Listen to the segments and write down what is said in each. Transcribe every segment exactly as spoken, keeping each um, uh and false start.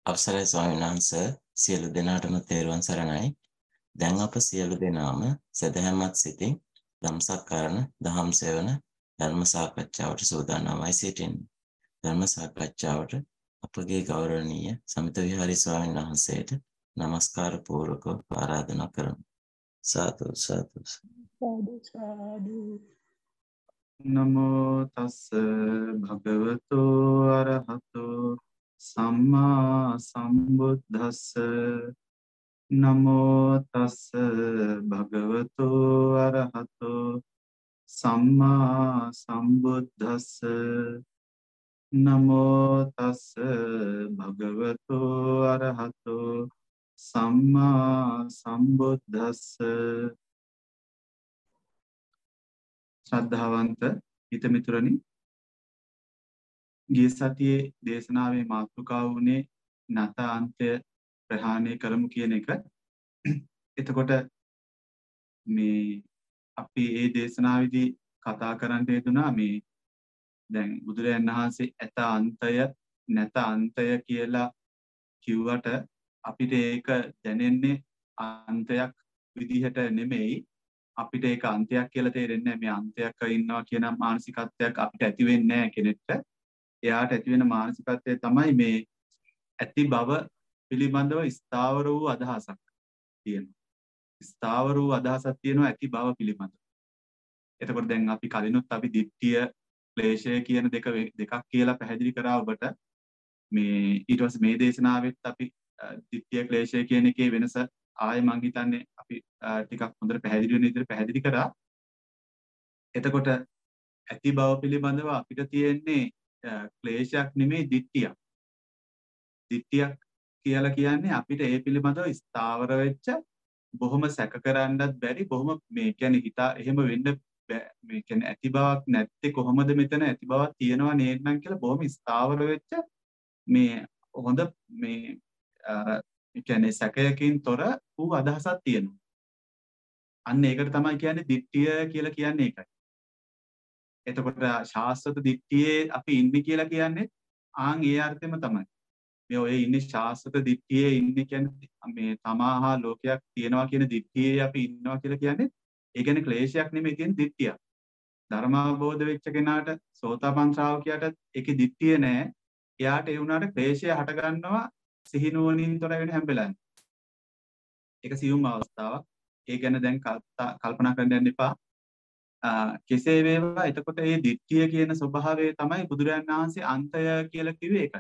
අවසරයි ස්වාමීන් වහන්සේ සියලු දෙනාටම තෙරුවන් සරණයි. දැන් අප සියලු දෙනාම සදහැමත් සිතින් ධම්සක්කරණ දහම් සෙවන ධර්ම සාකච්ඡාවට සූදානම්වයි සිටින්නේ. ධර්ම සාකච්ඡාවට අපගේ ගෞරවනීය සමිත විහාරී ස්වාමීන් වහන්සේට নমස්කාර පූර්වකව ආරාධනා කරමු. සාදු සාදු සාදු සාදු. නමෝ තස්ස භගවතු අරහතෝ සම්මා සම්බුද්දස්ස නමෝ තස්ස භගවතු අරහතෝ සම්මා සම්බුද්දස්ස නමෝ තස්ස භගවතු අරහතෝ සම්මා සම්බුද්දස්ස. ශ්‍රද්ධාවන්ත හිතමිතුරනි, ගිය සතියේ දේශනාවේ මාතෘකාව වුණේ නැත අන්තය ප්‍රහාණය කරමු කියන එක. එතකොට මේ අපි මේ දේශනාවේදී කතා කරන්න යෙදුනා මේ දැන් බුදුරජාණන් වහන්සේ ඇත අන්තය නැත අන්තය කියලා කිව්වට අපිට ඒක දැනෙන්නේ අන්තයක් විදිහට නෙමෙයි. අපිට ඒක අන්තයක් කියලා තේරෙන්නේ නැහැ. මේ අන්තයක් ඉන්නවා කියන මානසිකත්වයක් අපිට ඇති වෙන්නේ නැහැ කෙනෙක්ට. එයාට ඇති වෙන මානසිකත්වය තමයි මේ ඇති බව පිළිබඳව ස්ථාවර වූ අදහසක් තියෙනවා. ස්ථාවර වූ අදහසක් තියෙනවා ඇති බව පිළිබඳව. එතකොට දැන් අපි කලිනුත් අපි දිට්ඨිය ක්ලේශය කියන දෙක දෙකක් කියලා පැහැදිලි කරා ඔබට. මේ ඊට පස්සේ මේ දේශනාවෙත් අපි දිට්ඨිය ක්ලේශය කියන එකේ වෙනස ආයෙ මං හිතන්නේ අපි ටිකක් හොඳට පැහැදිලි වෙන විදිහට පැහැදිලි කරා. එතකොට ඇති බව පිළිබඳව අපිට තියෙන්නේ ක්ලේශයක් නෙමෙයි දිට්ඨියක්. දිට්ඨියක් කියලා කියන්නේ අපිට ඒ පිළිබඳව ස්ථාවර වෙච්ච බොහොම සැක කරන්නත් බැරි බොහොම මේ කියන්නේ හිතා එහෙම වෙන්න මේ කියන්නේ ඇති බවක් නැත්තේ කොහොමද මෙතන ඇති බවක් තියෙනවා නේද නම් කියලා බොහොම ස්ථාවර වෙච්ච මේ හොඳ මේ අර කියන්නේ සැකයකින් තොර වූ අදහසක් තියෙනවා. අන්න ඒකට තමයි කියන්නේ දිට්ඨිය කියලා කියන්නේ ඒකයි. එතකොට ශාස්ත්‍රත දිට්ඨියේ අපි ඉන්නේ කියලා කියන්නේ ආන් ඒ අර්ථෙම තමයි. මේ ඔය ඉන්නේ ශාස්ත්‍රත දිට්ඨියේ ඉන්නේ කියන්නේ මේ තමාහා ලෝකයක් තියෙනවා කියන දිට්ඨියේ අපි ඉන්නවා කියලා කියන්නේ ඒ කියන්නේ ක්ලේශයක් නෙමෙයි තියෙන දිට්ඨියක්. ධර්මාවබෝධ වෙච්ච කෙනාට සෝතාපන්න ශ්‍රාවකයාට ඒකේ දිට්ඨිය නෑ. එයාට ඒ වුණාට ක්ලේශය හට ගන්නවා සිහිනුවණින් තොර වෙන හැම වෙලාවෙම. ඒක සියුම් අවස්ථාවක්. ඒ ගැන දැන් කල්පනා කරන්න යන්න එපා. කෙසේ වේවා එතකොට මේ දිට්ඨිය කියන ස්වභාවය තමයි බුදුරජාණන් වහන්සේ අන්තය කියලා කිව්වේ ඒකයි.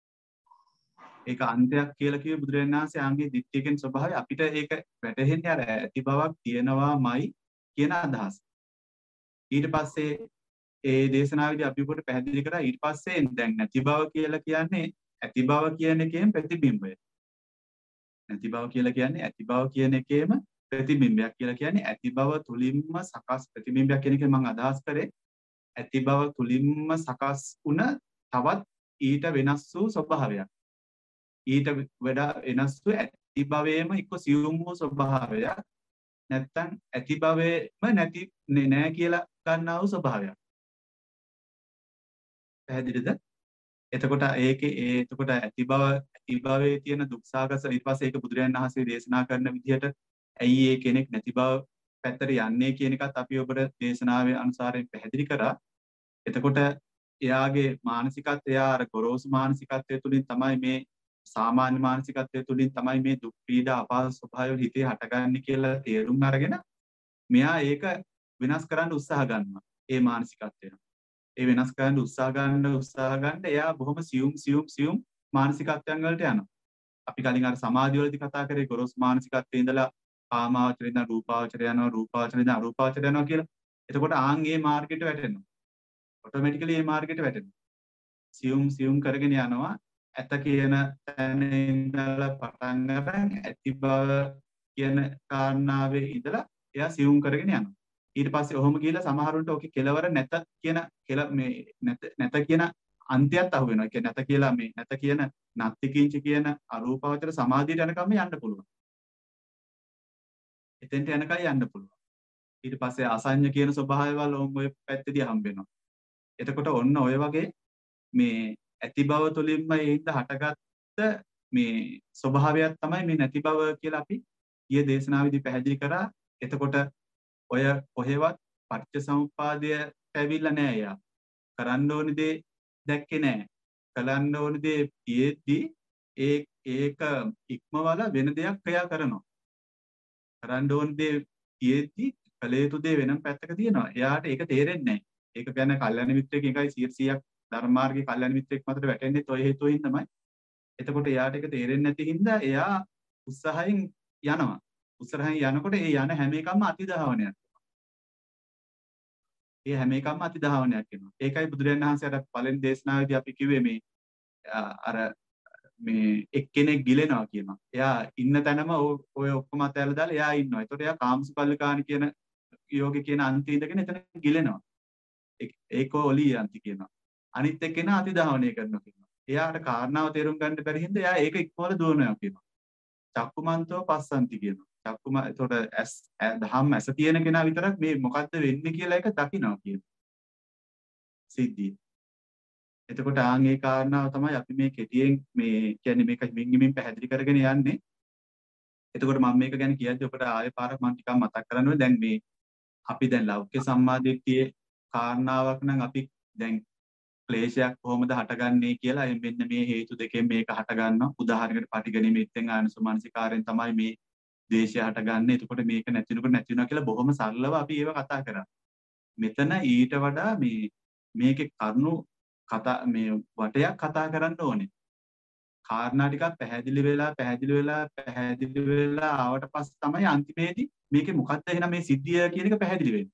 ඒක අන්තයක් කියලා කිව්වේ බුදුරජාණන් වහන්සේ ආන්ගේ දිට්ඨිය කියන ස්වභාවය අපිට ඒක වැටහෙන්නේ අර ඇති බවක් තියෙනවාමයි කියන අදහස. ඊට පස්සේ ඒ දේශනාවේදී අපි උකට පැහැදිලි කරා ඊට පස්සේ දැන් නැති බව කියලා කියන්නේ ඇති බව කියන එකේම ප්‍රතිබිම්බය. නැති බව කියලා කියන්නේ ඇති බව කියන එකේම ප්‍රතිබිම්බයක් කියලා කියන්නේ ඇති බව තුලින්ම සකස් ප්‍රතිබිම්බයක් කියන එකෙන් මම අදහස් කරේ ඇති බව තුලින්ම සකස් වුණ තවත් ඊට වෙනස් වූ ස්වභාවයක්. ඊට වඩා වෙනස් වූ ඇති භවයේම එක්ක සියුම් වූ ස්වභාවයක්. නැත්තම් ඇති භවයේම නැති නෑ කියලා ගන්නා වූ ස්වභාවයක්. පැහැදිලිද? එතකොට ඒකේ ඒ එතකොට ඇති බව ඇති භවයේ තියෙන දුක්සාගත ඊට පස්සේ ඒක බුදුරජාණන් වහන්සේ දේශනා කරන විදිහට ඇයි ඒ කෙනෙක් නැති බව පැත්තට යන්නේ කියන එකත් අපි ඔබට දේශනාවේ අනුසාරයෙන් පැහැදිලි කරා. එතකොට එයාගේ මානසිකත්වය එයා අර ගොරෝසු මානසිකත්වය තුලින් තමයි මේ සාමාන්‍ය මානසිකත්වය තුලින් තමයි මේ දුක් පීඩා අපහසු ස්වභාවය හිතේ හටගන්නේ කියලා තේරුම් අරගෙන මෙයා ඒක වෙනස් කරන්න උත්සාහ ගන්නවා. ඒ මානසිකත්වය. ඒ වෙනස් කරන්න උත්සාහ ගන්න උත්සාහ ගන්න එයා බොහොම සියුම් සියුම් සියුම් මානසිකත්වයන් වලට යනවා. අපි කලින් අර සමාධිය වලදී කතා කරේ ගොරෝසු මානසිකත්වයේ ඉඳලා කාමාවචරේ ඉඳලා රූපාවචරය යනවා රූපාවචරේ ඉඳලා අරූපාවචරය යනවා කියලා. එතකොට ආන් මේ මාර්ගෙට වැටෙනවා. ඔටෝමැටිකලි මේ මාර්ගෙට වැටෙනවා. සියුම් සියුම් කරගෙන යනවා. ඇත කියන තැන ඉඳලා පටන් ගන්න ඇති බව කියන කාරණාවේ ඉඳලා එයා සියුම් කරගෙන යනවා. ඊට පස්සේ ඔහොම ගිහලා සමහරුන්ට ඔකේ කෙලවර නැත කියන කෙල මේ නැත නැත කියන අන්තයත් අහු වෙනවා. ඒ කියන්නේ නැත කියලා මේ නැත කියන නත්තිකින්ච කියන අරූපාවචර සමාධියට යනකම් යන්න පුළුවන්. එතෙන්ට යනකම් යන්න පුළුවන්. ඊට පස්සේ අසඤ්ඤ කියන ස්වභාවයවල ඔම් ඔය පැත්තේදී හම්බ වෙනවා. එතකොට ඔන්න ඔය වගේ මේ ඇති බව තුළින්ම ඒින්ද හටගත්ත මේ ස්වභාවයක් තමයි මේ නැති බව කියලා අපි ඊයේ දේශනාවේදී පැහැදිලි කරා. එතකොට ඔය කොහෙවත් පටිච්චසමුප්පාදය ඇවිල්ලා නැහැ යා. කරන්න ඕනි දේ දැක්කේ නැහැ. කරන්න ඕනි දේ තියෙද්දි ඒ ඒක ඉක්මවලා වෙන දෙයක් ක්‍රියා කරනවා. කරන්න ඕනි දේ තියෙද්දි කළ යුතු දේ වෙනම පැත්තක තියෙනවා. එයාට ඒක තේරෙන්නේ නැහැ. ඒක ගැන කල්යනා මිත්‍රයෙක් එකයි සිය සීයක් ධර්මාර්ගයේ කල්යනා මිත්‍රයෙක් මතට වැටෙන්නේ toy හේතුවෙන් තමයි. එතකොට එයාට ඒක තේරෙන්නේ නැති හින්දා එයා උත්සාහයෙන් යනවා. උත්සාහයෙන් යනකොට ඒ යන හැම එකක්ම අතිධාවනයක්. ඒ හැම එකක්ම අතිධාවනයක් වෙනවා. ඒකයි බුදුරජාණන් වහන්සේට පළවෙනි දේශනාවේදී අපි කිව්වේ මේ අර මේ එක්කෙනෙක් ගිලෙනවා කියනවා. එයා ඉන්න තැනම ඔය ඔක්කොම අතහැරලා දාලා එයා ඉන්නවා. ඒතකොට එයා කාමසුකල්ලිකාණ කියන යෝගේ කියන අන්ති ඉඳගෙන එතන ගිලෙනවා. ඒක ඔලී අන්ති කියනවා. අනිත් එක්කෙනා අතිධාවනය කරනවා කියනවා. එයාට කාරණාව තේරුම් ගන්න බැරි හින්දා එයා ඒක ඉක්මවල දුවනවා කියනවා. චක්කුමන්තෝ පස්සන්ති කියනවා. චක්කුම එතකොට ඇස් දහම් ඇස තියෙන කෙනා විතරක් මේ මොකද්ද වෙන්නේ කියලා එක දකිනවා කියනවා. සිද්ධිය. එතකොට ආන් ඒ කාරණාව තමයි අපි මේ කෙටියෙන් මේ කියන්නේ මේක හිමින් හිමින් පැහැදිලි කරගෙන යන්නේ. එතකොට මම මේක ගැන කියද්දි ඔබට ආයෙ පාරක් මම ටිකක් මතක් කරන්න ඕනේ. දැන් මේ අපි දැන් ලෞකික සම්මාදිට්ඨියේ කාරණාවක් නම් අපි දැන් ක්ලේශයක් කොහොමද හටගන්නේ කියලා මෙන්න මේ හේතු දෙකෙන් මේක හටගන්නවා. උදාහරණයකට පටිඝනිමිත්තෙන් ආනසමානසිකාරයෙන් තමයි මේ ද්වේෂය හටගන්නේ. එතකොට මේක නැතිනකොට නැති වෙනවා කියලා බොහොම සරලව අපි ඒව කතා කරා. මෙතන ඊට වඩා මේ මේකේ කරුණු කතා මේ වටයක් කතා කරන්න ඕනේ. කාරණා ටිකක් පැහැදිලි වෙලා පැහැදිලි වෙලා පැහැදිලි වෙලා ආවට පස්සේ තමයි අන්තිමේදී මේකේ මොකක්ද එහෙනම් මේ සිද්ධිය කියන එක පැහැදිලි වෙන්නේ.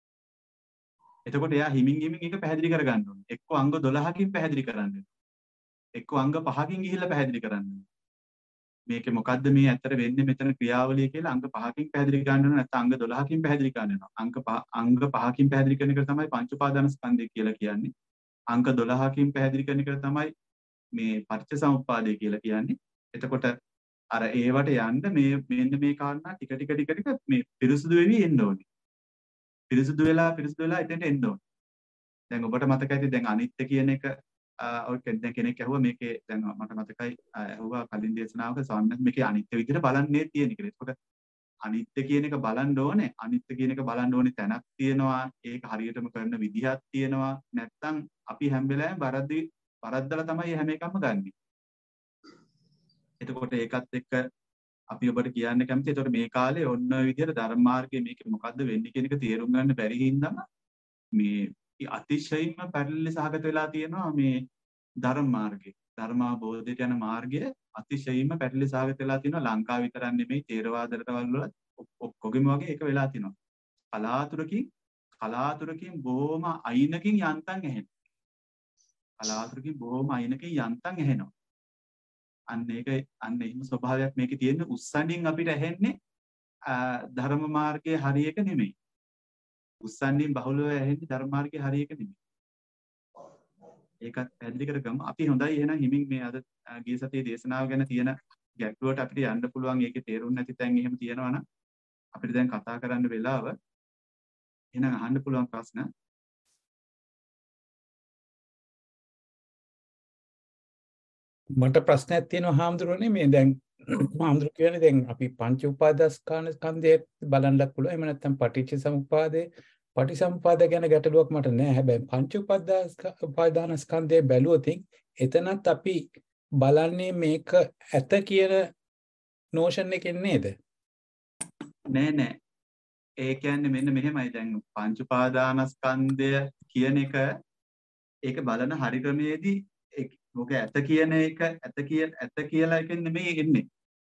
එතකොට එයා හිමින් හිමින් ඒක පැහැදිලි කරගන්න ඕනේ. එක්ක අංග දොළහකින් පැහැදිලි කරන්න ඕනේ. එක්ක අංග පහකින් ගිහිල්ලා පැහැදිලි කරන්න ඕනේ. මේකේ මොකද්ද මේ ඇත්තට වෙන්නේ මෙතන ක්‍රියාවලිය කියලා අංග පහකින් පැහැදිලි කරන්න ඕනේ. නැත්නම් අංග දොළහකින් පැහැදිලි කරන්න වෙනවා. අංග පහ අංග පහකින් පැහැදිලි කරන එක තමයි පංච උපාදානස්කන්ධය කියලා කියන්නේ. අංක දොළහකින් පැහැදිලි කරන එක තමයි මේ පටිච්චසමුප්පාදය කියලා කියන්නේ. එතකොට අර ඒවට යන්න මේ මෙන්න මේ කාරණා ටික ටික ටික ටික මේ පිරිසුදු වෙවි එන්න ඕනේ. පිරිසුදු වෙලා පිරිසුදු වෙලා එතෙන්ට එන්න ඕනේ. දැන් ඔබට මතක ඇති දැන් අනිත්‍ය කියන එක ඔය දැන් කෙනෙක් ඇහුවා මේකේ දැන් මට මතකයි ඇහුවා කලින් දේශනාවක සවන්න මේකේ අනිත්‍ය විදිහට බලන්නේ තියෙන කියලා. ඒකට අනිත්‍ය කියන එක බලන්න ඕනේ. අනිත්‍ය කියන එක බලන්න ඕනේ තැනක් තියෙනවා. ඒක හරියටම කරන විදිහක් තියෙනවා. නැත්තම් අපි හැම වෙලාවෙම වරද්දි වරද්දලා තමයි හැම එකක්ම ගන්නෙ. එතකොට ඒකත් එක්ක අපි ඔබට කියන්න කැමති. එතකොට මේ කාලේ ඔන්න ඔය විදිහට ධර්ම මාර්ගයේ මේක මොකද්ද වෙන්නේ කියන එක තේරුම් ගන්න බැරි හින්දාම මේ අතිශයින්ම පැරලි සහගත වෙලා තියෙනවා මේ ධර්ම මාර්ගය. ධර්මාබෝධයට යන මාර්ගය අතිශයින්ම පැටලි සහගත වෙලා තියෙනවා. ලංකාව විතරක් නෙමෙයි තේරවාදයට වල ඔක්කොගෙම වගේ ඒක වෙලා තියෙනවා. කලාතුරකින් කලාතුරකින් බොහොම අයිනකින් යන්තම් ඇහෙනවා. කලාතුරකින් බොහොම අයිනකින් යන්තම් ඇහෙනවා. අන්න ඒක අන්න එහෙම ස්වභාවයක් මේකේ තියෙන උස්සන්ඩින් අපිට ඇහෙන්නේ ධර්ම මාර්ගයේ හරි එක නෙමෙයි. උස්සන්ඩින් බහුලව ඇහෙන්නේ ධර්ම මාර්ගයේ හරි එක නෙමෙයි. ඒකත් පැහැදිලි කරගමු. අපි හොඳයි එහෙනම් හිමින් මේ අද ගිය සතියේ දේශනාව ගැන තියෙන ගැටලුවට අපිට යන්න පුළුවන්. ඒකේ තේරුම් නැති තැන් එහෙම තියෙනවා නම් අපිට දැන් කතා කරන්න වෙලාව. එහෙනම් අහන්න පුළුවන් ප්‍රශ්න. මට ප්‍රශ්නයක් තියෙනවා හාමුදුරනේ. මේ දැන් හාමුදුරු කියන්නේ දැන් අපි පංච උපාදානස්කන්ධ ස්කන්ධය බලන්නත් පුළුවන්. එහෙම නැත්නම් පටිච්ච සමුප්පාදේ පටිසම්පාද ගැන ගැටලුවක් මට නෑ. හැබැයි පංච උපාදානස්කන්ධය බැලුවොත් එතනත් අපි බලන්නේ මේක ඇත කියන නෝෂන් එකෙන් නේද? නෑ නෑ. ඒ කියන්නේ මෙන්න මෙහෙමයි. දැන් පංච උපාදානස්කන්ධය කියන එක ඒක බලන හරි ක්‍රමයේදී මොක ඇත කියන එක ඇත කියන ඇත කියලා එකෙන් නෙමෙයි එන්නේ.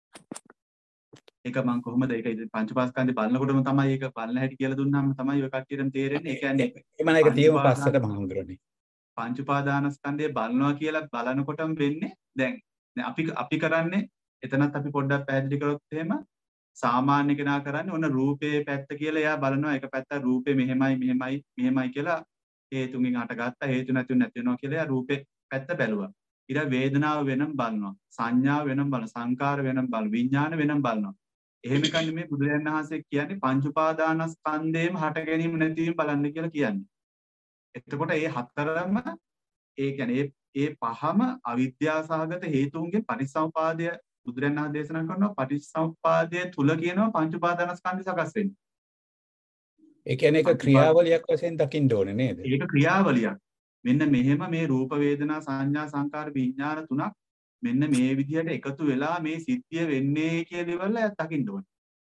ඒක මම කොහොමද ඒක පංච උපාදානස්කන්ධය බලනකොටම තමයි ඒක බලන හැටි කියලා දුන්නාම තමයි ඔය කට්ටියටම තේරෙන්නේ. ඒ කියන්නේ එමන ඒක තියමු පස්සට මහඳුරන්නේ. පංච උපාදානස්කන්ධය බලනවා කියලා බලනකොටම වෙන්නේ දැන් අපි අපි කරන්නේ එතනත් අපි පොඩ්ඩක් පැහැදිලි කරොත් එහෙම සාමාන්‍ය කෙනා කරන්නේ ඔන්න රූපේ පැත්ත කියලා එයා බලනවා. එක පැත්තක් රූපේ මෙහෙමයි මෙහෙමයි මෙහෙමයි කියලා හේතුන්ගෙන් හටගත්තා හේතු නැතුව නැති වෙනවා කියලා එයා රූපේ පැත්ත බැලුවා. ඊට වේදනාව වෙනම බලනවා. සංඥාව වෙනම බලනවා. සංකාර වෙනම බලනවා. විඥාන වෙනම බලනවා. එහෙම කන්නේ මේ බුදුරජාණන් වහන්සේ කියන්නේ පංච උපාදානස්කන්ධේම හට ගැනීම නැතිවීම බලන්න කියලා කියන්නේ. එතකොට මේ හතරම ඒ කියන්නේ ඒ පහම අවිද්‍යාසහගත හේතුන්ගේ පටිච්චසමුපාදය බුදුරජාණන් වහන්සේ දේශනා කරනවා පටිච්චසමුපාදය තුල කියනවා පංච උපාදානස්කන්ධය සකස් වෙන්නේ. ඒ කියන්නේ ඒක ක්‍රියාවලියක් වශයෙන් දකින්න ඕනේ නේද? ඒක ක්‍රියාවලියක්. මෙන්න මෙහෙම මේ රූප වේදනා සංඥා සංකාර විඥාන තුනක් මෙන්න මේ විදිහට එකතු වෙලා මේ සිද්ධිය වෙන්නේ කියලා ඉවරලා දකින්න ඕනේ.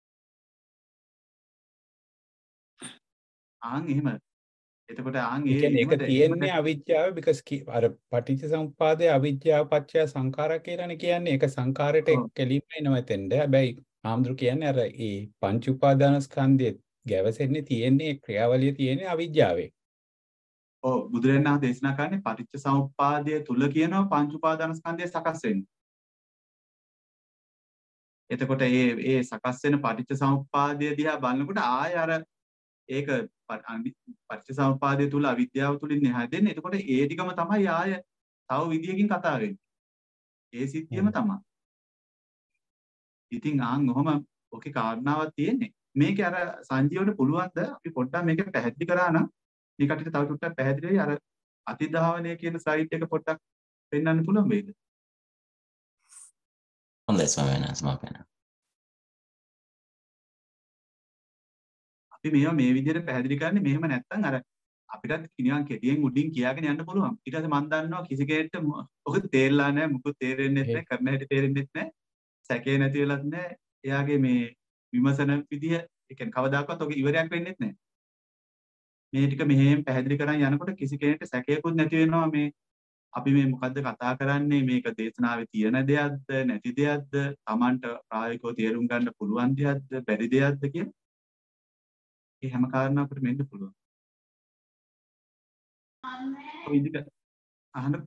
ආන් එහෙම. එතකොට ආන් ඒ කියන්නේ ඒක තියෙන්නේ අවිද්‍යාව because අර පටිච්චසමුප්පාදයේ අවිද්‍යාව පත්‍ය සංඛාර කියලානේ කියන්නේ. ඒක සංඛාරයට කෙලින්ම එනවා එතෙන්ද. හැබැයි ආම්දුරු කියන්නේ අර ඒ පංච උපාදානස්කන්ධයේ ගැවසෙන්නේ තියෙන්නේ ක්‍රියාවලිය තියෙන්නේ අවිද්‍යාවේ. ඔව් බුදුරජාණන් වහන්සේ දේශනා කරන්නේ පටිච්චසමුප්පාදය තුල කියනවා පංච උපාදානස්කන්ධය සකස් වෙන්නේ. එතකොට මේ මේ සකස් වෙන පටිච්චසමුප්පාදය දිහා බලනකොට ආය අර ඒක පටිච්චසමුප්පාදය තුල අවිද්‍යාව තුලින් හැදෙන්නේ. එතකොට ඒ ටිකම තමයි ආය තව විදියකින් කතා වෙන්නේ. ඒ සිද්ධියම තමයි. ඉතින් ආන් ඔහම ඔකේ කාරණාවක් තියෙන්නේ. මේක අර සංජීවයට පුළුවන්ද අපි පොඩ්ඩක් මේක පැහැදිලි කරා නම් මේ කටියට තව ටිකක් පැහැදිලි වෙයි. අර අතිධාවනය කියන ස්ලයිඩ් එක පොඩ්ඩක් පෙන්වන්න පුළුවන් වේද? හොඳයි ස්වාමීන් වහන්සේ මම පෙන්නනවා. අපි මේවා මේ විදිහට පැහැදිලි කරන්නේ මෙහෙම නැත්තම් අර අපිටත් නිකන් කෙටියෙන් උඩින් කියාගෙන යන්න පුළුවන්. ඊට පස්සේ මම දන්නවා කිසි කෙනෙක්ට ඔක තේරලා නැහැ, මුකුත් තේරෙන්නේ නැහැ, කරන හැටි තේරෙන්නේ නැහැ, සැකේ නැති වෙලත් නැහැ. එයාගේ මේ විමසන විදිය ඒ කියන්නේ කවදාකවත් ඔක ඉවරයක් වෙන්නේ නැහැ. මේ ටික මෙහෙම පැහැදිලි කරන් යනකොට කිසි කෙනෙක්ට සැකයක්වත් නැති වෙනවා මේ අපි මේ මොකද්ද කතා කරන්නේ, මේක දේශනාවේ තියෙන දෙයක්ද නැති දෙයක්ද, Tamanට ප්‍රායෝගිකව තේරුම් ගන්න පුළුවන් දෙයක්ද බැරි දෙයක්ද කියන ඒ හැම කාරණාවකට මෙන්න පුළුවන්. ඔය ඉදික අහන්න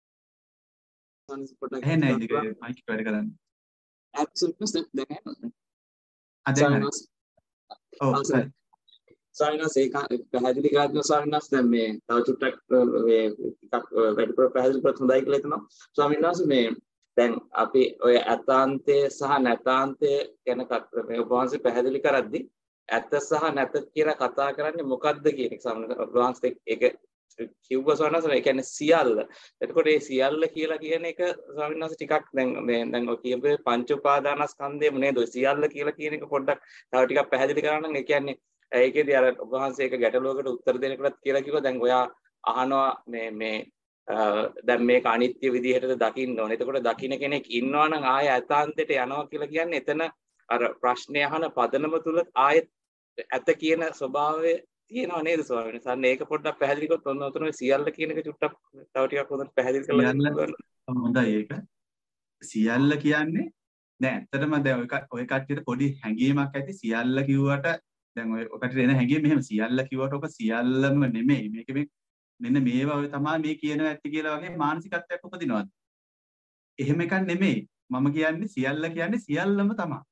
එහෙ නෑ ඉදික මයික් එක වැඩ කරන්නේ. ඇබ්සොලුට්ලි දැන් එහෙමද? අදෙන් ඔව් සර්. සායනස් ඒක පැහැදිලි කරගන්න සායනස් දැන් මේ තව චුට්ටක් මේ ටිකක් වැඩිපුර පැහැදිලි කරත් හොඳයි කියලා හිතනවා. ස්වාමීන් වහන්සේ මේ දැන් අපි ඔය අතාන්තය සහ නැතාන්තය ගැන මේ උපවාසය පැහැදිලි කරද්දී ඇත්ත සහ නැත කියලා කතා කරන්නේ මොකක්ද කියන එක සමහරවිට ඒක කිව්ව සවනස ඒ කියන්නේ සියල්ල. එතකොට මේ සියල්ල කියලා කියන එක ස්වාමීන් වහන්සේ ටිකක් දැන් මේ දැන් ඔය කියපේ පංච උපාදානස්කන්ධයම නේද? ඔය සියල්ල කියලා කියන එක පොඩ්ඩක් තව ටිකක් පැහැදිලි කරන්න නම් ඒ කියන්නේ ඒකේදී අර ඔබ වහන්සේ එක ගැටලුවකට උත්තර දෙන්නකටත් කියලා කිව්වා. දැන් ඔයා අහනවා මේ මේ දැන් මේක අනිත්‍ය විදිහටද දකින්න ඕනේ. එතකොට දකින්න කෙනෙක් ඉන්නවා නම් ආය ඇතාන්තයට යනවා කියලා කියන්නේ එතන අර ප්‍රශ්නේ අහන පදනම තුල ආයෙත් ඇත කියන ස්වභාවය තියෙනව නේද ස්වාමීන් වහන්සේ? අන්න ඒක පොඩ්ඩක් පැහැදිලි කරොත් ඔන්න ඔතන සියල්ල කියන එක චුට්ටක් තව ටිකක් හොඳට පැහැදිලි කරලා දෙන්න. හොඳයි ඒක. සියල්ල කියන්නේ දැන් ඇත්තටම දැන් ඔය ඔය කට්ටියට පොඩි හැඟීමක් ඇති සියල්ල කිව්වට දැන් ඔය ඔකට එන හැඟීම මෙහෙම සියල්ල කිව්වට ඔක සියල්ලම නෙමෙයි. මේක මේ මෙන්න මේවා ඔය තමයි මේ කියනවා ඇත්ත කියලා වගේ මානසිකත්වයක් උපදිනවා. එහෙම එකක් නෙමෙයි. මම කියන්නේ සියල්ල කියන්නේ සියල්ලම තමයි.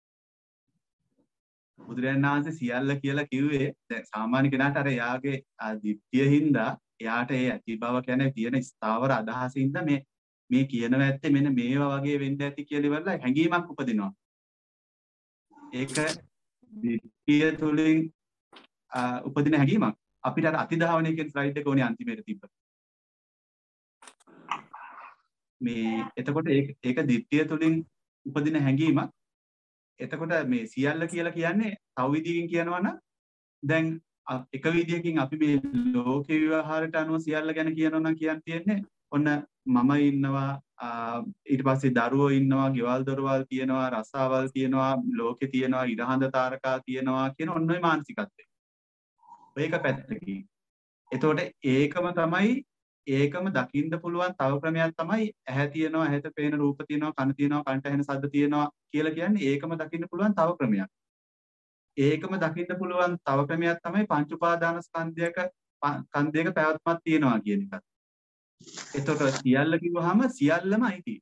බුදුරජාණන් වහන්සේ සියල්ල කියලා කිව්වේ දැන් සාමාන්‍ය කෙනාට අර එයාගේ දිට්ඨිය හින්දා එයාට ඒ ඇති බව කියන්නේ තියෙන ස්ථාවර අදහසින්ද මේ මේ කියනවා ඇත්තේ මෙන්න මේවා වගේ වෙන්න ඇති කියලා ඉවරලා හැඟීමක් උපදිනවා. ඒක දිට්ඨිය තුළින් උපදින හැඟීමක්. අපිට අර අතිධාවනය කියන ස්ලයිඩ් එක ඕනේ අන්තිමේට තිබ්බ. මේ එතකොට ඒක ඒක දිට්ඨිය තුළින් උපදින හැඟීමක්. එතකොට මේ සියල්ල කියලා කියන්නේ තව විදිහකින් කියනවා නම් දැන් එක විදිහකින් අපි මේ ලෝක විවහාරයට අනුව සියල්ල ගැන කියනවා නම් කියන්න තියෙන්නේ ඔන්න මම ඉන්නවා ඊට පස්සේ දරුවෝ ඉන්නවා ගෙවල් දොරවල් තියෙනවා රසාවල් තියෙනවා ලෝකේ තියෙනවා ඉරහඳ තාරකා තියෙනවා කියන ඔන්න ඔය මානසිකත්වය. ඒක පැත්තකින්. එතකොට ඒකම තමයි ඒකම දකින්න පුළුවන් තව ක්‍රමයක් තමයි ඇහැ තියෙනවා ඇහැට පේන රූප තියෙනවා කන තියෙනවා කනට ඇහෙන ශබ්ද තියෙනවා කියලා කියන්නේ ඒකම දකින්න පුළුවන් තව ක්‍රමයක්. ඒකම දකින්න පුළුවන් තව ක්‍රමයක් තමයි පංච උපාදානස්කන්ධයක ස්කන්ධයක පැවැත්මක් තියෙනවා කියන එක. එතකොට සියල්ල කිව්වහම සියල්ලම අයිති.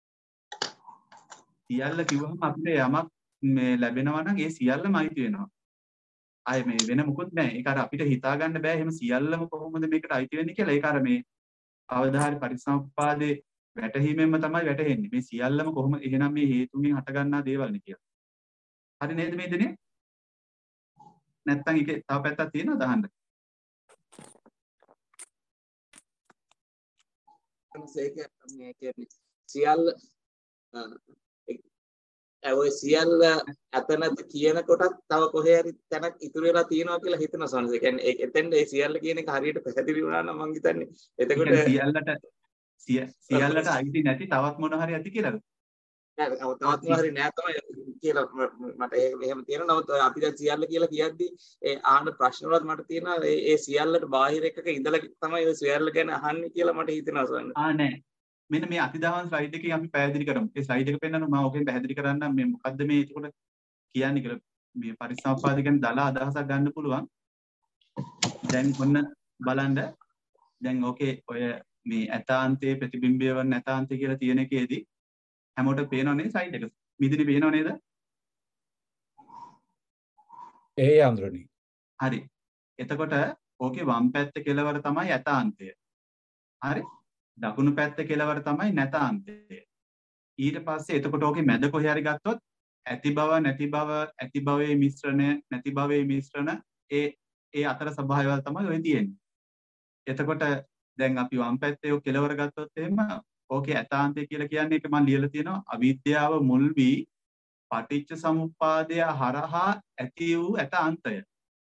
සියල්ල කිව්වහම අපිට යමක් මේ ලැබෙනවා නම් ඒ සියල්ලම අයිති වෙනවා. ආයේ මේ වෙන මොකුත් නැහැ. ඒක අර අපිට හිතා ගන්න බෑ එහෙම සියල්ලම කොහොමද මේකට අයිති වෙන්නේ කියලා. ඒක අර මේ අවදාහරි පරිසම්පාදේ වැටහීමෙන්ම තමයි වැටහෙන්නේ. මේ සියල්ලම කොහොම එහෙනම් මේ හේතුන්ගෙන් හටගන්නා දේවල් නේ කියලා. හරි නේද මේ දෙන්නේ? නැත්තම් ඒකේ තව පැත්තක් තියෙනවද අහන්න? ඒක මේ කියන්නේ සියල්ල ඔය සියල්ල අතනද කියන කොටත් තව කොහේ හරි තැනක් ඉතුරු වෙලා තියෙනවා කියලා හිතනවා සෝනස්. ඒ කියන්නේ එතෙන්ද ඒ සියල්ල කියන එක හරියට පැහැදිලි වුණා නම් මං හිතන්නේ එතකොට සියල්ලට සියල්ලට අයිති නැති තවත් මොන හරි ඇති කියලාද? නෑ තවත් මොන හරි නෑ තමයි කියලා මට එහෙම තියෙනවා. නමුත් අපි දැන් සියල්ල කියලා කියද්දි ඒ ආහන ප්‍රශ්න වලත් මට තියෙනවා ඒ සියල්ලට බාහිර එකක ඉඳලා තමයි ඔය සියල්ල ගැන අහන්නේ කියලා මට හිතෙනවා සෝනස්. ආ නෑ මෙන්න මේ අතිදාවන් ස්ලයිඩ් එකේ අපි පැහැදිලි කරමු. ඒ ස්ලයිඩ් එක පෙන්නනවා මම ඔකෙන් පැහැදිලි කරන්නම් මේ මොකද්ද මේ ඒකට කියන්නේ කියලා. මේ පරිසම්පාද ගැන දල අදහසක් ගන්න පුළුවන්. දැන් ඔන්න බලන්න දැන් ඕකේ ඔය මේ ඇතාන්තයේ ප්‍රතිබිම්බය වන ඇතාන්තය කියලා තියෙන එකේදී හැමෝටම පේනවනේ ස්ලයිඩ් එක. මිදිනේ පේනව නේද? ඒ අඳුරණි. හරි. එතකොට ඕකේ වම් පැත්ත කෙලවර තමයි ඇතාන්තය. හරි? දකුණු පැත්ත කෙලවර තමයි නැතාන්තය. ඊට පස්සේ එතකොට ඕකේ මැද කොහේ හරි ගත්තොත් ඇති බව නැති බව ඇති භවයේ මිශ්‍රණය නැති භවයේ මිශ්‍රණ ඒ ඒ අතර ස්වභාවයවල තමයි ඔය තියෙන්නේ. එතකොට දැන් අපි වම් පැත්තේ ඔය කෙලවර ගත්තොත් එහෙම ඕකේ ඇතාන්තය කියලා කියන්නේ ඒක මම ලියලා තියෙනවා අවිද්‍යාව මුල් වී පටිච්ච සමුප්පාදය හරහා ඇති වූ ඇතාන්තය.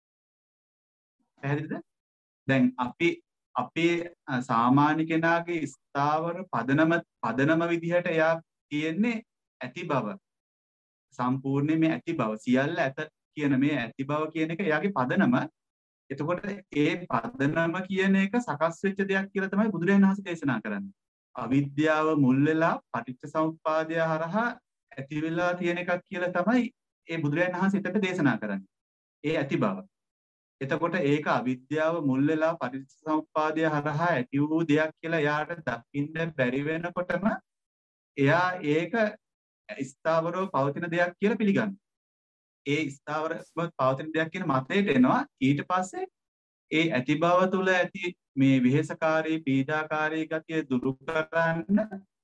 පැහැදිලිද? දැන් අපි අපේ සාමාන්‍ය කෙනාගේ ස්ථාවර පදනම පදනම විදිහට එයා තියෙන්නේ ඇති බව. සම්පූර්ණයෙන් මේ ඇති බව සියල්ල ඇත කියන මේ ඇති බව කියන එක එයාගේ පදනම. එතකොට ඒ පදනම කියන එක සකස් වෙච්ච දෙයක් කියලා තමයි බුදුරජාණන් වහන්සේ දේශනා කරන්නේ. අවිද්‍යාව මුල් වෙලා පටිච්ච සමුප්පාදය හරහා ඇති වෙලා තියෙන එකක් කියලා තමයි ඒ බුදුරජාණන් වහන්සේ එතට දේශනා කරන්නේ. ඒ ඇති බව. එතකොට ඒක අවිද්‍යාව මුල් වෙලා පටිච්චසමුප්පාදය හරහා ඇති වූ දෙයක් කියලා එයාට දකින්න බැරි වෙනකොටම එයා ඒක ස්ථාවරව පවතින දෙයක් කියලා පිළිගන්නවා. ඒ ස්ථාවරව පවතින දෙයක් කියන මතයට එනවා. ඊට පස්සේ ඒ ඇති බව තුළ ඇති මේ විහෙසකාරී පීඩාකාරී ගතිය දුරු කරන්න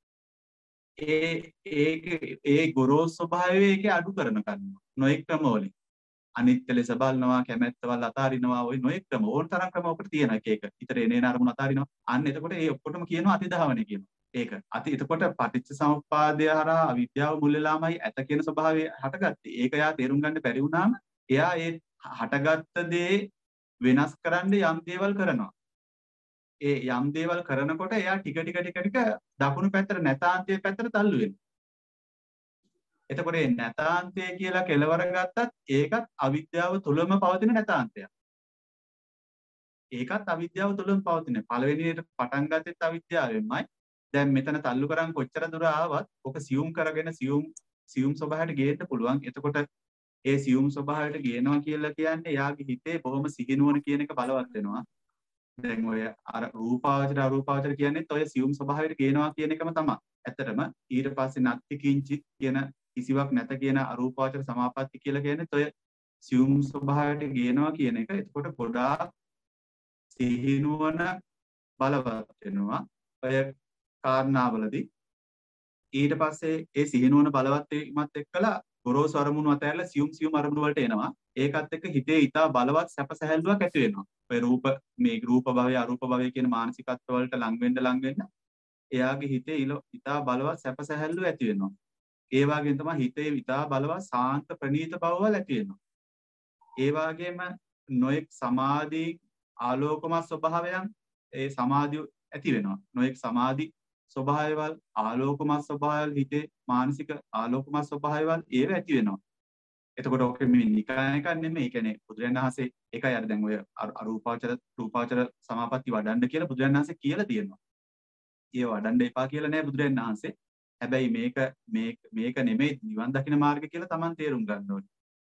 ඒ ඒක ඒ ගොරෝසු ස්වභාවය ඒකේ අඩු කරන කරනවා. නොඑක් ක්‍රමවලින් අනිත්‍ය ලෙස බලනවා කැමැත්තවල් අතාරිනවා ওই නොයෙක් ක්‍රම ඕන තරම් ක්‍රම ඔකට තියෙන එක එක. ඊතර එනේන අරමුණ අතාරිනවා. අන්න එතකොට ඒ ඔක්කොටම කියනවා අතිධාවනය කියනවා. ඒක. අති එතකොට පටිච්ච සමුප්පාදය හරහා අවිද්‍යාව මුල් වෙලාමයි ඇත කියන ස්වභාවය හටගත්තේ. ඒක යා තේරුම් ගන්න බැරි වුණාම එයා ඒ හටගත්ත දේ වෙනස් කරන්න යම් දේවල් කරනවා. ඒ යම් දේවල් කරනකොට එයා ටික ටික ටික ටික දකුණු පැත්තට නැතාන්තයේ පැත්තට තල්ලු වෙනවා. එතකොට මේ නැතාන්තය කියලා කෙලවර ගත්තත් ඒකත් අවිද්‍යාව තුළම පවතින නැතාන්තයක්. ඒකත් අවිද්‍යාව තුළම පවතින. පළවෙනියට පටන් ගත්තෙත් අවිද්‍යාවෙන්මයි. දැන් මෙතන තල්ලු කරන් කොච්චර දුර ආවත් ඔක සියුම් කරගෙන සියුම් සියුම් ස්වභාවයට ගේන්න පුළුවන්. එතකොට ඒ සියුම් ස්වභාවයට ගේනවා කියලා කියන්නේ එයාගේ හිතේ බොහොම සිහිනුවන කියන එක බලවත් වෙනවා. දැන් ඔය අර රූපාවචර අරූපාවචර කියන්නේත් ඔය සියුම් ස්වභාවයට ගේනවා කියන එකම තමයි. ඇත්තටම ඊට පස්සේ නත්ති කිංචිත් කියන කිසිවක් නැත කියන අරූපාවචර සමාපatti කියලා කියන්නේ ඔය සියුම් ස්වභාවයට ගේනවා කියන එක. එතකොට ගොඩාක් සිහිනුවන බලවත් වෙනවා ඔය කාරණාවලදී. ඊට පස්සේ ඒ සිහිනුවන බලවත් වීමත් එක්කලා ගොරෝසු අරමුණු අතහැරලා සියුම් සියුම් අරමුණු වලට එනවා. ඒකත් එක්ක හිතේ ඊටා බලවත් සැප සැහැල්ලුවක් ඇති වෙනවා. ඔය රූප මේ රූප භවය අරූප භවය කියන මානසිකත්ව වලට ලං වෙන්න ලං වෙන්න එයාගේ හිතේ ඊටා බලවත් සැප සැහැල්ලුව ඇති වෙනවා. ඒ වගේම තමයි හිතේ ඉතා බලවත් සාන්ත ප්‍රණීත බවවල් ඇති වෙනවා. ඒ වගේම නොඑක් සමාධි ආලෝකමත් ස්වභාවයන් ඒ සමාධිය ඇති වෙනවා. නොඑක් සමාධි ස්වභාවයවල් ආලෝකමත් ස්වභාවයල් හිතේ මානසික ආලෝකමත් ස්වභාවයවල් ඒව ඇති වෙනවා. එතකොට ඔක මේ නිකන් එකක් නෙමෙයි. ඒ කියන්නේ බුදුරජාණන් වහන්සේ ඒකයි අර දැන් ඔය අරූපාවචර රූපාවචර සමාපatti වඩන්න කියලා බුදුරජාණන් වහන්සේ කියලා තියෙනවා. ඒ වඩන්න එපා කියලා නෑ බුදුරජාණන් වහන්සේ. හැබැයි මේක මේක මේක නෙමෙයි නිවන් දකින මාර්ගය කියලා Taman තේරුම් ගන්න ඕනේ.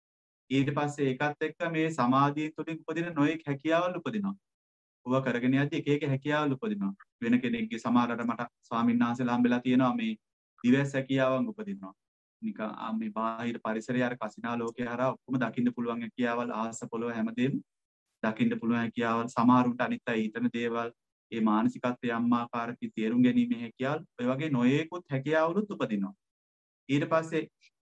ඊට පස්සේ ඒකත් එක්ක මේ සමාධිය තුළින් උපදින නොයෙක් හැකියාවල් උපදිනවා. ඔවා කරගෙන යද්දි එක එක හැකියාවල් උපදිනවා. වෙන කෙනෙක්ගේ සමහරකට මට ස්වාමීන් වහන්සේලා හම්බෙලා තියෙනවා මේ දිවස් හැකියාවන් උපදිනවා. නිකන් මේ බාහිර පරිසරය අර කසිනා ලෝකේ හරහා ඔක්කොම දකින්න පුළුවන් හැකියාවල් ආහස පොළව හැමදේම දකින්න පුළුවන් හැකියාවල් සමහරුන්ට අනිත් අය ඊතන දේවල් ඒ මානසිකත්වයේ යම් ආකාරයකින් තේරුම් ගැනීමේ හැකියාවල් ඔය වගේ නොයේකුත් හැකියාවලුත් උපදිනවා. ඊට පස්සේ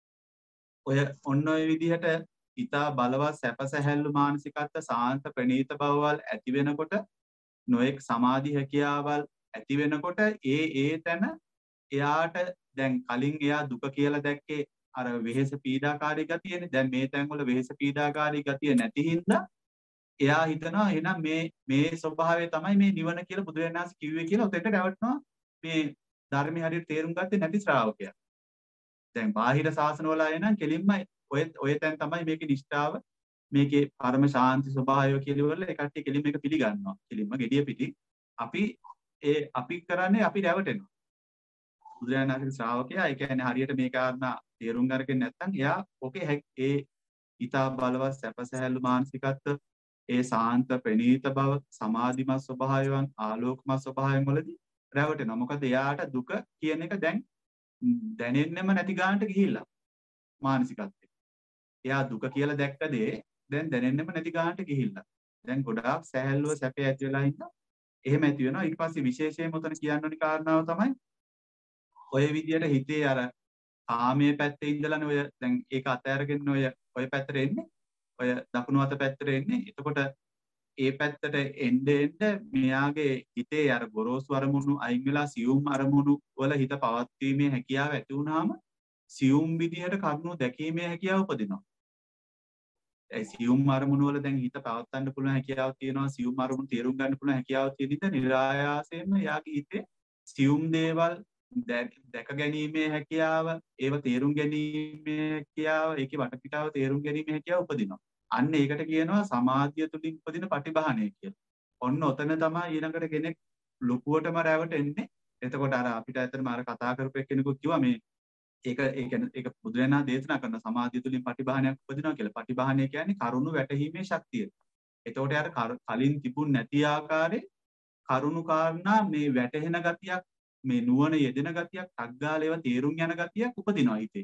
ඔය ඔන්න ඔය විදිහට ඊටා බලවත් සැපසැහැල්ලු මානසිකත්ව සාන්ත ප්‍රණීත බවවල් ඇති වෙනකොට නොඑක් සමාධි හැකියාවල් ඇති වෙනකොට ඒ ඒ තැන එයාට දැන් කලින් එයා දුක කියලා දැක්කේ අර වෙහෙස පීඩාකාරී ගතියනේ. දැන් මේ තැන්වල වෙහෙස පීඩාකාරී ගතිය නැති හින්දා එයා හිතනවා එහෙනම් මේ මේ ස්වභාවය තමයි මේ නිවන කියලා බුදුරජාණන් වහන්සේ කිව්වේ කියලා උතෙන්ට රැවටෙනවා මේ ධර්මයේ හරියට තේරුම් ගත්තේ නැති ශ්‍රාවකයා. දැන් බාහිර ශාසනවල අය නම් කෙලින්ම ඔය ඔය තැන් තමයි මේකේ නිෂ්ඨාව මේකේ පරම ශාන්ති ස්වභාවය කියලා වල ඒ කට්ටිය කෙලින්ම මේක පිළිගන්නවා. කෙලින්ම gediya piti අපි ඒ අපි කරන්නේ අපි රැවටෙනවා. බුදුරජාණන් වහන්සේගේ ශ්‍රාවකයා ඒ කියන්නේ හරියට මේ කාරණා තේරුම් ගන්නකෙ නැත්නම් එයා ඔකේ ඒ ඊතා බලවත් සැපසහැල්ලු මානසිකත්ව ඒ සාන්ත ප්‍රණීත බව සමාධිමත් ස්වභාවයන් ආලෝකමත් ස්වභාවයන් වලදී රැවටෙනවා. මොකද එයාට දුක කියන එක දැන් දැනෙන්නෙම නැති ගන්නට ගිහිල්ලා මානසිකත්වයේ. එයා දුක කියලා දැක්ක දේ දැන් දැනෙන්නෙම නැති ගන්නට ගිහිල්ලා. දැන් ගොඩාක් සැහැල්ලුව සැපේ ඇති වෙලා ඉන්න. එහෙම ඇති වෙනවා. ඊට පස්සේ විශේෂයෙන්ම උතන කියන්න ඕනි කාරණාව තමයි ඔය විදියට හිතේ අර කාමයේ පැත්තේ ඉඳලානේ ඔය දැන් ඒක අතහැරගෙන ඔය ඔය පැත්තට එන්නේ. ඔය දකුණු අත පැත්තට එන්නේ. එතකොට ඒ පැත්තට එන්නේ එන්නේ මෙයාගේ හිතේ අර ගොරෝසු අරමුණු අයින් වෙලා සියුම් අරමුණු වල හිත පවත්වීමේ හැකියාව ඇති වුනහම සියුම් විදිහට කරුණු දැකීමේ හැකියාව උපදිනවා. ඒ සියුම් අරමුණු වල දැන් හිත පවත්වන්න පුළුවන් හැකියාව තියෙනවා. සියුම් අරමුණු තේරුම් ගන්න පුළුවන් හැකියාව තියෙන නිසා නිරායාසයෙන්ම එයාගේ හිතේ සියුම් දේවල් දැක ගැනීමේ හැකියාව, ඒව තේරුම් ගැනීමේ හැකියාව, ඒකේ වටපිටාව තේරුම් ගැනීමේ හැකියාව උපදිනවා. අන්න ඒකට කියනවා සමාධිය තුලින් උපදින පටිභානය කියලා. ඔන්න ඔතන තමයි ඊළඟට කෙනෙක් ලොකුවටම රැවටෙන්නේ. එතකොට අර අපිට ඇත්තටම අර කතා කරපු කෙනෙකුත් කිව්වා මේ ඒක ඒ කියන්නේ ඒක බුදුරජාණන් දේශනා කරන සමාධිය තුලින් පටිභානයක් උපදිනවා කියලා. පටිභානය කියන්නේ කරුණු වැටහීමේ ශක්තිය. එතකොට යාර කලින් තිබුණ නැති ආකාරයේ කරුණු කාරණා මේ වැටහෙන ගතියක් මේ නුවණ යෙදෙන ගතියක් අග්ගාලේව තේරුම් යන ගතියක් උපදිනවා හිතේ.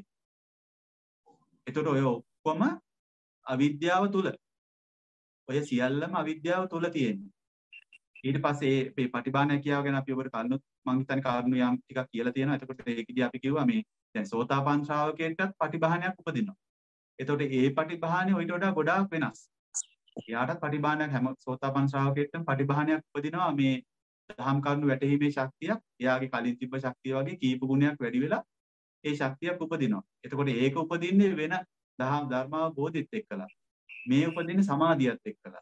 එතකොට ඔය ඔක්කොම අවිද්‍යාව තුල. ඔය සියල්ලම අවිද්‍යාව තුල තියෙන්නේ. ඊට පස්සේ මේ පටිභානය කියාව ගැන අපි ඔබට කලිනුත් මං හිතන්නේ කාරණු යම් ටිකක් කියලා තියෙනවා. එතකොට ඒකදී අපි කිව්වා මේ දැන් සෝතාපන්න ශ්‍රාවකයෙක්ටත් පටිභානයක් උපදිනවා. එතකොට ඒ පටිභානය ඊට වඩා ගොඩාක් වෙනස්. එයාටත් පටිභානයක් හැම සෝතාපන්න ශ්‍රාවකයෙක්ටම පටිභානයක් උපදිනවා මේ දහම් කරුණු වැටහීමේ ශක්තියක් එයාගේ කලින් තිබ්බ ශක්තිය වගේ කීප ගුණයක් වැඩි වෙලා ඒ ශක්තියක් උපදිනවා. එතකොට ඒක උපදින්නේ වෙන දහම් ධර්මාවබෝධිත් එක්කලා. මේ උපදින්නේ සමාධියත් එක්කලා.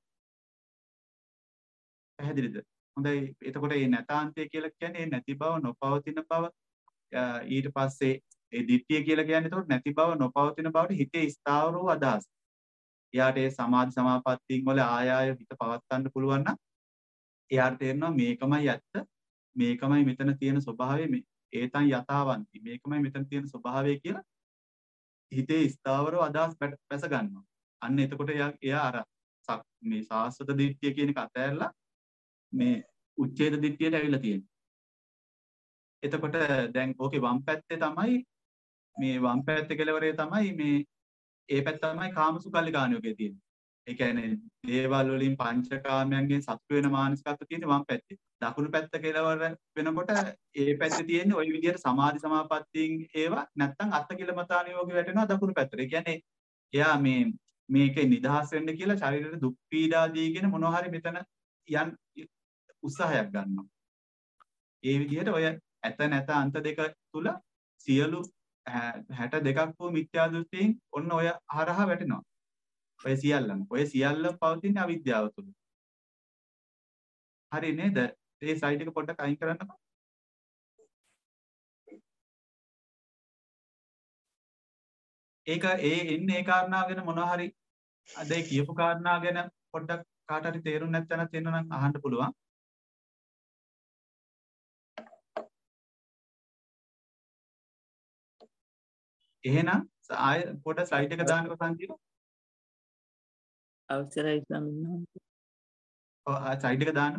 පැහැදිලිද? හොඳයි. එතකොට මේ නැතාන්තය කියලා කියන්නේ ඒ නැති බව, නොපවතින බව. ඊට පස්සේ ඒ ditthිය කියලා කියන්නේ එතකොට නැති බව, නොපවතින බවට හිතේ ස්ථාවර වූ අදහස්. එයාට ඒ සමාධි සමාපත්තියන් වල ආය ආය හිත පවත්වන්න පුළුවන් නම් එයාට තේරෙනවා මේකමයි ඇත්ත, මේකමයි මෙතන තියෙන ස්වභාවය, මේ ඒතන් යථාවන්ති, මේකමයි මෙතන තියෙන ස්වභාවය කියලා හිතේ ස්ථාවරව අදහස් පැස ගන්නවා. අන්න එතකොට එයා එයා අර මේ සාස්වත දිට්ඨිය කියන එක අතහැරලා මේ උච්ඡේද දිට්ඨියට ඇවිල්ලා තියෙනවා. එතකොට දැන් ඕකේ වම් පැත්තේ තමයි මේ වම් පැත්තේ කෙලවරේ තමයි මේ ඒ පැත්ත තමයි කාමසුකල්ලිකාණියෝගේ තියෙන්නේ. ඒ කියන්නේ දේවල් වලින් පංචකාමයන්ගෙන් සතුට වෙන මානසිකත්වය තියෙන්නේ වම් පැත්තේ. දකුණු පැත්ත කෙලවර වෙනකොට ඒ පැත්තේ තියෙන්නේ ওই විදිහට සමාධි සමාපත්තියෙන් ඒවා නැත්තම් අත්ති කිලමතානියෝගේ වැටෙනවා දකුණු පැත්තට. ඒ කියන්නේ එයා මේ මේකේ නිදහස් වෙන්න කියලා ශරීරයට දුක් පීඩා දීගෙන මොනවා හරි මෙතන යන් උත්සාහයක් ගන්නවා. ඒ විදිහට ඔය ඇත නැත අන්ත දෙක තුල සියලු හැට දෙකක් වූ මිත්‍යා දෘෂ්ටියෙන් ඔන්න ඔය හරහා වැටෙනවා. ඔය සියල්ලම ඔය සියල්ලම පවතින අවිද්‍යාව තුල. හරි නේද? ඒ සයිඩ් එක පොඩ්ඩක් අයින් කරන්නකෝ. ඒක ඒ එන්නේ ඒ කාරණා ගැන මොනවා හරි අද ඒ කියපු කාරණා ගැන පොඩ්ඩක් කාට හරි තේරුම් නැත්නම් තියෙනවා නම් අහන්න පුළුවන්. එහෙනම් ආය පොඩ ස්ලයිඩ් එක දාන්නකෝ සංජීව. අවසරයි ස්වාමීන් වහන්සේ. ඔව් ආ ස්ලයිඩ් එක දාන්න.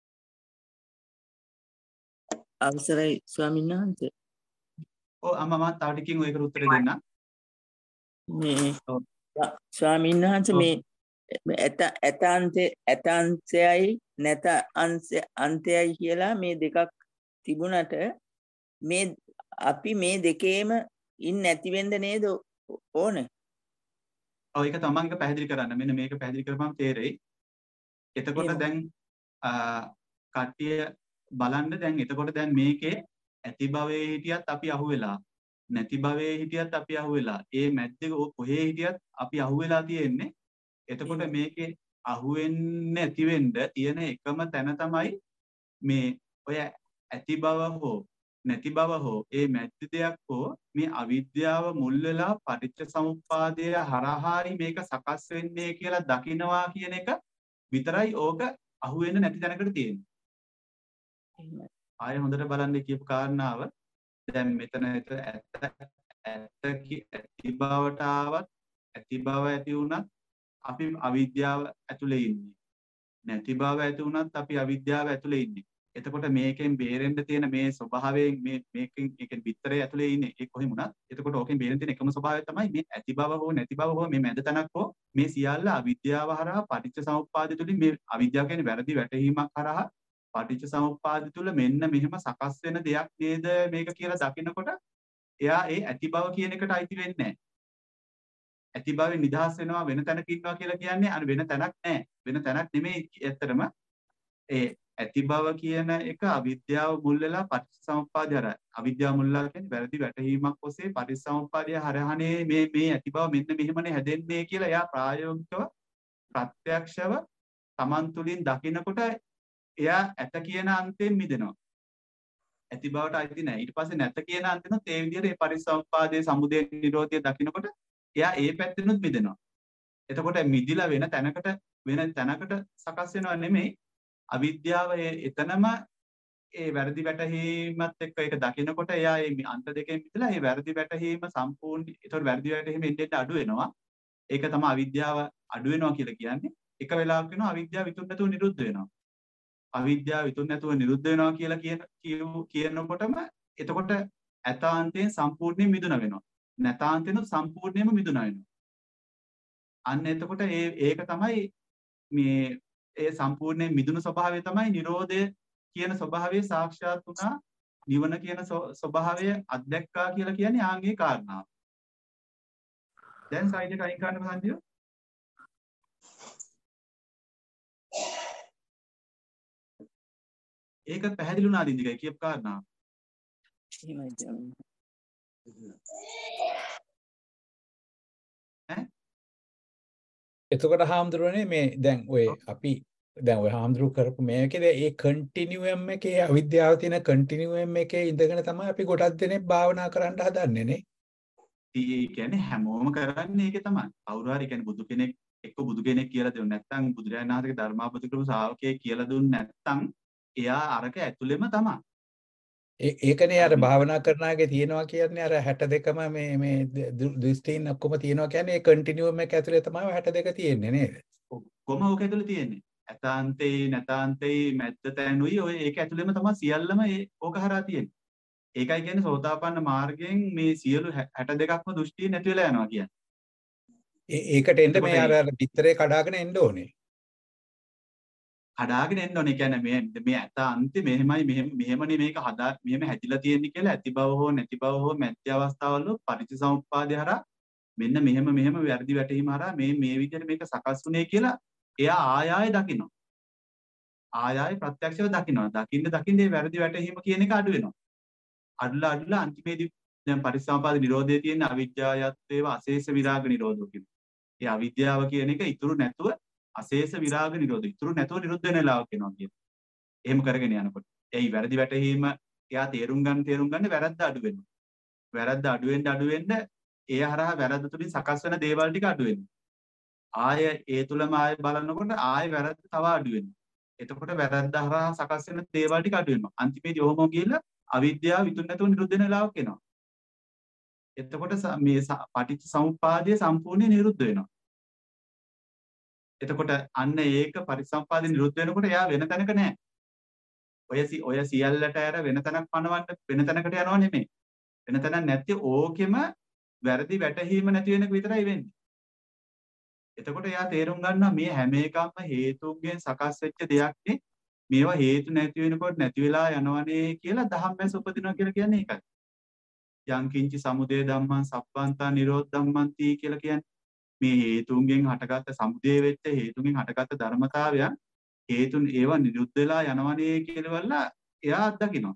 අවසරයි ස්වාමීන් වහන්සේ. ඔව් අම්මා මම තව ටිකකින් ඔයකට උත්තර දෙන්නම්. මේ ස්වාමීන් වහන්සේ මේ ඇත ඇතාන්තේ ඇතාන්තයයි නැත අංශය අන්තයයි කියලා මේ දෙකක් තිබුණට මේ අපි මේ දෙකේම ඉන්නේ නැති වෙන්න නේද ඕනේ? ඔව් ඒක තමන් එක පැහැදිලි කරන්න. මෙන්න මේක පැහැදිලි කරපම් තේරෙයි. එතකොට දැන් කට්ටිය බලන්න දැන් එතකොට දැන් මේකේ ඇති භවයේ හිටියත් අපි අහුවෙලා නැති භවයේ හිටියත් අපි අහුවෙලා ඒ මැද්දේ කොහේ හිටියත් අපි අහුවෙලා තියෙන්නේ. එතකොට මේකේ අහුවෙන්නේ නැති වෙන්න තියෙන එකම තැන තමයි මේ ඔය ඇති බව හෝ නැති බව හෝ ඒ මැද්ද දෙයක් හෝ මේ අවිද්‍යාව මුල් වෙලා පටිච්ච සමුප්පාදය හරහායි මේක සකස් වෙන්නේ කියලා දකිනවා කියන එක විතරයි ඕක අහුවෙන්නේ නැති තැනකට තියෙන්නේ. ආයෙ හොඳට බලන්න කියපු කාරණාව දැන් මෙතන ඇත්ත ඇත්ත ඇති බවට ආවත් ඇති බව ඇති වුණත් අපි අවිද්‍යාව ඇතුලේ ඉන්නේ. නැති බව ඇති වුණත් අපි අවිද්‍යාව ඇතුලේ ඉන්නේ. එතකොට මේකෙන් බේරෙන්න තියෙන මේ ස්වභාවයෙන් මේ මේකෙන් මේකෙන් විතරේ ඇතුලේ ඉන්නේ. ඒ කොහේ වුණත් එතකොට ඕකෙන් බේරෙන්න තියෙන එකම ස්වභාවය තමයි මේ ඇති බව හෝ නැති බව හෝ මේ මැද තැනක් හෝ මේ සියල්ල අවිද්‍යාව හරහා පටිච්ච සමුප්පාදය තුලින් මේ අවිද්‍යාව කියන්නේ වැරදි වැටහීමක් හරහා පටිච්ච සමුප්පාදය තුල මෙන්න මෙහෙම සකස් වෙන දෙයක් නේද මේක කියලා දකිනකොට එයා ඒ ඇති බව කියන එකට අයිති වෙන්නේ නැහැ. ඇති බවෙන් නිදහස් වෙනවා වෙන තැනක ඉන්නවා කියලා කියන්නේ අර වෙන තැනක් නැහැ. වෙන තැනක් නෙමෙයි ඇත්තටම ඒ ඇති බව කියන එක අවිද්‍යාව මුල් වෙලා පටිච්චසමුප්පාදය හරහා අවිද්‍යාව මුල්ලා කියන්නේ වැරදි වැටහීමක් ඔස්සේ පටිච්චසමුප්පාදය හරහානේ මේ මේ ඇති බව මෙන්න මෙහෙමනේ හැදෙන්නේ කියලා එයා ප්‍රායෝගිකව ප්‍රත්‍යක්ෂව Taman තුලින් දකිනකොට එයා ඇත කියන අන්තයෙන් මිදෙනවා. ඇති බවට අයිති නැහැ. ඊට පස්සේ නැත කියන අන්තෙනුත් ඒ විදිහට ඒ පරිසම්පාදයේ සමුදය නිරෝධය දකිනකොට එයා ඒ පැත්තෙනුත් මිදෙනවා. එතකොට මිදිලා වෙන තැනකට වෙන තැනකට සකස් වෙනව නෙමෙයි අවිද්‍යාව එතනම ඒ වැරදි වැටහීමත් එක්ක ඒක දකිනකොට එයා මේ අන්ත දෙකෙන් මිදලා ඒ වැරදි වැටහීම සම්පූර්ණ ඒතකොට වැරදි වැටහීම එන්න එන්න අඩු වෙනවා. ඒක තමයි අවිද්‍යාව අඩු වෙනවා කියලා කියන්නේ. එක වෙලාවක වෙනවා අවිද්‍යාව විතුන් නැතුව නිරුද්ධ වෙනවා. අවිද්‍යාව විතුන් නැතුව නිරුද්ධ වෙනවා කියලා කියන කියනකොටම එතකොට ඇතාන්තයෙන් සම්පූර්ණයෙන් මිදුණ වෙනවා. නැතාන්තයෙන් සම්පූර්ණයෙන්ම මිදුණ වෙනවා. අන්න එතකොට ඒ ඒක තමයි මේ ඒ සම්පූර්ණයෙන් මිදුණු ස්වභාවය තමයි නිරෝධය කියන ස්වභාවය සාක්ෂාත් වුණා නිවන කියන ස්වභාවය අත්දැක්කා කියලා කියන්නේ ආන්ගේ කාරණාව. දැන් සයිඩ් එක අයින් කරන්න බහන්දියෝ. ඒක පැහැදිලි වුණාද ඉන්දිකයි කියපු කාරණාව? ඈ එතකොට හාමුදුරනේ මේ දැන් ඔය අපි දැන් ඔය හාමුදුරු කරපු මේකේ ඒ කන්ටිනියුම් එකේ අවිද්‍යාව තියෙන කන්ටිනියුම් එකේ ඉඳගෙන තමයි අපි ගොඩක් දෙනෙක් භාවනා කරන්න හදන්නේ නේ. ඒ කියන්නේ හැමෝම කරන්නේ ඒකේ තමයි. කවුරු හරි කියන්නේ බුදු කෙනෙක් එක්ක බුදු කෙනෙක් කියලා දෙන්න නැත්නම් බුදුරජාණන් වහන්සේගේ ධර්මාපති කරපු ශ්‍රාවකයෙක් කියලා දුන්න නැත්නම් එයා අරක ඇතුළෙම තමයි. ඒ ඒකනේ අර භාවනා කරනාගේ තියෙනවා කියන්නේ අර හැට දෙකම මේ මේ දෘෂ්ටීන් ඔක්කොම තියෙනවා කියන්නේ ඒ කන්ටිනියුම් එක ඇතුලේ තමයි හැට දෙක තියෙන්නේ නේද? ඔක්කොම ඕක ඇතුලේ තියෙන්නේ. ඇතාන්තේ නැතාන්තේ මැද්ද තැනුයි ඔය ඒක ඇතුලේම තමයි සියල්ලම ඒ ඕක හරහා තියෙන්නේ. ඒකයි කියන්නේ සෝතාපන්න මාර්ගයෙන් මේ සියලු හැට දෙකක්ම දෘෂ්ටි නැති වෙලා යනවා කියන්නේ. ඒ ඒකට එන්න මේ අර අර පිටරේ කඩාගෙන එන්න ඕනේ. කඩාගෙන එන්න ඕනේ කියන්නේ මේ මේ ඇත අන්ති මෙහෙමයි මෙහෙම මෙහෙමනේ මේක හදා මෙහෙම හැදිලා තියෙන්නේ කියලා ඇති බව හෝ නැති බව හෝ මැද්ද අවස්ථාවල පටිච්චසමුප්පාදය හරහා මෙන්න මෙහෙම මෙහෙම වැරදි වැටීම හරහා මේ මේ විදිහට මේක සකස් වුනේ කියලා එයා ආය ආය දකිනවා. ආය ආය ප්‍රත්‍යක්ෂව දකිනවා. දකින්න දකින්න මේ වැරදි වැටීම කියන එක අඩු වෙනවා. අඩුලා අඩුලා අන්තිමේදී දැන් පරිසම්පාද නිරෝධයේ තියෙන අවිද්‍යාවයත් අශේෂ විරාග නිරෝධෝ කියන. ඒ අවිද්‍යාව කියන එක ඉතුරු නැතුව අශේෂ විරාග නිරෝධ ඉතුරු නැතුව නිරුද්ධ වෙන ලාවක් වෙනවා කියන්නේ. එහෙම කරගෙන යනකොට. එයි වැරදි වැටහීම එයා තේරුම් ගන්න තේරුම් ගන්න වැරද්ද අඩු වෙනවා. වැරද්ද අඩු වෙන්න අඩු වෙන්න ඒ හරහා වැරද්ද තුලින් සකස් වෙන දේවල් ටික අඩු වෙනවා. ආය ඒ තුලම ආය බලනකොට ආය වැරද්ද තව අඩු වෙනවා. එතකොට වැරද්ද හරහා සකස් වෙන දේවල් ටික අඩු වෙනවා. අන්තිමේදී ඔහොම ගිහලා අවිද්‍යාව විතුන් නැතුව නිරුද්ධ වෙන ලාවක් එනවා. එතකොට මේ පටිච්ච සමුප්පාදය සම්පූර්ණයෙන් නිරුද්ධ වෙනවා. එතකොට අන්න ඒක පරිසම්පාදේ නිරුද්ධ වෙනකොට එයා වෙන තැනක නැහැ. ඔය ඔය සියල්ලට ඇර වෙන තැනක් පනවන්න වෙන තැනකට යනව නෙමෙයි. වෙන තැනක් නැති ඕකෙම වැරදි වැටහීම නැති වෙනක විතරයි වෙන්නේ. එතකොට එයා තේරුම් ගන්නවා මේ හැම එකක්ම හේතුන්ගෙන් සකස් වෙච්ච දෙයක් නේ. මේවා හේතු නැති වෙනකොට නැති වෙලා යනවනේ කියලා ධම්මැස උපදිනවා කියලා කියන්නේ ඒකයි. යං කිංචි සමුදය ධම්මං සබ්බන්තා නිරෝධ ධම්මන්ති කියලා කියන්නේ මේ හේතුන්ගෙන් හටගත්ත සමුදය වෙච්ච හේතුන්ගෙන් හටගත්ත ධර්මතාවයන් හේතුන් ඒවා නිරුද්ධ වෙලා යනවනේ කියලා එයා අත්දකිනවා.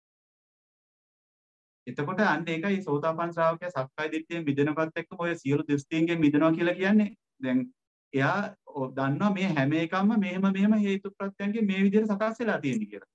එතකොට අන්න ඒකයි සෝතාපන්න ශ්‍රාවකයා සක්කාය දිට්ඨියෙන් මිදෙනවත් එක්කම ඔය සියලු දෘෂ්ටීන්ගෙන් මිදෙනවා කියලා කියන්නේ. දැන් එයා දන්නවා මේ හැම එකක්ම මෙහෙම මෙහෙම හේතු ප්‍රත්‍යයන්ගෙන් මේ විදිහට සකස් වෙලා තියෙන්නේ කියලා.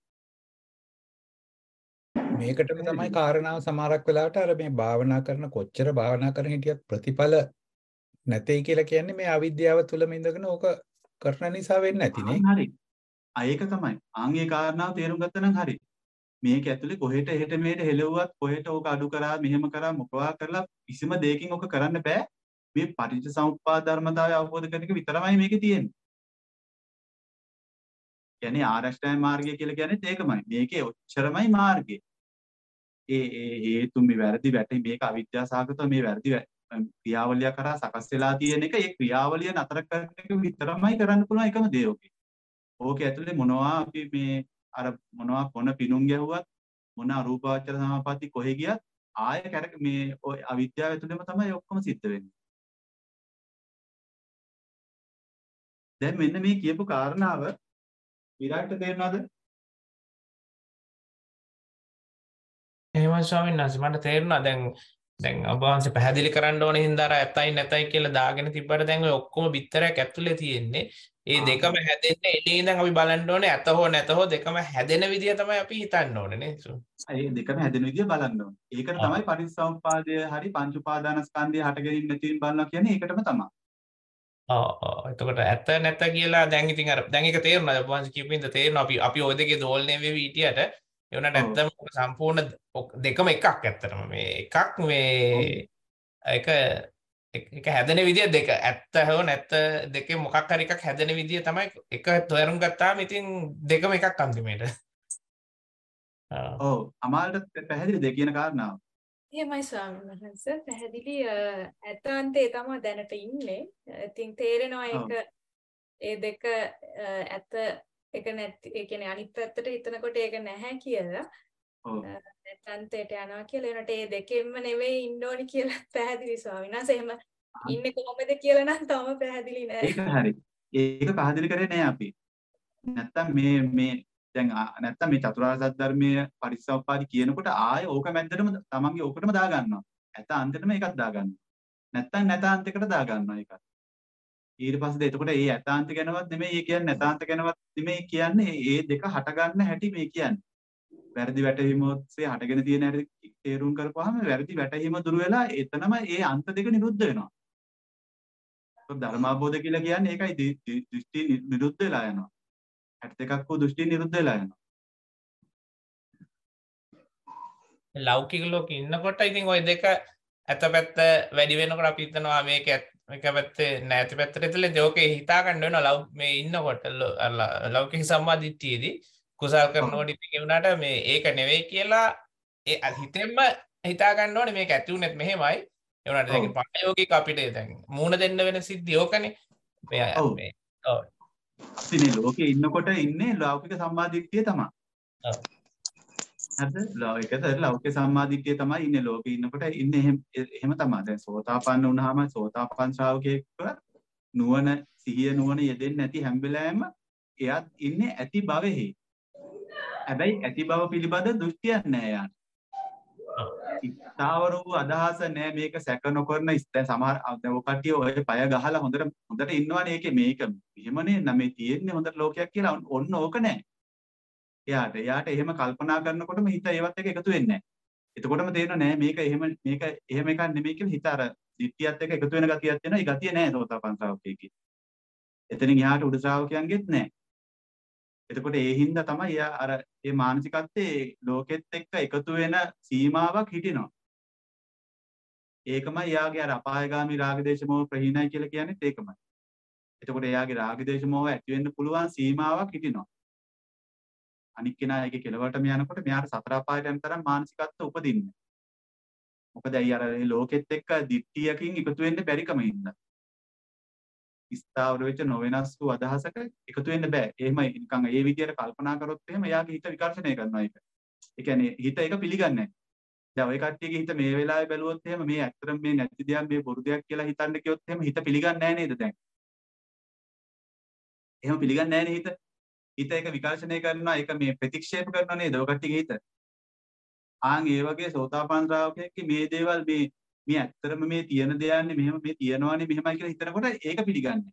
මේකටම තමයි කාරණාව සමහරක් වෙලාවට අර මේ භාවනා කරන කොච්චර භාවනා කරන හිටියත් ප්‍රතිඵල නැtei කියලා කියන්නේ මේ අවිද්‍යාව තුලම ඉඳගෙන ඕක කරන නිසා වෙන්නේ නැතිනේ. හරි. ආ ඒක තමයි. ආන්ගේ කාරණාව තේරුම් ගත්තා නම් හරි. මේක ඇතුලේ කොහෙට එහෙට මෙහෙට හෙලවුවත් කොහෙට ඕක අඩු කරා මෙහෙම කරා මොකවා කරලා කිසිම දෙයකින් ඕක කරන්න බෑ. මේ පටිච්චසමුප්පාද ධර්මතාවය අවබෝධ කරන එක විතරමයි මේකේ තියෙන්නේ. කියන්නේ ආරෂ්ඨාය මාර්ගය කියලා කියන්නේත් ඒකමයි. මේකේ ඔච්චරමයි මාර්ගය. ඒ ඒ හේතු මේ වැරදි වැටි මේක අවිද්‍යාව සහගතව මේ වැරදි ක්‍රියාවලිය කරා සකස් වෙලා තියෙන එක ඒ ක්‍රියාවලිය නතර කරන එක විතරමයි කරන්න පුළුවන් එකම දේ ඕකේ. ඕකේ ඇතුලේ මොනවා අපි මේ අර මොනවා කොන පිණුම් ගැහුවත් මොන අරූපාවචර සමාපatti කොහෙ ගියත් ආය කැරක මේ ඔය අවිද්‍යාව ඇතුලේම තමයි ඔක්කොම සිද්ධ වෙන්නේ. දැන් මෙන්න මේ කියපු කාරණාව විරාට තේරෙනවද? එහෙමයි ස්වාමීන් වහන්සේ මට තේරුණා දැන් දැන් ඔබ වහන්සේ පැහැදිලි කරන්න ඕනේ හින්දා අර ඇතයි නැතයි කියලා දාගෙන තිබ්බට දැන් ඔය ඔක්කොම බිත්තරයක් ඇතුලේ තියෙන්නේ. ඒ දෙකම හැදෙන්න එනේ ඉඳන් අපි බලන්න ඕනේ ඇත හෝ නැත හෝ දෙකම හැදෙන විදිය තමයි අපි හිතන්න ඕනේ නේද? ඒ දෙකම හැදෙන විදිය බලන්න ඕනේ. ඒකට තමයි පටිච්චසමුප්පාදය හරි පංච උපාදානස්කන්ධය හටගෙන නැතිවීම බලනවා කියන්නේ ඒකටම තමයි. ඔව් ඔව් එතකොට ඇත නැත කියලා දැන් ඉතින් අර දැන් ඒක තේරුණා ඔබ වහන්සේ කියපු ඉඳ තේරුණා අපි අපි ওই දෙකේ දෝලණය වෙවි හිටියට ඒ උනට ඇත්තම සම්පූර්ණ දෙකම එකක් ඇත්තටම මේ එකක් මේ ඒක එක හැදෙන විදිය දෙක ඇත්ත හෝ නැත්ත දෙකේ මොකක් හරි එකක් හැදෙන විදිය තමයි එක තේරුම් ගත්තාම ඉතින් දෙකම එකක් අන්තිමේට. ඔව් අමාල්ට පැහැදිලිද කියන කාරණාව? එහෙමයි ස්වාමීන් වහන්සේ පැහැදිලි ඇත්තාන්තේ තමයි දැනට ඉන්නේ. ඉතින් තේරෙනවා ඒක ඒ දෙක ඇත්ත ඒක නැති ඒ කියන්නේ අනිත් පැත්තට හිතනකොට ඒක නැහැ කියලා. ඔව්. නැත්න්තයට යනවා කියලා එනට ඒ දෙකෙන්ම නෙවෙයි ඉන්න ඕනි කියලා පැහැදිලි ස්වාමීන් වහන්සේ. එහෙම ඉන්නේ කොහොමද කියලා නම් තාම පැහැදිලි නෑ. ඒක හරි. ඒක පැහැදිලි කරේ නෑ අපි. නැත්තම් මේ මේ දැන් නැත්තම් මේ චතුරාර්ය සත්‍ය ධර්මයේ පරිසම්පාදි කියනකොට ආයෙ ඕක මැද්දටම තමන්ගේ ඕකටම දා ගන්නවා. ඇත අන්තෙටම ඒකත් දා ගන්නවා. නැත්තම් නැතාන්තයකට දා ගන්නවා ඒකත්. ඊට පස්සේ එතකොට ඒ ඇතාන්ත ගැනවත් නෙමෙයි ඒ කියන්නේ නැතාන්ත ගැනවත් නෙමෙයි කියන්නේ ඒ දෙක හට ගන්න හැටි මේ කියන්නේ. වැරදි වැටහීම ඔස්සේ හටගෙන තියෙන හැටි තේරුම් කරපුවාම වැරදි වැටහීම දුර වෙලා එතනම ඒ අන්ත දෙක නිරුද්ධ වෙනවා. ඒක ධර්මාබෝධ කියලා කියන්නේ ඒකයි දෘෂ්ටි නිරුද්ධ වෙලා යනවා. හැට දෙකක් වූ දෘෂ්ටි නිරුද්ධ වෙලා යනවා. ලෞකික ලෝකේ ඉන්නකොට ඉතින් ওই දෙක ඇතපැත්ත වැඩි වෙනකොට අපි හිතනවා මේක මේක පැත්තේ නැති පැත්තට ඉතලේ ඕකේ හිතා ගන්න වෙනවා මේ ඉන්නකොට ලෞකික සම්මාදිට්ඨියේදී කුසල් කරනකොට ඉතින් උනාට මේ ඒක නෙවෙයි කියලා ඒ හිතෙන්ම හිතා ගන්න ඕනේ මේක ඇති උනේත් මෙහෙමයි ඒ උනාට දැන් ප්‍රායෝගික අපිට දැන් මූණ දෙන්න වෙන සිද්ධිය ඕකනේ මේ මේ ඔව් අපි මේ ලෝකේ ඉන්නකොට ඉන්නේ ලෞකික සම්මාදිට්ඨිය තමයි ඔව් හරිද ලෞකිකද ලෞකික සම්මාදිට්ඨිය තමයි ඉන්නේ ලෝකේ ඉන්නකොට ඉන්නේ එහෙම එහෙම තමයි දැන් සෝතාපන්න වුණාම සෝතාපන්න ශ්‍රාවකයෙක්ව නුවණ සිහිය නුවණ යෙදෙන්නේ නැති හැම වෙලාවෙම එයාත් ඉන්නේ ඇති භවෙහි හැබැයි ඇති බව පිළිබඳ දෘෂ්ටියක් නැහැ යාට. ඉස්තාවර වූ අදහස නැහැ මේක සැක නොකරන දැන් සමහර දැන් ඔය කට්ටිය ඔය පය ගහලා හොඳට හොඳට ඉන්නවනේ ඒකේ මේක එහෙමනේ නම් මේ තියෙන්නේ හොඳට ලෝකයක් කියලා ඔන්න ඕක නැහැ. එයාට එයාට එහෙම කල්පනා කරනකොටම හිත ඒවත් එක එකතු වෙන්නේ නැහැ. එතකොටම තේරෙනවා නෑ මේක එහෙම මේක එහෙම එකක් නෙමෙයි කියලා හිත අර දිට්ඨියත් එක්ක එකතු වෙන ගතියක් තියෙනවා. ඒ ගතිය නැහැ සෝතාපන්න ශ්‍රාවකයෙක්ගේ. එතනින් එහාට උඩ ශ්‍රාවකයන්ගෙත් නැහැ. එතකොට ඒ හින්දා තමයි එයා අර මේ මානසිකත්වයේ ලෝකෙත් එක්ක එකතු වෙන සීමාවක් හිටිනවා. ඒකමයි එයාගේ අර අපායගාමී රාගදේශ මොහ ප්‍රහීනයි කියලා කියන්නේ ඒකමයි. එතකොට එයාගේ රාගදේශ මොහ ඇති වෙන්න පුළුවන් සීමාවක් හිටිනවා. අනික් කෙනා ඒකේ කෙලවරටම යනකොට මෙයාට සතර අපායට යන තරම් මානසිකත්ව උපදින්නේ. මොකද අය අර මේ ලෝකෙත් එක්ක දිට්ඨියකින් එකතු වෙන්න බැරිකම හින්දා. ස්ථාවර වෙච්ච නොවෙනස් වූ අදහසක එකතු වෙන්න බෑ. එහෙම නිකන් ඒ විදියට කල්පනා කරොත් එහෙම එයාගේ හිත විකර්ෂණය කරනවා ඒක. ඒ කියන්නේ හිත ඒක පිළිගන්නේ නැහැ. දැන් ওই කට්ටියගේ හිත මේ වෙලාවේ බැලුවොත් එහෙම මේ ඇත්තටම මේ නැති දෙයක් මේ බොරු දෙයක් කියලා හිතන්න කිව්වොත් එහෙම හිත පිළිගන්නේ නැහැ නේද දැන්? එහෙම පිළිගන්නේ නැහැ නේ හිත. හිත ඒක විකර්ෂණය කරනවා ඒක මේ ප්‍රතික්ෂේප කරනවා නේද ඔය කට්ටියගේ හිත. ආන් ඒ වගේ සෝතාපන්න ශ්‍රාවකයෙක්ගේ මේ දේවල් මේ මේ ඇත්තටම මේ තියෙන දෙයන්නේ මෙහෙම මේ තියනවානේ මෙහෙමයි කියලා හිතනකොට ඒක පිළිගන්නේ.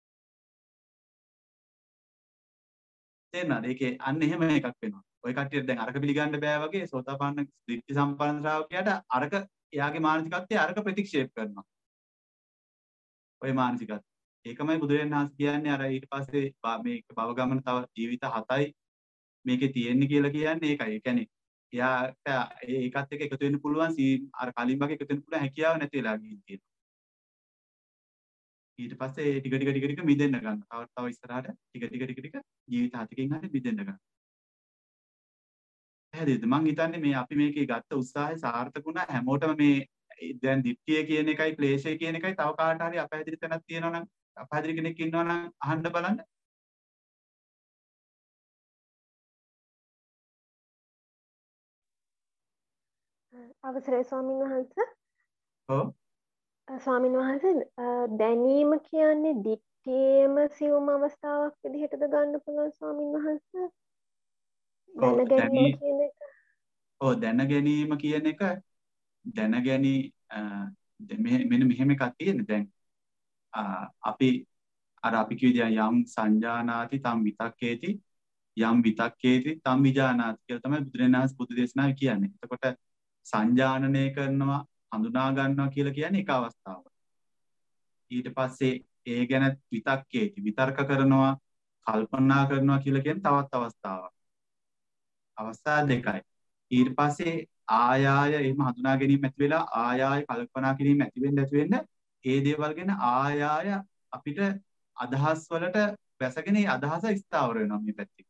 තේරෙනවද? ඒකේ අන්න එහෙම එකක් වෙනවා. ඔය කට්ටියට දැන් අරක පිළිගන්න බෑ වගේ සෝතාපන්න දිට්ඨි සම්පන්න ශ්‍රාවකයාට අරක එයාගේ මානසිකත්වයේ අරක ප්‍රතික්ෂේප කරනවා. ඔය මානසිකත්වය. ඒකමයි බුදුරජාණන් වහන්සේ කියන්නේ අර ඊට පස්සේ මේක භව ගමන තව ජීවිත හතයි මේකේ තියෙන්නේ කියලා කියන්නේ ඒකයි. ඒ කියන්නේ එයාට ඒකත් එක්ක එකතු වෙන්න පුළුවන් අර කලින් වගේ එකතු වෙන්න පුළුවන් හැකියාව නැති වෙලා ගිහින් තියෙනවා. ඊට පස්සේ ටික ටික ටික ටික මිදෙන්න ගන්න. තව තව ඉස්සරහට ටික ටික ටික ටික ජීවිත හතකින් හරි මිදෙන්න ගන්න. පැහැදිලිද? මං හිතන්නේ මේ අපි මේකේ ගත්ත උත්සාහය සාර්ථක වුණා. හැමෝටම මේ දැන් දිට්ඨිය කියන එකයි ක්ලේශය කියන එකයි තව කාට හරි අපහැදිලි තැනක් තියෙනවා නම් අපහැදිලි කෙනෙක් ඉන්නවා නම් අහන්න බලන්න. අවසරයි ස්වාමීන් වහන්සේ. ඔව්. ස්වාමීන් වහන්සේ දැනීම කියන්නේ දිට්ඨියේම සියුම් අවස්ථාවක් විදිහටද ගන්න පුළුවන් ස්වාමීන් වහන්සේ? දැන ගැනීම කියන එක. ඔව් දැන ගැනීම කියන එක දැන ගැනී මෙන්න මෙහෙම එකක් තියෙන්නේ දැන් අපි අර අපි කියුවේ යම් සංජානාති තම් විතක්කේති යම් විතක්කේති තම් විජානාති කියලා තමයි බුදුරජාණන් වහන්සේ බුදු දේශනාවේ කියන්නේ. එතකොට සංජානනය කරනවා හඳුනා ගන්නවා කියලා කියන්නේ එක අවස්ථාවක්. ඊට පස්සේ ඒ ගැන විතක්කේති විතර්ක කරනවා කල්පනා කරනවා කියලා කියන්නේ තවත් අවස්ථාවක්. අවස්ථා දෙකයි. ඊට පස්සේ ආයාය එහෙම හඳුනා ගැනීම ඇති වෙලා ආයාය කල්පනා කිරීම ඇති වෙන්න ඇති වෙන්න ඒ දේවල් ගැන ආයාය අපිට අදහස් වලට වැසගෙන ඒ අදහස ස්ථාවර වෙනවා මේ පැත්තේ.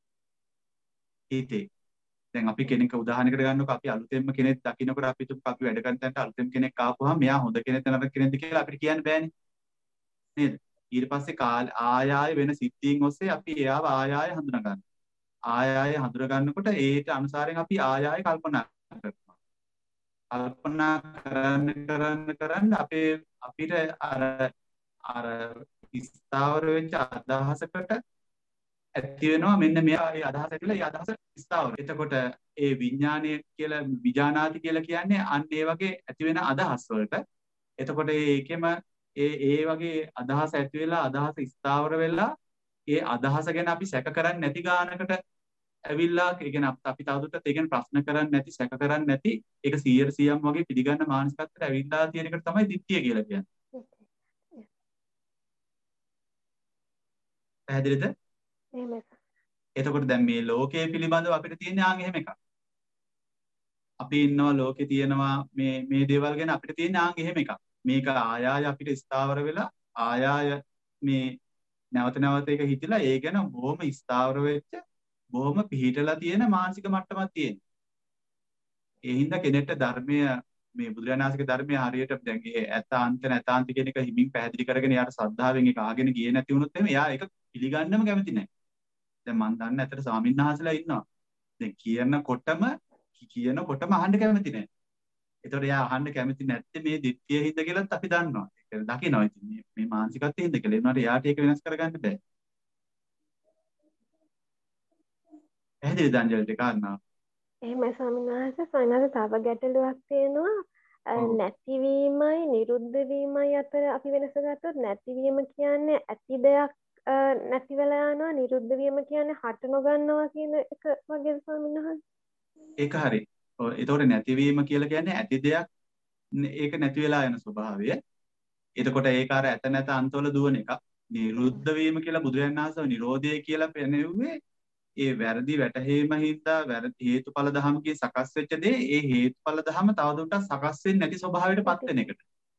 හිතේ. දැන් අපි කෙනෙක් උදාහරණයකට ගන්නකො අපි අලුතෙන්ම කෙනෙක් දකින්නකොට අපි තුප් අපි වැඩ කරන තැනට අලුතෙන් කෙනෙක් ආපුවාම මෙයා හොඳ කෙනෙක්ද නරක කෙනෙක්ද කියලා අපිට කියන්න බෑනේ. නේද? ඊට පස්සේ කාල ආයාය වෙන සිද්ධීන් ඔස්සේ අපි එයාව ආයාය හඳුනා ගන්නවා. ආයාය හඳුනා ගන්නකොට ඒට අනුසාරයෙන් අපි ආයාය කල්පනා කරනවා. කල්පනා කරන්න කරන්න කරන්න අපේ අපිට අර අර ස්ථාවර වෙච්ච අදහසකට ඇති වෙනවා මෙන්න මෙයා ඒ අදහස ඇතිලා ඒ අදහස ස්ථාවර. එතකොට ඒ විඥානය කියලා විජානාති කියලා කියන්නේ අන්න ඒ වගේ ඇති වෙන අදහස් වලට. එතකොට ඒකෙම ඒ ඒ වගේ අදහස් ඇති වෙලා අදහස ස්ථාවර වෙලා ඒ අදහස ගැන අපි සැක කරන්නේ නැති ගානකට ඇවිල්ලා ඒ කියන්නේ අපි තවදුරටත් ඒ ගැන ප්‍රශ්න කරන්නේ නැති සැක කරන්නේ නැති ඒක සීයට සීයක්ම වගේ පිළිගන්න මානසිකත්වයට ඇවිල්ලා තියෙන එකට තමයි දිට්ඨිය කියලා කියන්නේ. පැහැදිලිද? එහෙමයි. එතකොට දැන් මේ ලෝකයේ පිළිබඳව අපිට තියෙන ආන් එහෙම එකක්. අපි ඉන්නවා ලෝකේ තියෙනවා මේ මේ දේවල් ගැන අපිට තියෙන ආන් එහෙම එකක්. මේක ආයාය අපිට ස්ථාවර වෙලා ආයාය මේ නැවත නැවත ඒක හිතිලා ඒ ගැන බොහොම ස්ථාවර වෙච්ච බොහොම පිහිටලා තියෙන මානසික මට්ටමක් තියෙන. ඒ හින්දා කෙනෙක්ට ධර්මය මේ බුදුරජාණන් වහන්සේගේ ධර්මය හරියට දැන් ඒ ඇතාන්ත නැතාන්ත කියන එක හිමින් පැහැදිලි කරගෙන යාට ශ්‍රද්ධාවෙන් ඒක අහගෙන ගියේ නැති වුණොත් එහෙම එයා ඒක පිළිගන්නම කැමති නැහැ. දැන් මම දන්න ඇත්තට ස්වාමීන් වහන්සේලා ඉන්නවා. දැන් කියනකොටම කියනකොටම අහන්න කැමති නැහැ. ඒතකොට එයා අහන්න කැමති නැත්තේ මේ දිට්ඨිය හින්දා කියලාත් අපි දන්නවා. ඒක දකිනවා ඉතින් මේ මේ මානසිකත්වයේ හින්දා කියලා. ඒනවාට එයාට ඒක වෙනස් කරගන්න බෑ. පැහැදිලිද අංජලිට කාරණා? එහෙමයි ස්වාමීන් වහන්සේ. ස්වාමීන් තව ගැටලුවක් තියෙනවා. නැතිවීමයි නිරුද්ධ වීමයි අතර අපි වෙනස ගත්තොත් නැතිවීම කියන්නේ ඇති දෙයක් නැති වෙලා යනවා, නිරුද්ධ වීම කියන්නේ හට නොගන්නවා කියන එක වගේ ස්වාමීන් වහන්සේ. ඒක හරි. ඔව් ඒතකොට නැතිවීම කියලා කියන්නේ ඇති දෙයක් ඒක නැති වෙලා යන ස්වභාවය. එතකොට ඒක අර ඇත නැත අන්තවල දුවන එක. නිරුද්ධ වීම කියලා බුදුරජාණන් වහන්සේ නිරෝධය කියලා පෙන්වුවේ ඒ වැරදි වැටහීම හින්දා වැරදි හේතුඵල ධමකේ සකස් වෙච්ච දේ ඒ හේතුඵල ධම තවදුරටත් සකස් වෙන්නේ නැති ස්වභාවයටපත් වෙන එකට.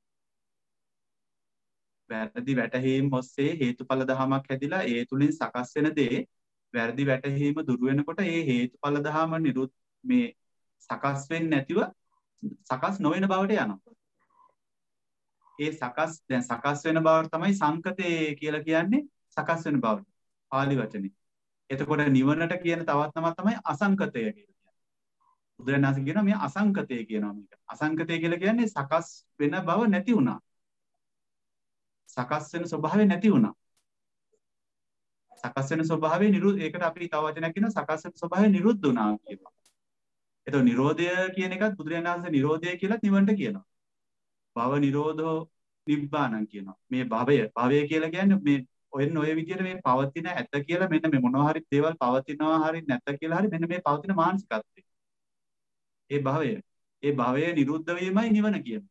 වැරදි වැටහීම ඔස්සේ හේතුඵල ධමයක් හැදිලා ඒ තුලින් සකස් වෙන දේ වැරදි වැටහීම දුර වෙනකොට ඒ හේතුඵල ධම නිරුත් මේ සකස් වෙන්නේ නැතිව සකස් නොවන බවට යනවා. ඒ සකස් දැන් සකස් වෙන බවට තමයි සංකතේ කියලා කියන්නේ සකස් වෙන බවට. පාලි වචනේ. එතකොට නිවනට කියන තවත් නමක් තමයි අසංකතය කියලා කියන්නේ. බුදුරජාණන් වහන්සේ කියනවා මේ අසංකතය කියනවා මේක. අසංකතය කියලා කියන්නේ සකස් වෙන බව නැති වුණා. සකස් වෙන ස්වභාවය නැති වුණා. සකස් වෙන ස්වභාවය නිරුද්ධ ඒකට අපි තව වචනයක් කියනවා සකස් වෙන ස්වභාවය නිරුද්ධ වුණා කියනවා. එතකොට නිරෝධය කියන එකත් බුදුරජාණන් වහන්සේ නිරෝධය කියලා නිවන්ට කියනවා. භව නිරෝධෝ නිබ්බාණං කියනවා. මේ භවය භවය කියලා කියන්නේ මේ ඔයන් ඔය විදිහට මේ පවතින ඇත කියලා මෙන්න මේ මොනවා හරි දේවල් පවතිනවා හරි නැත කියලා හරි මෙන්න මේ පවතින මානසිකත්වය. ඒ භවය. ඒ භවය නිරුද්ධ වීමයි නිවන කියන්නේ.